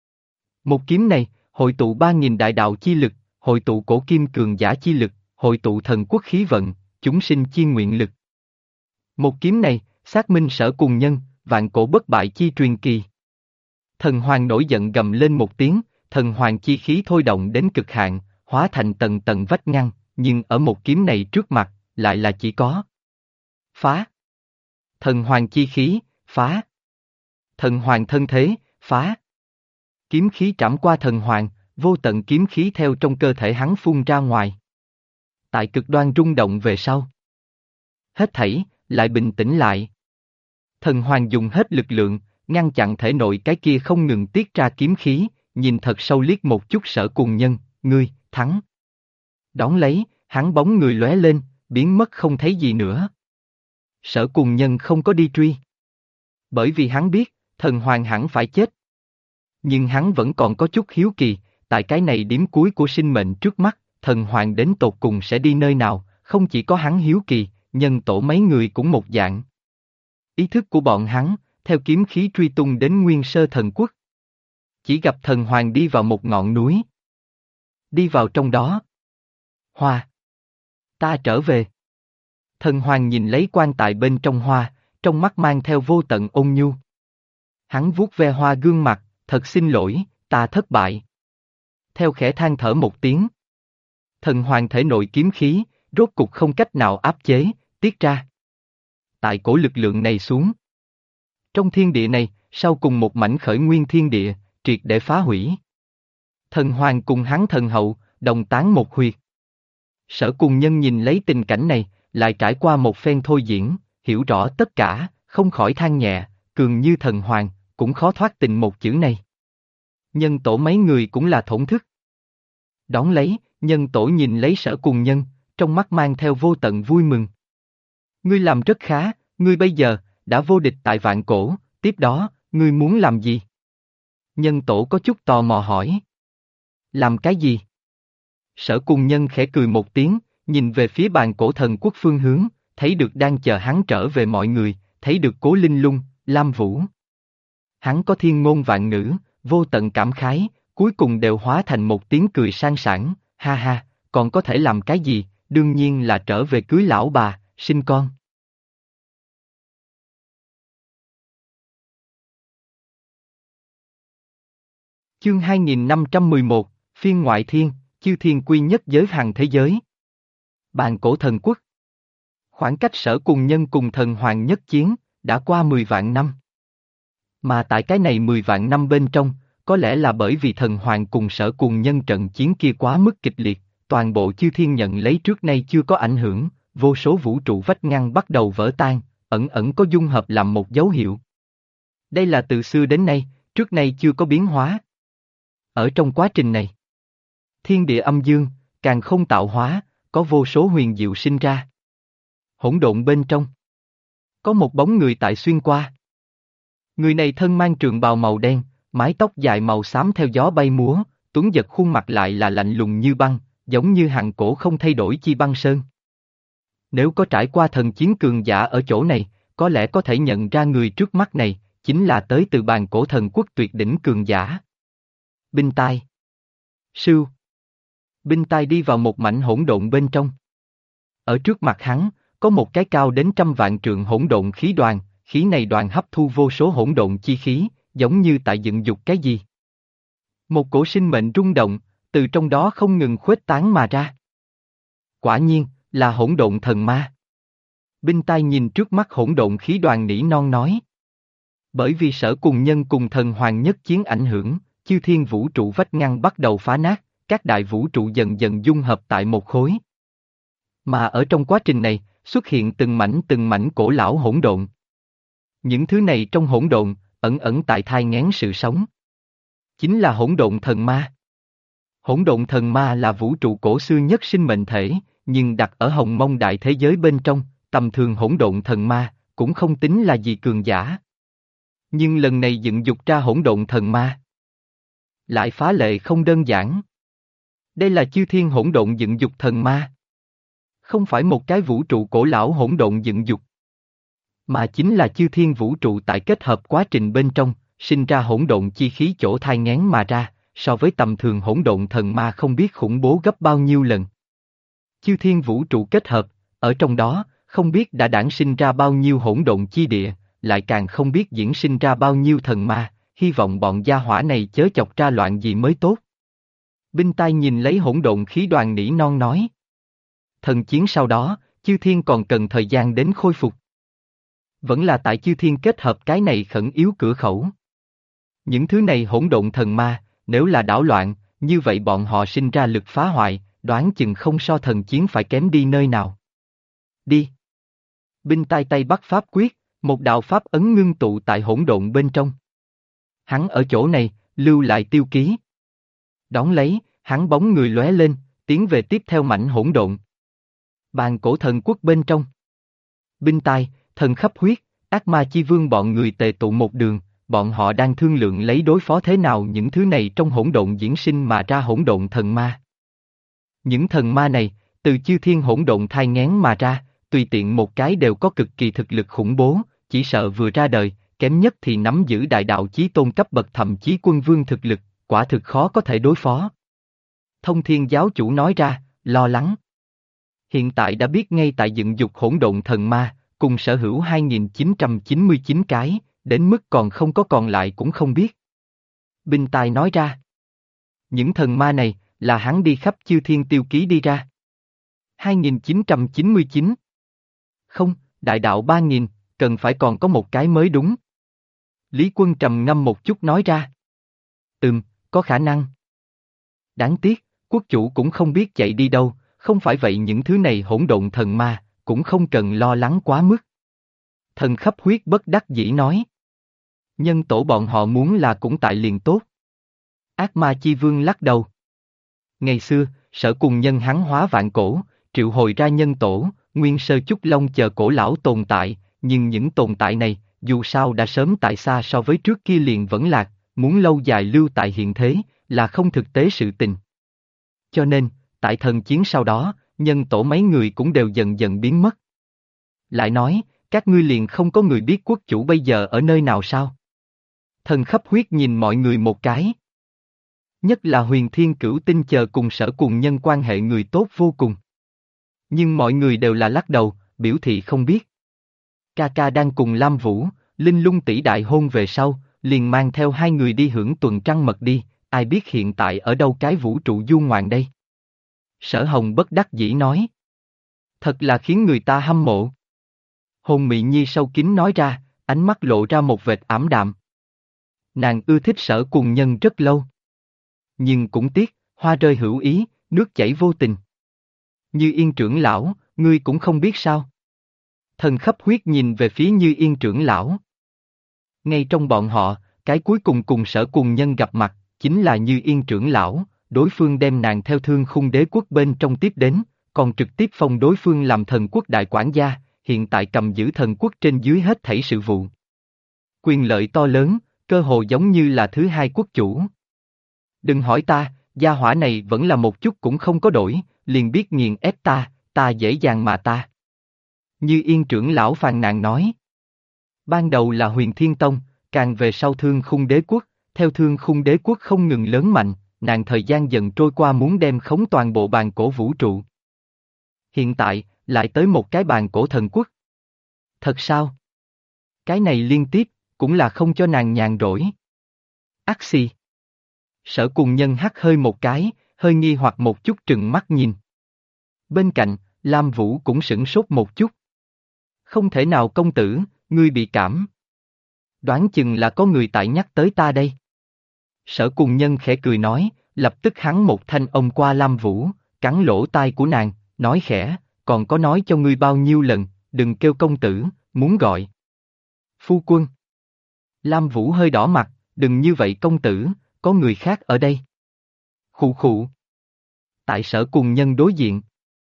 Một kiếm này, hội tụ 3.000 đại đạo chi lực, hội tụ cổ kim cường giả chi lực, hội tụ thần quốc khí vận, chúng sinh chi nguyện lực. Một kiếm này, xác minh Sở Cùng Nhân, vạn cổ bất bại chi truyền kỳ. Thần hoàng nổi giận gầm lên một tiếng, thần hoàng chi khí thôi động đến cực hạn, hóa thành tầng tầng vách ngăn, nhưng ở một kiếm này trước mặt, lại là chỉ có phá. Thần hoàng chi khí, phá. Thần hoàng thân thế, phá. Kiếm khí trảm qua thần hoàng, vô tận kiếm khí theo trong cơ thể hắn phun ra ngoài. Tại cực đoan rung động về sau. Hết thảy, lại bình tĩnh lại. Thần hoàng dùng hết lực lượng, ngăn chặn thể nội cái kia không ngừng tiết ra kiếm khí, nhìn thật sâu liếc một chút Sở Cùng Nhân, ngươi, thắng. Đón lấy, hắn bóng người lóe lên, biến mất không thấy gì nữa. Sở Cùng Nhân không có đi truy. Bởi vì hắn biết, thần hoàng hẳn phải chết. Nhưng hắn vẫn còn có chút hiếu kỳ, tại cái này điểm cuối của sinh mệnh trước mắt, thần hoàng đến tột cùng sẽ đi nơi nào, không chỉ có hắn hiếu kỳ, nhân tổ mấy người cũng một dạng. Ý thức của bọn hắn, theo kiếm khí truy tung đến nguyên sơ thần quốc. Chỉ gặp thần hoàng đi vào một ngọn núi. Đi vào trong đó. Hoa. Ta trở về. Thần hoàng nhìn lấy quan tài bên trong hoa, trong mắt mang theo vô tận ôn nhu. Hắn vuốt ve hoa gương mặt, thật xin lỗi, ta thất bại. Theo khẽ than thở một tiếng. Thần hoàng thể nội kiếm khí, rốt cục không cách nào áp chế, tiết ra. Tại cổ lực lượng này xuống. Trong thiên địa này, sau cùng một mảnh khởi nguyên thiên địa, triệt để phá hủy. Thần hoàng cùng hắn thần hậu, đồng tán một huyệt. Sở Cùng Nhân nhìn lấy tình cảnh này, lại trải qua một phen thôi diễn, hiểu rõ tất cả, không khỏi than nhẹ, cường như thần hoàng, cũng khó thoát tình một chữ này. Nhân tổ mấy người cũng là thổn thức. Đón lấy, nhân tổ nhìn lấy Sở Cùng Nhân, trong mắt mang theo vô tận vui mừng. Ngươi làm rất khá, ngươi bây giờ, đã vô địch tại vạn cổ, tiếp đó, ngươi muốn làm gì? Nhân tổ có chút tò mò hỏi. Làm cái gì? Sở Cùng Nhân khẽ cười một tiếng, nhìn về phía bàn cổ thần quốc phương hướng, thấy được đang chờ hắn trở về mọi người, thấy được Cố Linh Lung, Lam Vũ. Hắn có thiên ngôn vạn ngữ, vô tận cảm khái, cuối cùng đều hóa thành một tiếng cười sang sảng, ha ha, còn có thể làm cái gì, đương nhiên là trở về cưới lão bà, sinh con. Chương 2511, Phiên ngoại thiên, chư thiên quy nhất giới hàng thế giới. Bàn cổ thần quốc. Khoảng cách Sở Cùng Nhân cùng thần hoàng nhất chiến, đã qua 10 vạn năm. Mà tại cái này 10 vạn năm bên trong, có lẽ là bởi vì thần hoàng cùng Sở Cùng Nhân trận chiến kia quá mức kịch liệt, toàn bộ chư thiên nhận lấy trước nay chưa có ảnh hưởng, vô số vũ trụ vách ngăn bắt đầu vỡ tan, ẩn ẩn có dung hợp làm một dấu hiệu. Đây là từ xưa đến nay, trước nay chưa có biến hóa. Ở trong quá trình này, thiên địa âm dương, càng không tạo hóa, có vô số huyền diệu sinh ra. Hỗn độn bên trong, có một bóng người tại xuyên qua. Người này thân mang trường bào màu đen, mái tóc dài màu xám theo gió bay múa, tuấn giật khuôn mặt lại là lạnh lùng như băng, giống như hàng cổ không thay đổi chi băng sơn. Nếu có trải qua thần chiến cường giả ở chỗ này, có lẽ có thể nhận ra người trước mắt này, chính là tới từ bàn cổ thần quốc tuyệt đỉnh cường giả. Binh tai. Sưu. Binh tai đi vào một mảnh hỗn độn bên trong. Ở trước mặt hắn, có một cái cao đến 100.000 trượng hỗn độn khí đoàn, khí này đoàn hấp thu vô số hỗn độn chi khí, giống như tại dựng dục cái gì. Một cổ sinh mệnh rung động, từ trong đó không ngừng khuếch tán mà ra. Quả nhiên, là hỗn độn thần ma. Binh tai nhìn trước mắt hỗn độn khí đoàn nỉ non nói. Bởi vì Sở Cùng Nhân cùng thần hoàng nhất chiến ảnh hưởng, chư thiên vũ trụ vách ngăn bắt đầu phá nát, các đại vũ trụ dần dần dung hợp tại một khối. Mà ở trong quá trình này, xuất hiện từng mảnh cổ lão hỗn độn. Những thứ này trong hỗn độn, ẩn ẩn tại thai nghén sự sống. Chính là hỗn độn thần ma. Hỗn độn thần ma là vũ trụ cổ xưa nhất sinh mệnh thể, nhưng đặt ở hồng mông đại thế giới bên trong, tầm thường hỗn độn thần ma, cũng không tính là gì cường giả. Nhưng lần này dựng dục ra hỗn độn thần ma. Lại phá lệ không đơn giản. Đây là chư thiên hỗn độn dựng dục thần ma. Không phải một cái vũ trụ cổ lão hỗn độn dựng dục. Mà chính là chư thiên vũ trụ tại kết hợp quá trình bên trong, sinh ra hỗn độn chi khí chỗ thai nghén mà ra, so với tầm thường hỗn độn thần ma không biết khủng bố gấp bao nhiêu lần. Chư thiên vũ trụ kết hợp, ở trong đó, không biết đã đản sinh ra bao nhiêu hỗn độn chi địa, lại càng không biết diễn sinh ra bao nhiêu thần ma, hy vọng bọn gia hỏa này chớ chọc ra loạn gì mới tốt. Binh tai nhìn lấy hỗn độn khí đoàn nỉ non nói. Thần chiến sau đó, chư thiên còn cần thời gian đến khôi phục. Vẫn là tại chư thiên kết hợp cái này khẩn yếu cửa khẩu. Những thứ này hỗn độn thần ma, nếu là đảo loạn, như vậy bọn họ sinh ra lực phá hoại, đoán chừng không so thần chiến phải kém đi nơi nào. Đi. Binh tai tay bắt pháp quyết, một đạo pháp ấn ngưng tụ tại hỗn độn bên trong. Hắn ở chỗ này, lưu lại tiêu ký. Đón lấy, hắn bóng người lóe lên, tiến về tiếp theo mảnh hỗn độn. Bàn cổ thần quốc bên trong. Binh tai, thần khắp huyết, ác ma chi vương bọn người tề tụ một đường, bọn họ đang thương lượng lấy đối phó thế nào những thứ này trong hỗn độn diễn sinh mà ra hỗn độn thần ma. Những thần ma này, từ chư thiên hỗn độn thai nghén mà ra, tùy tiện một cái đều có cực kỳ thực lực khủng bố, chỉ sợ vừa ra đời, kém nhất thì nắm giữ đại đạo chí tôn cấp bậc thậm chí quân vương thực lực, quả thực khó có thể đối phó. Thông Thiên giáo chủ nói ra, lo lắng. Hiện tại đã biết ngay tại dựng dục hỗn độn thần ma, cùng sở hữu 2999 cái, đến mức còn không có còn lại cũng không biết. Binh tài nói ra. Những thần ma này, là hắn đi khắp chư thiên tiêu ký đi ra. 2999. Không, đại đạo 3000, cần phải còn có một cái mới đúng. Lý Quân trầm ngâm một chút nói ra. Có khả năng. Đáng tiếc, quốc chủ cũng không biết chạy đi đâu, không phải vậy những thứ này hỗn độn thần ma, cũng không cần lo lắng quá mức. Thần khắp huyết bất đắc dĩ nói. Nhân tổ bọn họ muốn là cũng tại liền tốt. Ác ma chi vương lắc đầu. Ngày xưa, Sở Cùng Nhân hắn hóa vạn cổ, triệu hồi ra nhân tổ, nguyên sơ chúc long chờ cổ lão tồn tại, nhưng những tồn tại này, dù sao đã sớm tại xa so với trước kia liền vẫn lạc, muốn lâu dài lưu tại hiện thế, là không thực tế sự tình. Cho nên, tại thần chiến sau đó, nhân tổ mấy người cũng đều dần dần biến mất. Lại nói, các ngươi liền không có người biết quốc chủ bây giờ ở nơi nào sao? Thần khắp huyết nhìn mọi người một cái. Nhất là Huyền Thiên Cửu Tinh chờ cùng Sở Cùng Nhân quan hệ người tốt vô cùng. Nhưng mọi người đều là lắc đầu, biểu thị không biết. Ca ca đang cùng Lam Vũ, Linh Lung tỷ đại hôn về sau, liền mang theo hai người đi hưởng tuần trăng mật đi, ai biết hiện tại ở đâu cái vũ trụ du ngoạn đây. Sở Hồng bất đắc dĩ nói. Thật là khiến người ta hâm mộ. Hồn Mị Nhi sâu kín nói ra, ánh mắt lộ ra một vệt ảm đạm. Nàng ưa thích Sở Cùng Nhân rất lâu. Nhưng cũng tiếc, hoa rơi hữu ý, nước chảy vô tình. Như Yên trưởng lão, ngươi cũng không biết sao. Thần khắp huyết nhìn về phía Như Yên trưởng lão. Ngay trong bọn họ, cái cuối cùng cùng Sở Cùng Nhân gặp mặt, chính là Như Yên trưởng lão, đối phương đem nàng theo Thương Khung Đế quốc bên trong tiếp đến, còn trực tiếp phong đối phương làm thần quốc đại quản gia, hiện tại cầm giữ thần quốc trên dưới hết thảy sự vụ. Quyền lợi to lớn, cơ hồ giống như là thứ hai quốc chủ. Đừng hỏi ta, gia hỏa này vẫn là một chút cũng không có đổi, liền biết nghiền ép ta dễ dàng mà ta. Như Yên trưởng lão phàn nàn nói. Ban đầu là Huyền Thiên Tông, càng về sau Thương Khung Đế quốc, theo Thương Khung Đế quốc không ngừng lớn mạnh, nàng thời gian dần trôi qua muốn đem khống toàn bộ bàn cổ vũ trụ. Hiện tại, lại tới một cái bàn cổ thần quốc. Thật sao? Cái này liên tiếp, cũng là không cho nàng nhàn rỗi. Ác xì. Sở Cùng Nhân hắt hơi một cái, hơi nghi hoặc một chút trừng mắt nhìn. Bên cạnh, Lam Vũ cũng sửng sốt một chút. Không thể nào công tử, ngươi bị cảm. Đoán chừng là có người tại nhắc tới ta đây. Sở Cùng Nhân khẽ cười nói, lập tức hắn một thanh ôm qua Lam Vũ, cắn lỗ tai của nàng, nói khẽ, còn có nói cho ngươi bao nhiêu lần, đừng kêu công tử, muốn gọi phu quân. Lam Vũ hơi đỏ mặt, đừng như vậy công tử, có người khác ở đây. Khụ khụ. Tại Sở Cùng Nhân đối diện.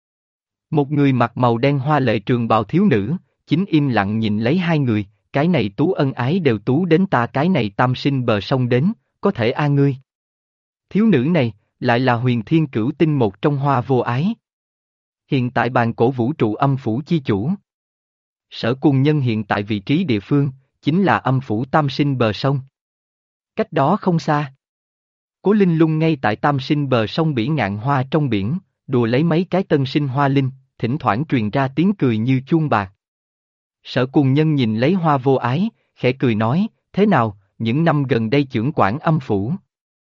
Một người mặc màu đen hoa lệ trường bào thiếu nữ, chính im lặng nhìn lấy hai người, cái này tú ân ái đều tú đến ta cái này tam sinh bờ sông đến, có thể a ngươi. Thiếu nữ này, lại là Huyền Thiên Cửu Tinh một trong Hoa Vô Ái. Hiện tại bàn cổ vũ trụ âm phủ chi chủ. Sở Cùng Nhân hiện tại vị trí địa phương, chính là âm phủ tam sinh bờ sông. Cách đó không xa. Cố Linh Lung ngay tại tam sinh bờ sông bỉ ngạn hoa trong biển, đùa lấy mấy cái tân sinh hoa linh, thỉnh thoảng truyền ra tiếng cười như chuông bạc. Sở Cùng Nhân nhìn lấy Hoa Vô Ái, khẽ cười nói, thế nào, những năm gần đây chưởng quản âm phủ.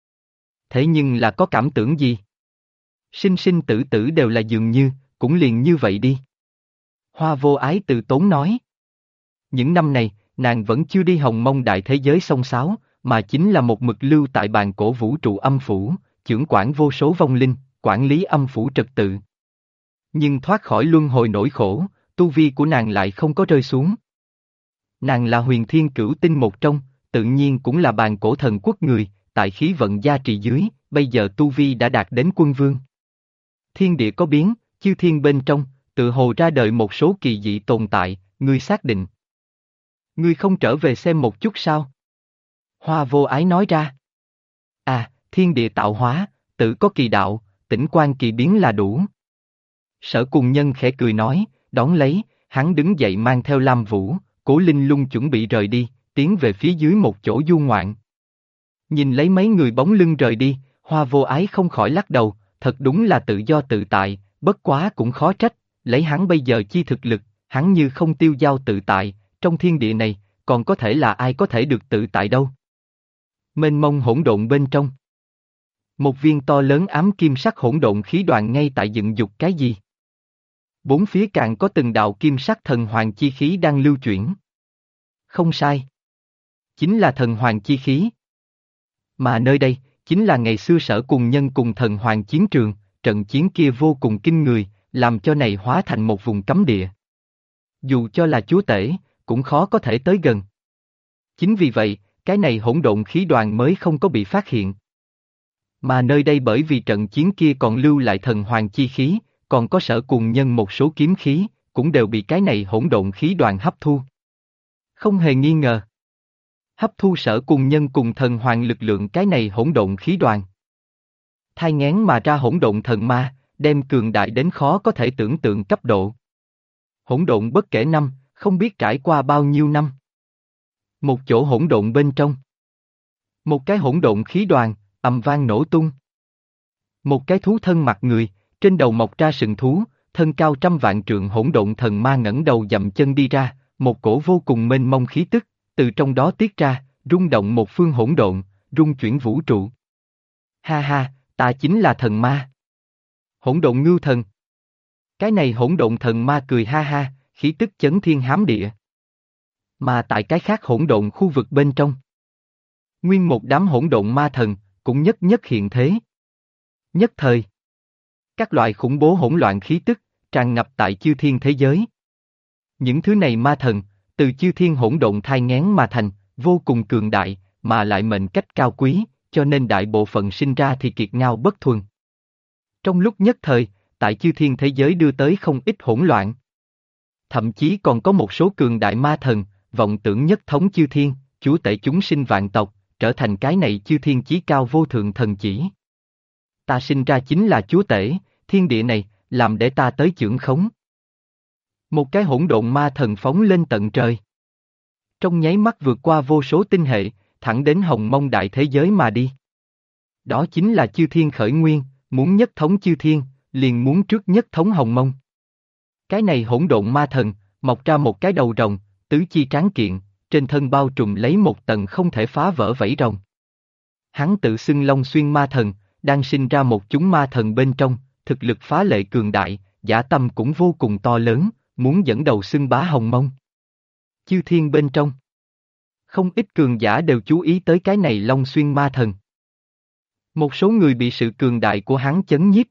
Thế nhưng là có cảm tưởng gì? Sinh sinh tử tử đều là dường như, cũng liền như vậy đi. Hoa Vô Ái từ tốn nói. Những năm này, nàng vẫn chưa đi Hồng Mông đại thế giới xông xáo, mà chính là một mực lưu tại bàn cổ vũ trụ âm phủ, chưởng quản vô số vong linh, quản lý âm phủ trật tự. Nhưng thoát khỏi luân hồi nỗi khổ, tu vi của nàng lại không có rơi xuống. Nàng là Huyền Thiên Cửu Tinh một trong, tự nhiên cũng là bàn cổ thần quốc người, tại khí vận gia trì dưới, bây giờ tu vi đã đạt đến quân vương. Thiên địa có biến, chư thiên bên trong, tự hồ ra đời một số kỳ dị tồn tại, ngươi xác định. Ngươi không trở về xem một chút sao? Hoa Vô Ái nói ra. À, thiên địa tạo hóa, tự có kỳ đạo, tĩnh quan kỳ biến là đủ. Sở Cùng Nhân khẽ cười nói, đón lấy, hắn đứng dậy mang theo Lam Vũ, Cố Linh Lung chuẩn bị rời đi, tiến về phía dưới một chỗ du ngoạn. Nhìn lấy mấy người bóng lưng rời đi, Hoa Vô Ái không khỏi lắc đầu, thật đúng là tự do tự tại, bất quá cũng khó trách, lấy hắn bây giờ chi thực lực, hắn như không tiêu dao tự tại, trong thiên địa này, còn có thể là ai có thể được tự tại đâu. Mênh mông hỗn độn bên trong. Một viên to lớn ám kim sắc hỗn độn khí đoàn ngay tại dựng dục cái gì? Bốn phía càng có từng đạo kim sắc thần hoàng chi khí đang lưu chuyển. Không sai. Chính là thần hoàng chi khí. Mà nơi đây, chính là ngày xưa Sở Cùng Nhân cùng thần hoàng chiến trường, trận chiến kia vô cùng kinh người, làm cho này hóa thành một vùng cấm địa. Dù cho là chúa tể, cũng khó có thể tới gần. Chính vì vậy, cái này hỗn độn khí đoàn mới không có bị phát hiện. Mà nơi đây bởi vì trận chiến kia còn lưu lại thần hoàng chi khí, còn có Sở Cùng Nhân một số kiếm khí, cũng đều bị cái này hỗn độn khí đoàn hấp thu. Không hề nghi ngờ. Hấp thu Sở Cùng Nhân cùng thần hoàng lực lượng cái này hỗn độn khí đoàn. Thai nghén mà ra hỗn độn thần ma, đem cường đại đến khó có thể tưởng tượng cấp độ. Hỗn độn bất kể năm, không biết trải qua bao nhiêu năm. Một chỗ hỗn độn bên trong. Một cái hỗn độn khí đoàn, ầm vang nổ tung. Một cái thú thân mặt người, trên đầu mọc ra sừng thú, thân cao trăm vạn trượng hỗn độn thần ma ngẩng đầu dậm chân đi ra, một cổ vô cùng mênh mông khí tức, từ trong đó tiết ra, rung động một phương hỗn độn, rung chuyển vũ trụ. Ha ha, ta chính là thần ma. Hỗn độn ngưu thần. Cái này hỗn độn thần ma cười ha ha, khí tức chấn thiên hám địa. Mà tại cái khác hỗn độn khu vực bên trong, nguyên một đám hỗn độn ma thần, cũng nhất nhất hiện thế. Nhất thời, các loại khủng bố hỗn loạn khí tức, tràn ngập tại chư thiên thế giới. Những thứ này ma thần, từ chư thiên hỗn độn thai nghén mà thành, vô cùng cường đại, mà lại mệnh cách cao quý, cho nên đại bộ phận sinh ra thì kiệt ngao bất thuần. Trong lúc nhất thời, tại chư thiên thế giới đưa tới không ít hỗn loạn. Thậm chí còn có một số cường đại ma thần, vọng tưởng nhất thống chư thiên, chúa tể chúng sinh vạn tộc, trở thành cái này chư thiên chí cao vô thượng thần chỉ. Ta sinh ra chính là chúa tể, thiên địa này, làm để ta tới chưởng khống. Một cái hỗn độn ma thần phóng lên tận trời. Trong nháy mắt vượt qua vô số tinh hệ, thẳng đến Hồng Mông đại thế giới mà đi. Đó chính là chư thiên khởi nguyên, muốn nhất thống chư thiên, liền muốn trước nhất thống Hồng Mông. Cái này hỗn độn ma thần, mọc ra một cái đầu rồng, tứ chi tráng kiện, trên thân bao trùm lấy một tầng không thể phá vỡ vảy rồng. Hắn tự xưng Long Xuyên ma thần, đang sinh ra một chúng ma thần bên trong, thực lực phá lệ cường đại, dã tâm cũng vô cùng to lớn, muốn dẫn đầu xưng bá Hồng Mông. Chư thiên bên trong. Không ít cường giả đều chú ý tới cái này Long Xuyên ma thần. Một số người bị sự cường đại của hắn chấn nhiếp.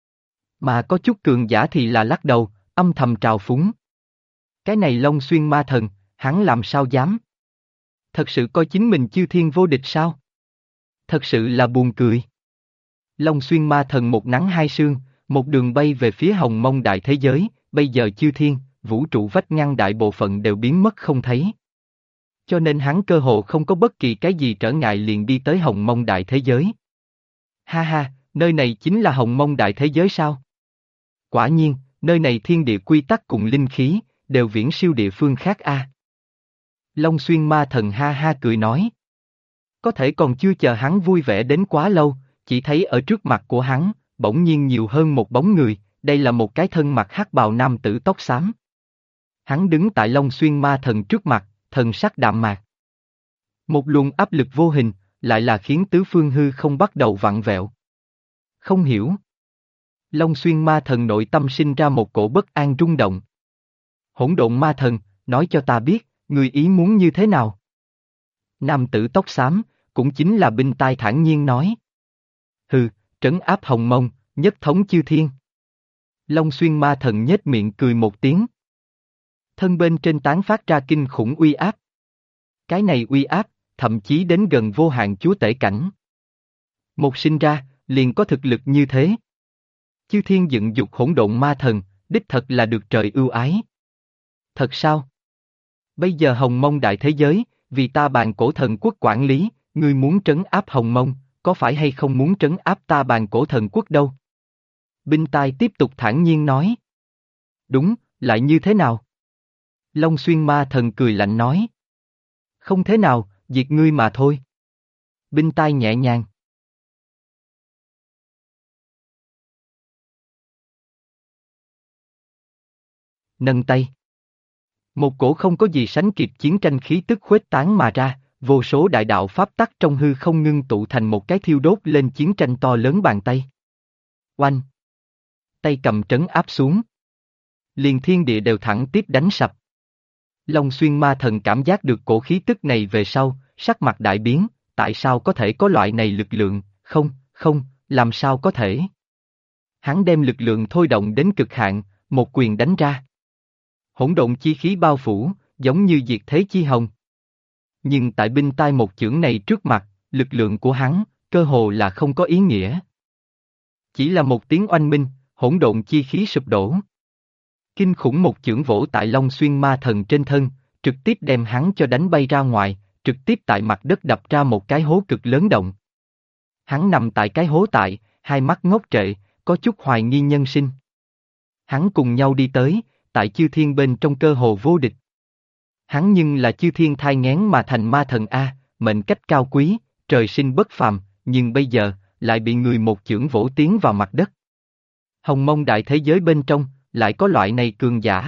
Mà có chút cường giả thì là lắc đầu, âm thầm trào phúng. Cái này Long Xuyên ma thần, hắn làm sao dám? Thật sự coi chính mình chư thiên vô địch sao? Thật sự là buồn cười. Long Xuyên ma thần một nắng hai sương, một đường bay về phía Hồng Mông đại thế giới, bây giờ chư thiên, vũ trụ vách ngăn đại bộ phận đều biến mất không thấy. Cho nên hắn cơ hồ không có bất kỳ cái gì trở ngại liền đi tới Hồng Mông đại thế giới. Ha ha, nơi này chính là Hồng Mông đại thế giới sao? Quả nhiên, nơi này thiên địa quy tắc cùng linh khí, đều viễn siêu địa phương khác a. Long Xuyên ma thần ha ha cười nói. Có thể còn chưa chờ hắn vui vẻ đến quá lâu, chỉ thấy ở trước mặt của hắn, bỗng nhiên nhiều hơn một bóng người, đây là một cái thân mặc hắc bào nam tử tóc xám. Hắn đứng tại Long Xuyên ma thần trước mặt, thần sắc đạm mạc. Một luồng áp lực vô hình, lại là khiến tứ phương hư không bắt đầu vặn vẹo. Không hiểu. Long Xuyên ma thần nội tâm sinh ra một cổ bất an rung động. Hỗn độn ma thần, nói cho ta biết, người ý muốn như thế nào? Nam tử tóc xám, cũng chính là Binh Tai thản nhiên nói. Hừ, trấn áp Hồng Mông, nhất thống chư thiên. Long Xuyên ma thần nhếch miệng cười một tiếng. Thân bên trên tán phát ra kinh khủng uy áp. Cái này uy áp, thậm chí đến gần vô hạn chúa tể cảnh. Một sinh ra, liền có thực lực như thế. Chư thiên dựng dục hỗn độn ma thần, đích thật là được trời ưu ái. Thật sao? Bây giờ Hồng Mông đại thế giới, vì ta Bàn Cổ Thần Quốc quản lý, ngươi muốn trấn áp Hồng Mông, có phải hay không muốn trấn áp ta Bàn Cổ Thần Quốc đâu? Binh Tai tiếp tục thản nhiên nói. Đúng, lại như thế nào? Long Xuyên ma thần cười lạnh nói. Không thế nào, diệt ngươi mà thôi. Binh Tai nhẹ nhàng. Nâng tay. Một cổ không có gì sánh kịp chiến tranh khí tức khuếch tán mà ra, vô số đại đạo pháp tắc trong hư không ngưng tụ thành một cái thiêu đốt lên chiến tranh to lớn bàn tay. Oanh! Tay cầm trấn áp xuống. Liền thiên địa đều thẳng tiếp đánh sập. Long Xuyên ma thần cảm giác được cổ khí tức này về sau, sắc mặt đại biến, tại sao có thể có loại này lực lượng, không, làm sao có thể. Hắn đem lực lượng thôi động đến cực hạn, một quyền đánh ra. Hỗn độn chi khí bao phủ, giống như diệt thế chi hồng. Nhưng tại Binh Tai một chưởng này trước mặt, lực lượng của hắn, cơ hồ là không có ý nghĩa. Chỉ là một tiếng oanh minh, hỗn độn chi khí sụp đổ. Kinh khủng một chưởng vỗ tại Long Xuyên ma thần trên thân, trực tiếp đem hắn cho đánh bay ra ngoài, trực tiếp tại mặt đất đập ra một cái hố cực lớn động. Hắn nằm tại cái hố tại, hai mắt ngốc trệ, có chút hoài nghi nhân sinh. Hắn cùng nhau đi tới, tại chư thiên bên trong cơ hồ vô địch. Hắn nhưng là chư thiên thai nghén mà thành ma thần A, mệnh cách cao quý, trời sinh bất phàm, nhưng bây giờ, lại bị người một chưởng vỗ tiến vào mặt đất. Hồng Mông đại thế giới bên trong, lại có loại này cường giả.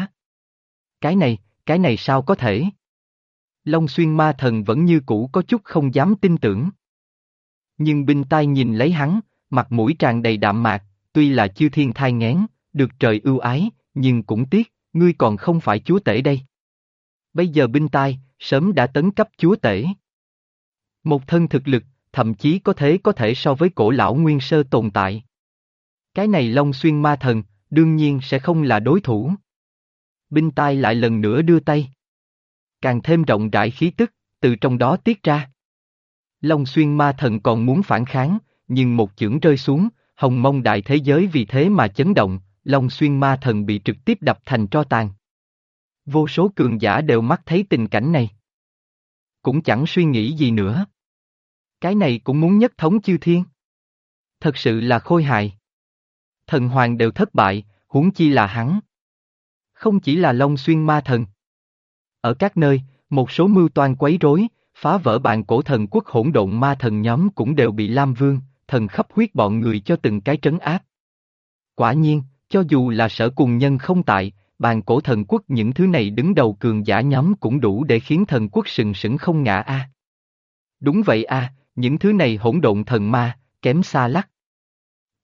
Cái này sao có thể? Long Xuyên ma thần vẫn như cũ có chút không dám tin tưởng. Nhưng Binh Tai nhìn lấy hắn, mặt mũi tràn đầy đạm mạc, tuy là chư thiên thai nghén, được trời ưu ái, nhưng cũng tiếc, ngươi còn không phải chúa tể đây. Bây giờ Binh Tai, sớm đã tấn cấp chúa tể. Một thân thực lực, thậm chí có thể so với cổ lão nguyên sơ tồn tại. Cái này Long Xuyên ma thần, đương nhiên sẽ không là đối thủ. Binh Tai lại lần nữa đưa tay. Càng thêm rộng rãi khí tức, từ trong đó tiết ra. Long Xuyên ma thần còn muốn phản kháng, nhưng một chưởng rơi xuống, Hồng Mông đại thế giới vì thế mà chấn động, Long Xuyên ma thần bị trực tiếp đập thành tro tàn. Vô số cường giả đều mắt thấy tình cảnh này. Cũng chẳng suy nghĩ gì nữa. Cái này cũng muốn nhất thống chư thiên. Thật sự là khôi hài. Thần hoàng đều thất bại, huống chi là hắn. Không chỉ là Long Xuyên ma thần. Ở các nơi, một số mưu toan quấy rối, phá vỡ Bàn Cổ Thần Quốc hỗn độn ma thần nhóm cũng đều bị Lam Vương, thần khắp huyết bọn người cho từng cái trấn áp. Quả nhiên, cho dù là Sở Cùng Nhân không tại, Bàn Cổ Thần Quốc những thứ này đứng đầu cường giả nhóm cũng đủ để khiến thần quốc sừng sững không ngã a. Đúng vậy a, những thứ này hỗn độn thần ma, kém xa lắc.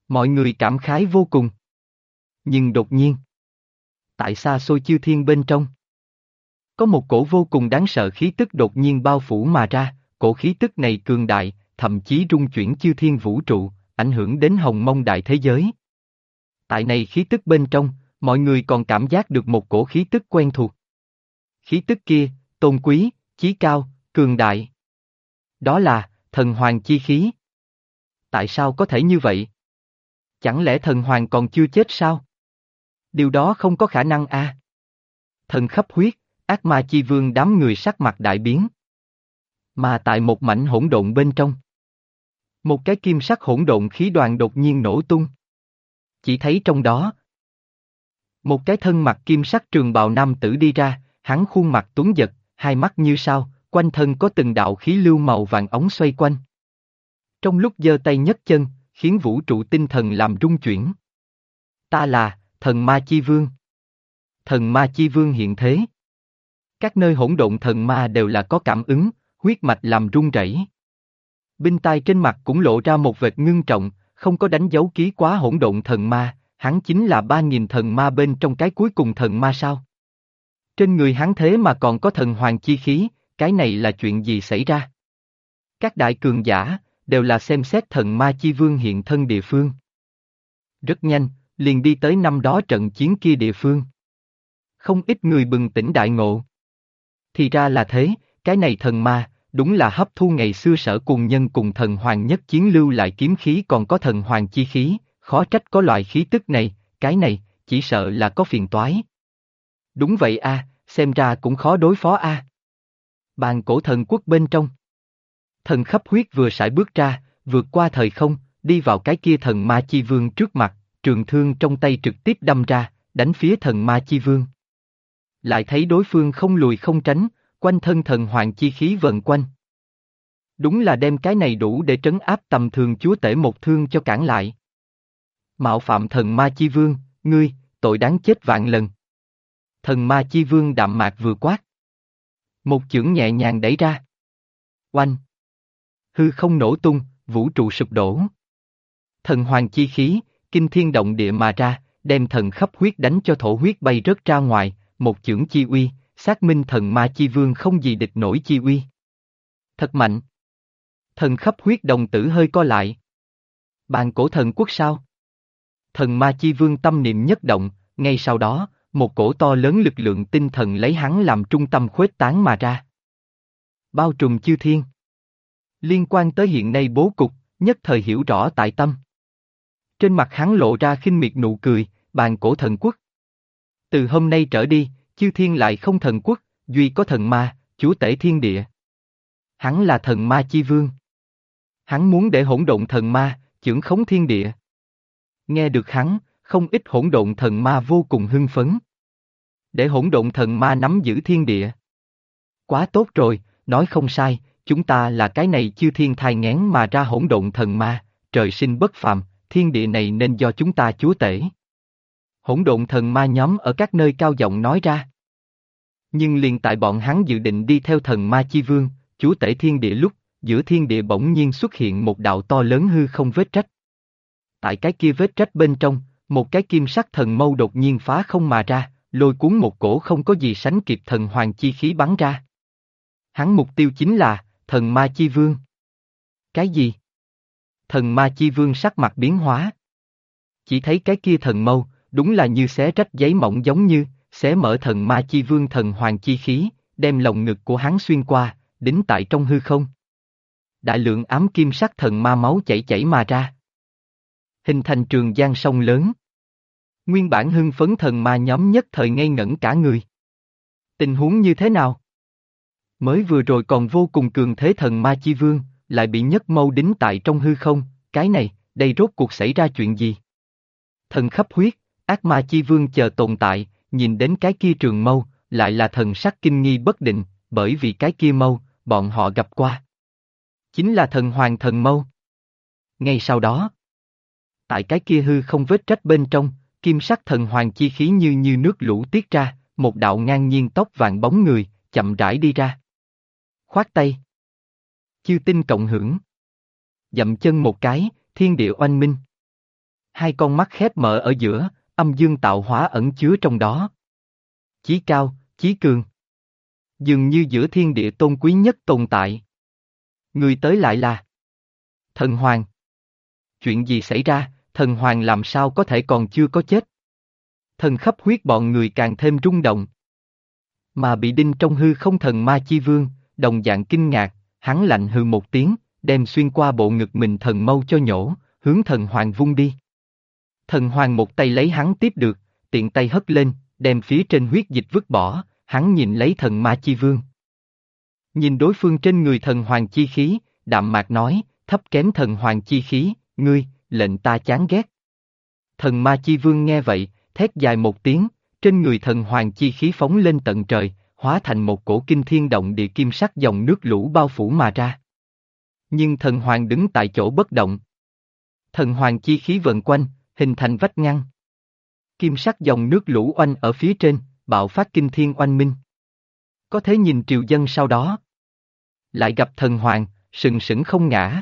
Mọi người cảm khái vô cùng. Nhưng đột nhiên, tại xa xôi chư thiên bên trong, có một cổ vô cùng đáng sợ khí tức đột nhiên bao phủ mà ra, cổ khí tức này cường đại, thậm chí rung chuyển chư thiên vũ trụ, ảnh hưởng đến hồng mông đại thế giới. Tại này khí tức bên trong, mọi người còn cảm giác được một cổ khí tức quen thuộc. Khí tức kia, tôn quý, chí cao, cường đại. Đó là, thần hoàng chi khí. Tại sao có thể như vậy? Chẳng lẽ thần hoàng còn chưa chết sao? Điều đó không có khả năng a. Thần khắp huyết, ác ma chi vương đám người sắc mặt đại biến. Mà tại một mảnh hỗn độn bên trong, một cái kim sắc hỗn độn khí đoàn đột nhiên nổ tung. Chỉ thấy trong đó, một cái thân mặc kim sắc trường bào nam tử đi ra, hắn khuôn mặt tuấn giật, hai mắt như sao, quanh thân có từng đạo khí lưu màu vàng ống xoay quanh. Trong lúc giơ tay nhấc chân, khiến vũ trụ tinh thần làm rung chuyển. Ta là, thần ma chi vương. Thần ma chi vương hiện thế. Các nơi hỗn độn thần ma đều là có cảm ứng, huyết mạch làm rung rẩy. Bên tai trên mặt cũng lộ ra một vệt ngưng trọng, không có đánh dấu ký quá hỗn độn thần ma, hắn chính là 3.000 thần ma bên trong cái cuối cùng thần ma sao? Trên người hắn thế mà còn có thần hoàng chi khí, cái này là chuyện gì xảy ra? Các đại cường giả, đều là xem xét thần ma chi vương hiện thân địa phương. Rất nhanh, liền đi tới năm đó trận chiến kia địa phương. Không ít người bừng tỉnh đại ngộ. Thì ra là thế, cái này thần ma, đúng là hấp thu ngày xưa Sở Cùng Nhân cùng thần hoàng nhất chiến lưu lại kiếm khí còn có thần hoàng chi khí, khó trách có loại khí tức này, cái này, chỉ sợ là có phiền toái. Đúng vậy a, xem ra cũng khó đối phó a. Bàn cổ thần quốc bên trong. Thần khắp huyết vừa sải bước ra, vượt qua thời không, đi vào cái kia thần ma chi vương trước mặt, trường thương trong tay trực tiếp đâm ra, đánh phía thần ma chi vương. Lại thấy đối phương không lùi không tránh, quanh thân thần hoàng chi khí vần quanh. Đúng là đem cái này đủ để trấn áp tầm thường chúa tể một thương cho cản lại. Mạo phạm thần ma chi vương, ngươi, tội đáng chết vạn lần. Thần ma chi vương đạm mạc vừa quát. Một chưởng nhẹ nhàng đẩy ra. Oanh! Hư không nổ tung, vũ trụ sụp đổ. Thần hoàng chi khí, kinh thiên động địa mà ra, đem thần khắp huyết đánh cho thổ huyết bay rớt ra ngoài, một chưởng chi uy, xác minh thần ma chi vương không gì địch nổi chi uy. Thật mạnh. Thần khắp huyết đồng tử hơi co lại. Bàn cổ thần quốc sao? Thần ma chi vương tâm niệm nhất động, ngay sau đó, một cổ to lớn lực lượng tinh thần lấy hắn làm trung tâm khuếch tán mà ra. Bao trùm chư thiên. Liên quan tới hiện nay bố cục, nhất thời hiểu rõ tại tâm. Trên mặt hắn lộ ra khinh miệt nụ cười, bàn cổ thần quốc. Từ hôm nay trở đi, chư thiên lại không thần quốc, duy có thần ma, chúa tể thiên địa. Hắn là thần ma chi vương. Hắn muốn để hỗn độn thần ma, chưởng khống thiên địa. Nghe được hắn, không ít hỗn độn thần ma vô cùng hưng phấn. Để hỗn độn thần ma nắm giữ thiên địa. Quá tốt rồi, nói không sai, chúng ta là cái này chư thiên thai nghén mà ra hỗn độn thần ma, trời sinh bất phàm, thiên địa này nên do chúng ta chúa tể. Hỗn độn thần ma nhóm ở các nơi cao giọng nói ra. Nhưng liền tại bọn hắn dự định đi theo thần ma chi vương, chúa tể thiên địa lúc, giữa thiên địa bỗng nhiên xuất hiện một đạo to lớn hư không vết rách. Tại cái kia vết rách bên trong, một cái kim sắc thần mâu đột nhiên phá không mà ra, lôi cuốn một cổ không có gì sánh kịp thần hoàng chi khí bắn ra. Hắn mục tiêu chính là, thần ma chi vương. Cái gì? Thần ma chi vương sắc mặt biến hóa. Chỉ thấy cái kia thần mâu, đúng là như xé rách giấy mỏng giống như, xé mở thần ma chi vương thần hoàng chi khí, đem lồng ngực của hắn xuyên qua, đính tại trong hư không. Đại lượng ám kim sắc thần ma máu chảy chảy mà ra. Hình thành trường giang sông lớn. Nguyên bản hưng phấn thần ma nhóm nhất thời ngây ngẩn cả người. Tình huống như thế nào? Mới vừa rồi còn vô cùng cường thế thần ma chi vương, lại bị nhất mâu đính tại trong hư không, cái này, đây rốt cuộc xảy ra chuyện gì? Thần khắp huyết, ác ma chi vương chờ tồn tại, nhìn đến cái kia trường mâu, lại là thần sắc kinh nghi bất định, bởi vì cái kia mâu, bọn họ gặp qua. Chính là thần hoàng thần mâu. Ngay sau đó, tại cái kia hư không vết rách bên trong, kim sắc thần hoàng chi khí như nước lũ tiết ra, một đạo ngang nhiên tóc vàng bóng người, chậm rãi đi ra. Khoát tay. Chư tinh cộng hưởng. Dậm chân một cái, thiên địa oanh minh. Hai con mắt khép mở ở giữa, âm dương tạo hóa ẩn chứa trong đó. Chí cao, chí cường. Dường như giữa thiên địa tôn quý nhất tồn tại. Người tới lại là Thần Hoàng. Chuyện gì xảy ra, Thần Hoàng làm sao có thể còn chưa có chết? Thần khắp huyết bọn người càng thêm rung động. Mà bị đinh trong hư không thần ma chi vương, đồng dạng kinh ngạc, hắn lạnh hừ một tiếng, đem xuyên qua bộ ngực mình thần mâu cho nhổ, hướng thần hoàng vung đi. Thần hoàng một tay lấy hắn tiếp được, tiện tay hất lên, đem phía trên huyết dịch vứt bỏ, hắn nhìn lấy thần ma chi vương. Nhìn đối phương trên người thần hoàng chi khí, đạm mạc nói, thấp kém thần hoàng chi khí, ngươi, lệnh ta chán ghét. Thần ma chi vương nghe vậy, thét dài một tiếng, trên người thần hoàng chi khí phóng lên tận trời, hóa thành một cổ kinh thiên động địa kim sắc dòng nước lũ bao phủ mà ra. Nhưng thần hoàng đứng tại chỗ bất động. Thần hoàng chi khí vần quanh, hình thành vách ngăn. Kim sắc dòng nước lũ oanh ở phía trên, bạo phát kinh thiên oanh minh. Có thể nhìn triều dân sau đó. Lại gặp thần hoàng, sừng sững không ngã.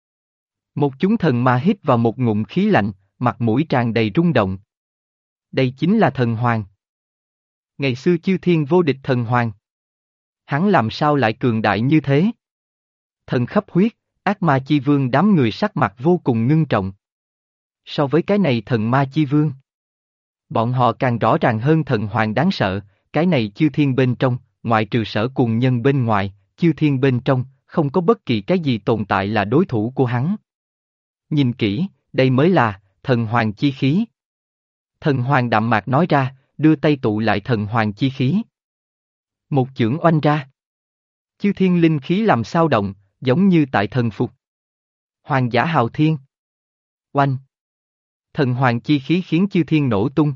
Một chúng thần ma hít vào một ngụm khí lạnh, mặt mũi tràn đầy rung động. Đây chính là thần hoàng. Ngày xưa chư thiên vô địch thần hoàng. Hắn làm sao lại cường đại như thế? Thần khắp huyết, ác ma chi vương đám người sắc mặt vô cùng ngưng trọng. So với cái này thần ma chi vương, bọn họ càng rõ ràng hơn thần hoàng đáng sợ, cái này chư thiên bên trong, ngoại trừ Sở Cùng Nhân bên ngoài, chư thiên bên trong, không có bất kỳ cái gì tồn tại là đối thủ của hắn. Nhìn kỹ, đây mới là thần hoàng chi khí. Thần hoàng đạm mạc nói ra, đưa tay tụ lại thần hoàng chi khí. Một chưởng oanh ra. Chư thiên linh khí làm sao động, giống như tại thần phục. Hoàng giả hào thiên. Oanh. Thần hoàng chi khí khiến chư thiên nổ tung.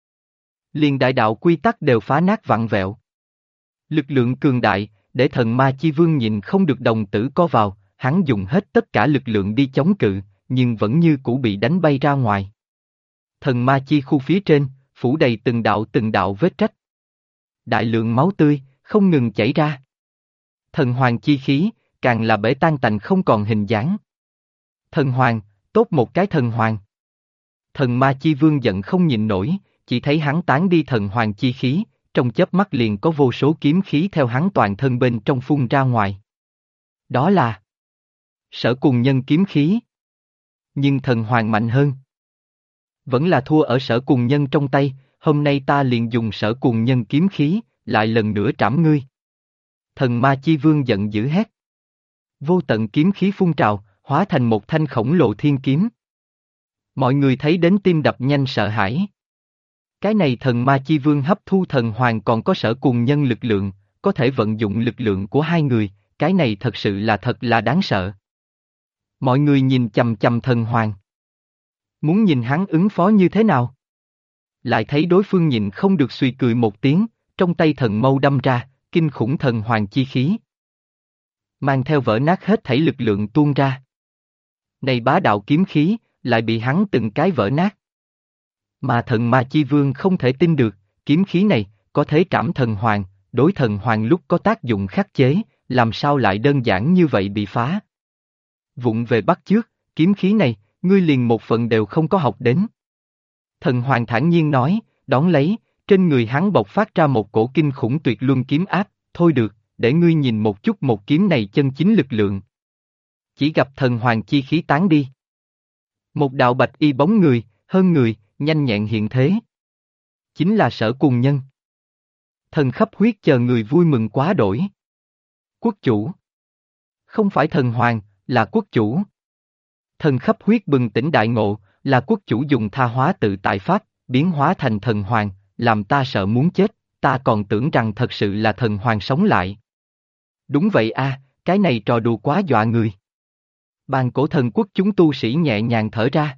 Liền đại đạo quy tắc đều phá nát vặn vẹo. Lực lượng cường đại, để thần ma chi vương nhìn không được đồng tử co vào, hắn dùng hết tất cả lực lượng đi chống cự, nhưng vẫn như cũ bị đánh bay ra ngoài. Thần ma chi khu phía trên, phủ đầy từng đạo vết rách. Đại lượng máu tươi, không ngừng chảy ra. Thần hoàng chi khí, càng là bể tan tành không còn hình dáng. Thần hoàng, tốt một cái thần hoàng. Thần ma chi vương giận không nhịn nổi, chỉ thấy hắn tán đi thần hoàng chi khí, trong chớp mắt liền có vô số kiếm khí theo hắn toàn thân bên trong phun ra ngoài. Đó là Sở Cùng Nhân kiếm khí. Nhưng thần hoàng mạnh hơn. Vẫn là thua ở Sở Cùng Nhân trong tay, hôm nay ta liền dùng Sở Cùng Nhân kiếm khí, lại lần nữa trảm ngươi. Thần ma chi vương giận dữ hét. Vô tận kiếm khí phun trào, hóa thành một thanh khổng lồ thiên kiếm. Mọi người thấy đến tim đập nhanh sợ hãi. Cái này thần ma chi vương hấp thu thần hoàng còn có Sở Cùng Nhân lực lượng, có thể vận dụng lực lượng của hai người, cái này thật sự là thật là đáng sợ. Mọi người nhìn chằm chằm thần hoàng. Muốn nhìn hắn ứng phó như thế nào? Lại thấy đối phương nhìn không được suy cười một tiếng, trong tay thần mâu đâm ra, kinh khủng thần hoàng chi khí. Mang theo vỡ nát hết thảy lực lượng tuôn ra. Này bá đạo kiếm khí, lại bị hắn từng cái vỡ nát. Mà thần ma chi vương không thể tin được, kiếm khí này, có thể trảm thần hoàng, đối thần hoàng lúc có tác dụng khắc chế, làm sao lại đơn giản như vậy bị phá. Vụng về bắt chước, kiếm khí này, ngươi liền một phần đều không có học đến. Thần hoàng thản nhiên nói, đón lấy, trên người hắn bộc phát ra một cổ kinh khủng tuyệt luân kiếm áp, thôi được, để ngươi nhìn một chút một kiếm này chân chính lực lượng. Chỉ gặp thần hoàng chi khí tán đi. Một đạo bạch y bóng người, hơn người, nhanh nhẹn hiện thế. Chính là Sở Cùng Nhân. Thần khắp huyết chờ người vui mừng quá đổi. Quốc chủ. Không phải thần hoàng, là quốc chủ. Thần khắp huyết bừng tỉnh đại ngộ, là quốc chủ dùng tha hóa tự tại pháp, biến hóa thành thần hoàng, làm ta sợ muốn chết, ta còn tưởng rằng thật sự là thần hoàng sống lại. Đúng vậy a, cái này trò đùa quá dọa người. Bàn cổ thần quốc chúng tu sĩ nhẹ nhàng thở ra.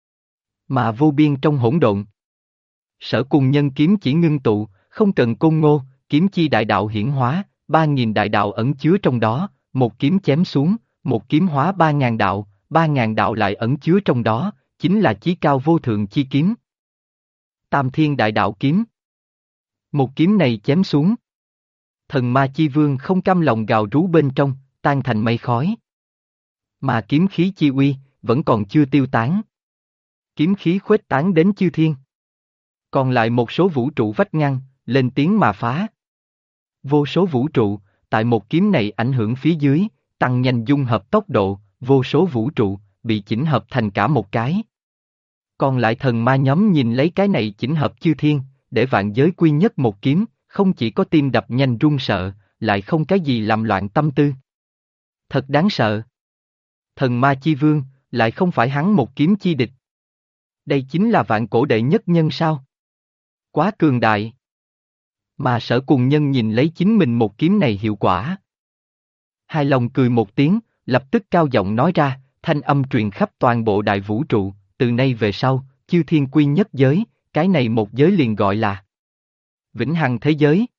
Mà vô biên trong hỗn độn. Sở Cùng Nhân kiếm chỉ ngưng tụ, không cần côn ngô, kiếm chi đại đạo hiển hóa, 3.000 đại đạo ẩn chứa trong đó, một kiếm chém xuống, một kiếm hóa 3.000 đạo, 3.000 đạo lại ẩn chứa trong đó, chính là chí cao vô thượng chi kiếm. Tam Thiên Đại Đạo Kiếm. Một kiếm này chém xuống. Thần ma chi vương không cam lòng gào rú bên trong, tan thành mây khói. Mà kiếm khí chi uy, vẫn còn chưa tiêu tán. kiếm khí khuếch tán đến chư thiên. Còn lại một số vũ trụ vách ngăn, lên tiếng mà phá. Vô số vũ trụ, tại một kiếm này ảnh hưởng phía dưới, tăng nhanh dung hợp tốc độ, vô số vũ trụ, bị chỉnh hợp thành cả một cái. Còn lại thần ma nhóm nhìn lấy cái này chỉnh hợp chư thiên, để vạn giới quy nhất một kiếm, không chỉ có tim đập nhanh run sợ, lại không cái gì làm loạn tâm tư. Thật đáng sợ. Thần ma chi vương, lại không phải hắn một kiếm chi địch. Đây chính là vạn cổ đệ nhất nhân sao? Quá cường đại. Mà Sở Cùng Nhân nhìn lấy chính mình một kiếm này hiệu quả. Hài lòng cười một tiếng, lập tức cao giọng nói ra, thanh âm truyền khắp toàn bộ đại vũ trụ, từ nay về sau, chư thiên quy nhất giới, cái này một giới liền gọi là vĩnh hằng thế giới.